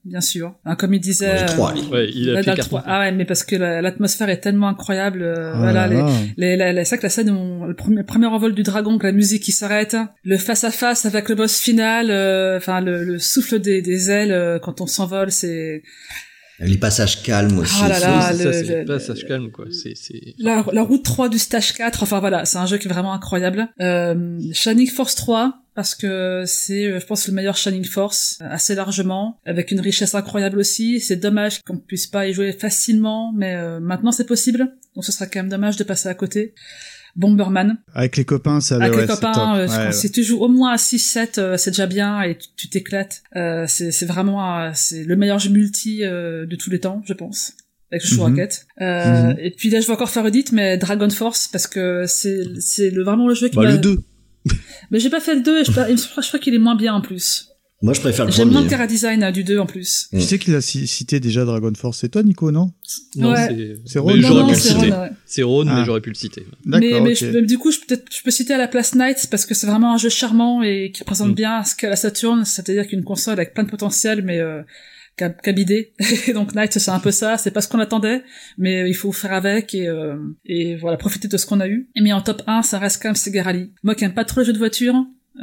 [SPEAKER 4] bien sûr. Hein, comme il disait.
[SPEAKER 5] Moi, j'ai 3.
[SPEAKER 3] Ouais, il a fait
[SPEAKER 4] 3. Ah ouais, mais parce que l'atmosphère est tellement incroyable. Voilà, c'est ça que la scène où le premier envol du dragon, que la musique qui s'arrête, le face à face avec le boss final, enfin le souffle des ailes quand on s'envole, c'est.
[SPEAKER 5] Les passages calmes aussi.
[SPEAKER 3] Ah là là, c'est les passages calmes, quoi. C'est...
[SPEAKER 4] La route 3 du stage 4, enfin voilà, c'est un jeu qui est vraiment incroyable. Shining Force 3, parce que c'est, je pense, le meilleur Shining Force, assez largement, avec une richesse incroyable aussi. C'est dommage qu'on puisse pas y jouer facilement, mais maintenant c'est possible, donc ce sera quand même dommage de passer à côté. Bomberman.
[SPEAKER 2] Avec les copains, ça
[SPEAKER 4] avec les copains, si tu joues au moins à 6-7, c'est déjà bien et tu t'éclates. C'est vraiment c'est le meilleur jeu multi de tous les temps, je pense. Avec Chouchou Rocket. Et puis là, je vais encore faire Edith, mais Dragon Force, parce que c'est vraiment le jeu qui m'a...
[SPEAKER 3] le 2.
[SPEAKER 4] Mais j'ai pas fait le 2 et je crois qu'il est moins bien en plus.
[SPEAKER 5] Moi, je préfère le premier.
[SPEAKER 4] J'aime moins le chara-design du 2 en plus.
[SPEAKER 2] Tu sais qu'il a cité déjà Dragon Force. C'est toi, Nico, non?
[SPEAKER 3] Non,
[SPEAKER 4] ouais.
[SPEAKER 3] c'est Ron. J'aurais pu le citer. C'est Ron, mais j'aurais pu le citer.
[SPEAKER 4] D'accord, mais du coup, je peux citer à la place Knights parce que c'est vraiment un jeu charmant et qui représente bien ce qu'est la Saturn, c'est-à-dire qu'une console avec plein de potentiel, mais qu'a bidé. Donc Knights, c'est un peu ça. C'est pas ce qu'on attendait, mais il faut faire avec et voilà, profiter de ce qu'on a eu. Et mais en top 1, ça reste quand même Sega Rally. Moi qui aime pas trop les jeux de voiture,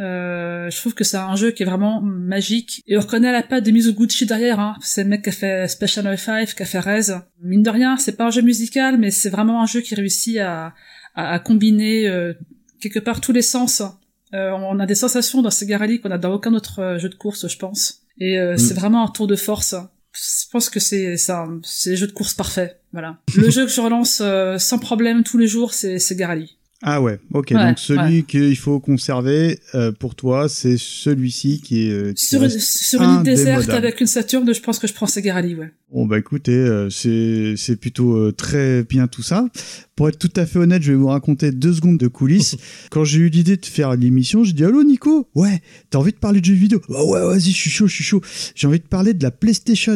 [SPEAKER 4] je trouve que c'est un jeu qui est vraiment magique et on reconnaît la patte de Mizuguchi derrière, hein. C'est le mec qui a fait Special 5, qui a fait Rez. Mine de rien, c'est pas un jeu musical, mais c'est vraiment un jeu qui réussit à combiner quelque part tous les sens. On a des sensations dans Sega Rally qu'on a dans aucun autre jeu de course, je pense. Et c'est vraiment un tour de force. Je pense que c'est le jeu de course parfait. Voilà. Le jeu que je relance sans problème tous les jours, c'est Sega Rally.
[SPEAKER 2] Ah ouais, ok. Donc celui qu'il faut conserver pour toi, c'est celui-ci qui est
[SPEAKER 4] sur une île déserte avec une Saturn. Je pense que je prends Sega Rally, ouais.
[SPEAKER 2] Bon bah écoutez, c'est plutôt très bien tout ça. Pour être tout à fait honnête, je vais vous raconter 2 secondes de coulisses. Quand j'ai eu l'idée de faire l'émission, j'ai dit allô Nico, ouais, t'as envie de parler de jeux vidéo? Bah ouais, vas-y, je suis chaud. J'ai envie de parler de la PlayStation.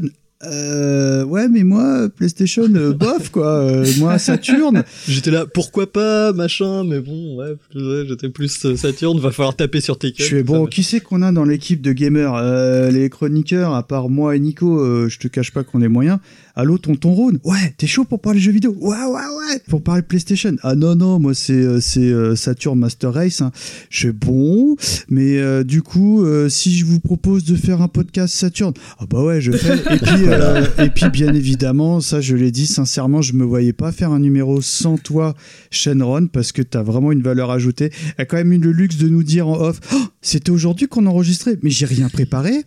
[SPEAKER 2] Ouais, mais moi, PlayStation, bof, quoi. Moi, Saturn.
[SPEAKER 3] J'étais là, pourquoi pas, machin, mais bon, ouais, j'étais plus Saturn, va falloir taper sur tes
[SPEAKER 2] Je fais, bon, qui c'est qu'on a dans l'équipe de gamers? Les chroniqueurs, à part moi et Nico, je te cache pas qu'on est moyens. Allô, tonton Ron? Ouais, t'es chaud pour parler jeux vidéo? Ouais. Pour parler PlayStation? Ah non, moi, c'est Saturn Master Race, hein. Je fais bon, mais du coup, si je vous propose de faire un podcast Saturn, ah bah ouais, je fais. Et puis, bien évidemment, ça, je l'ai dit sincèrement, je me voyais pas faire un numéro sans toi, Shenron, parce que t'as vraiment une valeur ajoutée. Elle a quand même eu le luxe de nous dire en off, oh, c'était aujourd'hui qu'on enregistrait, mais j'ai rien préparé.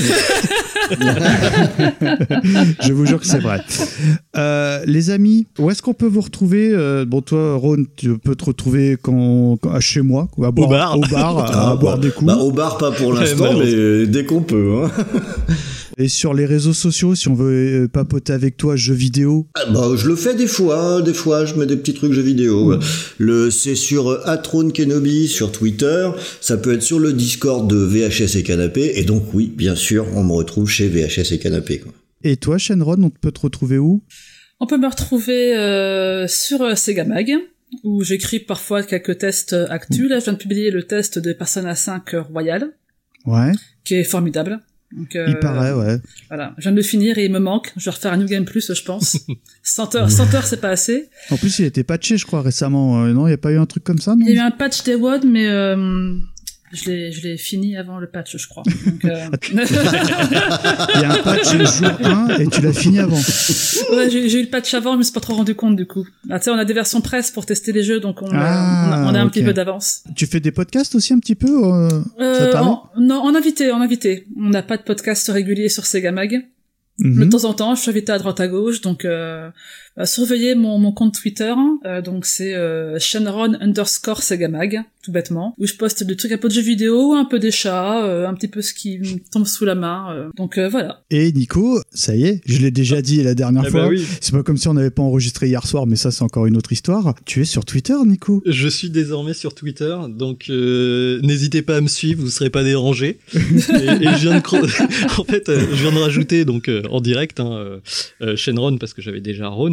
[SPEAKER 2] Je vous jure que c'est vrai. Les amis, où est-ce qu'on peut vous retrouver? Bon, toi, Ron, tu peux te retrouver chez moi, à boire, au bar, à boire des coups.
[SPEAKER 5] Bah, au bar, pas pour l'instant, mais dès qu'on peut. Hein.
[SPEAKER 2] Et sur les réseaux sociaux, si on veut papoter avec toi, jeux vidéo?
[SPEAKER 5] Bah, je le fais des fois, je mets des petits trucs jeux vidéo. C'est sur Atron Kenobi sur Twitter, ça peut être sur le Discord de VHS et Canapé, et donc oui, bien sûr, on me retrouve chez VHS et Canapé, quoi.
[SPEAKER 2] Et toi, Shenron, on peut te retrouver où?
[SPEAKER 4] On peut me retrouver sur Sega Mag, où j'écris parfois quelques tests actus. Là, je viens de publier le test de Persona 5 Royal, qui est formidable. Donc,
[SPEAKER 2] il paraît, ouais.
[SPEAKER 4] Voilà, je viens de le finir et il me manque. Je vais refaire un New Game Plus, je pense. 100 heures, c'est pas assez.
[SPEAKER 2] En plus, il a été patché, je crois, récemment. Non, il n'y a pas eu un truc comme ça, non?
[SPEAKER 4] Il y a eu un patch Day One, mais je l'ai fini avant le patch, je crois. Donc,
[SPEAKER 2] il y a un patch jour 1 et tu l'as fini avant.
[SPEAKER 4] Ouais, j'ai eu le patch avant, mais je me suis pas trop rendu compte du coup. Tu sais, on a des versions presse pour tester les jeux, donc on a un petit peu d'avance.
[SPEAKER 2] Tu fais des podcasts aussi un petit peu
[SPEAKER 4] Non, en invité. On n'a pas de podcast régulier sur Sega Mag. De temps en temps, je suis invité à droite à gauche, donc surveillez mon compte Twitter, donc c'est Shenron_Segamag, tout bêtement, où je poste des trucs un peu de jeux vidéo, un peu des chats, un petit peu ce qui me tombe sous la main, donc voilà.
[SPEAKER 2] Et Nico, ça y est, je l'ai déjà dit la dernière fois,
[SPEAKER 3] oui.
[SPEAKER 2] C'est pas comme si on n'avait pas enregistré hier soir, mais ça c'est encore une autre histoire. Tu es sur Twitter, Nico?
[SPEAKER 3] Je suis désormais sur Twitter, donc n'hésitez pas à me suivre, vous serez pas dérangés. et je viens de en fait, je viens de rajouter donc en direct Shenron parce que j'avais déjà Ron.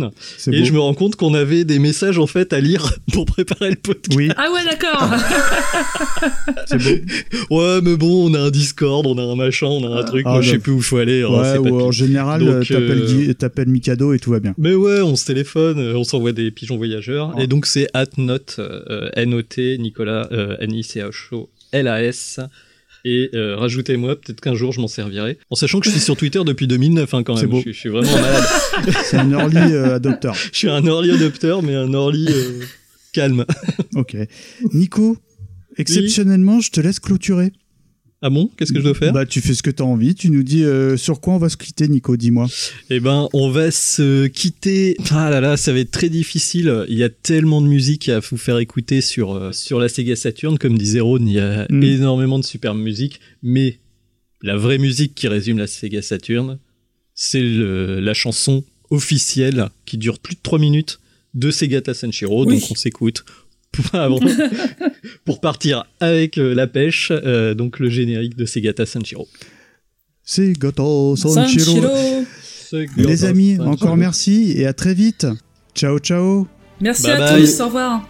[SPEAKER 3] Saturn.
[SPEAKER 2] C'est
[SPEAKER 3] Et
[SPEAKER 2] beau.
[SPEAKER 3] je me rends compte qu'on avait des messages en fait à lire pour préparer le podcast.
[SPEAKER 2] Oui.
[SPEAKER 4] Ah ouais, d'accord.
[SPEAKER 2] C'est beau.
[SPEAKER 3] Ouais, mais bon, on a un Discord, on a un machin, on a un truc.
[SPEAKER 2] Ah,
[SPEAKER 3] Moi, je
[SPEAKER 2] non.
[SPEAKER 3] sais plus où il faut aller. hein,
[SPEAKER 2] Ouais,
[SPEAKER 3] c'est pas
[SPEAKER 2] ou en
[SPEAKER 3] pire.
[SPEAKER 2] général,
[SPEAKER 3] Donc,
[SPEAKER 2] t'appelles Mikado et tout va bien.
[SPEAKER 3] Mais ouais, on se téléphone, on s'envoie des pigeons voyageurs.
[SPEAKER 2] Oh.
[SPEAKER 3] Et donc c'est @note N-O-T Nicolas N-I-C-H-O-L-A-S. Et rajoutez-moi, peut-être qu'un jour je m'en servirai. En sachant que je suis sur Twitter depuis 2009 hein, quand
[SPEAKER 2] C'est
[SPEAKER 3] même.
[SPEAKER 2] beau.
[SPEAKER 3] Je suis vraiment malade.
[SPEAKER 2] C'est un early adopter.
[SPEAKER 3] Je suis un early adopter, mais un early calme.
[SPEAKER 2] Ok. Nico, exceptionnellement, je te laisse clôturer.
[SPEAKER 3] Ah bon? Qu'est-ce que je dois faire?
[SPEAKER 2] Bah, tu fais ce que t'as envie. Tu nous dis sur quoi on va se quitter, Nico, dis-moi.
[SPEAKER 3] Eh ben, on va se quitter. Ah là là, ça va être très difficile. Il y a tellement de musique à vous faire écouter sur la Sega Saturn. Comme disait Ron, il y a énormément de superbe musique. Mais la vraie musique qui résume la Sega Saturn, c'est la chanson officielle qui dure plus de 3 minutes de Segata Sanshiro.
[SPEAKER 4] Oui.
[SPEAKER 3] Donc on s'écoute pour partir avec la pêche. Donc le générique de Segata Sanshiro.
[SPEAKER 2] Segata Sanshiro. Les amis, encore merci et à très vite. Ciao, ciao.
[SPEAKER 4] Merci
[SPEAKER 3] Bye
[SPEAKER 4] à
[SPEAKER 3] bye.
[SPEAKER 4] tous, au revoir.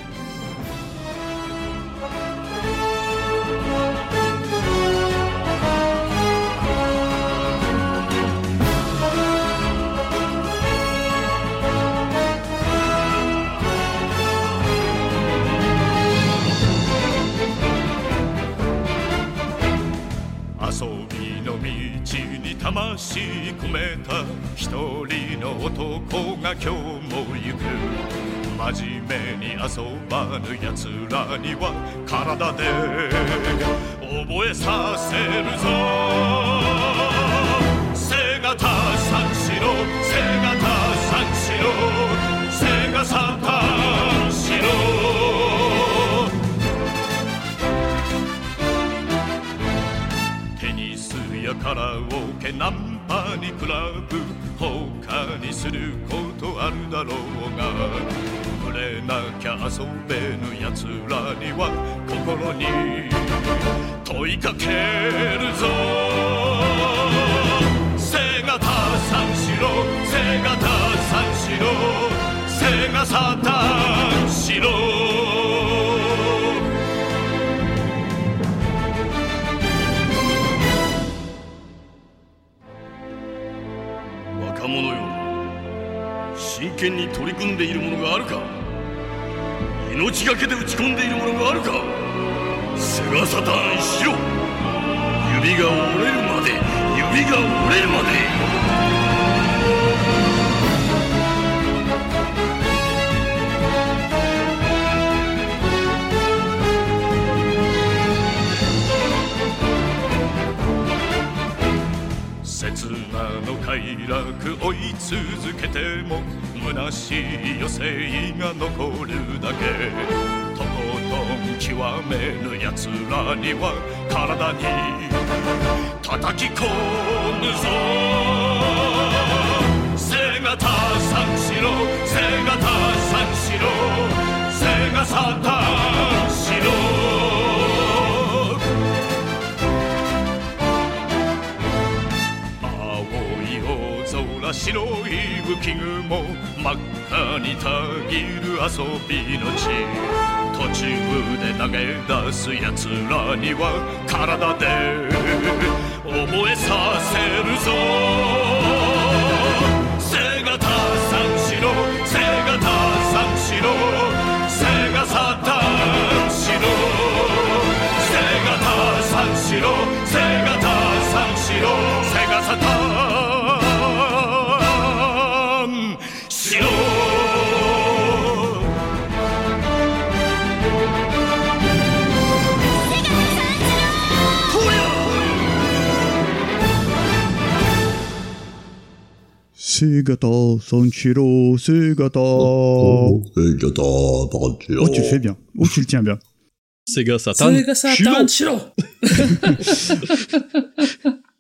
[SPEAKER 13] 遊びの道に魂込めた一人の男が今日も行く真面目に遊ばぬ奴らには体で覚えさせるぞセガタ三四郎セガタ三四郎セガサタン四郎カラオケナンパにクラブ他にすることあるだろうが売れなきゃ遊べぬやつらには心に問いかけるぞセガタ三四郎セガタ三四郎セガサタン四郎若者よ真剣に取り組んでいるものがあるか命がけで打ち込んでいるものがあるかセガサターンしろ指が折れるまで指が折れるまで刹那の快楽追い続けても虚しい余生が残るだけとことん極めぬ奴らには体に叩き込むぞセガタ三四郎セガタ三四郎セガサタン四郎白い浮雲真っ赤にたぎる遊びの地途中で投げ出す奴らには体で覚えさせるぞセガタ三四郎セガタ三四郎セガサタン四郎セガタ三四郎セガタ三四郎セガサタン
[SPEAKER 2] セガタ三四郎セガタ
[SPEAKER 5] セガタ三四郎
[SPEAKER 2] Oh, tu le fais bien. Oh, tu le tiens bien.
[SPEAKER 3] Sega Saturn.
[SPEAKER 4] Sega Saturn, Shiro.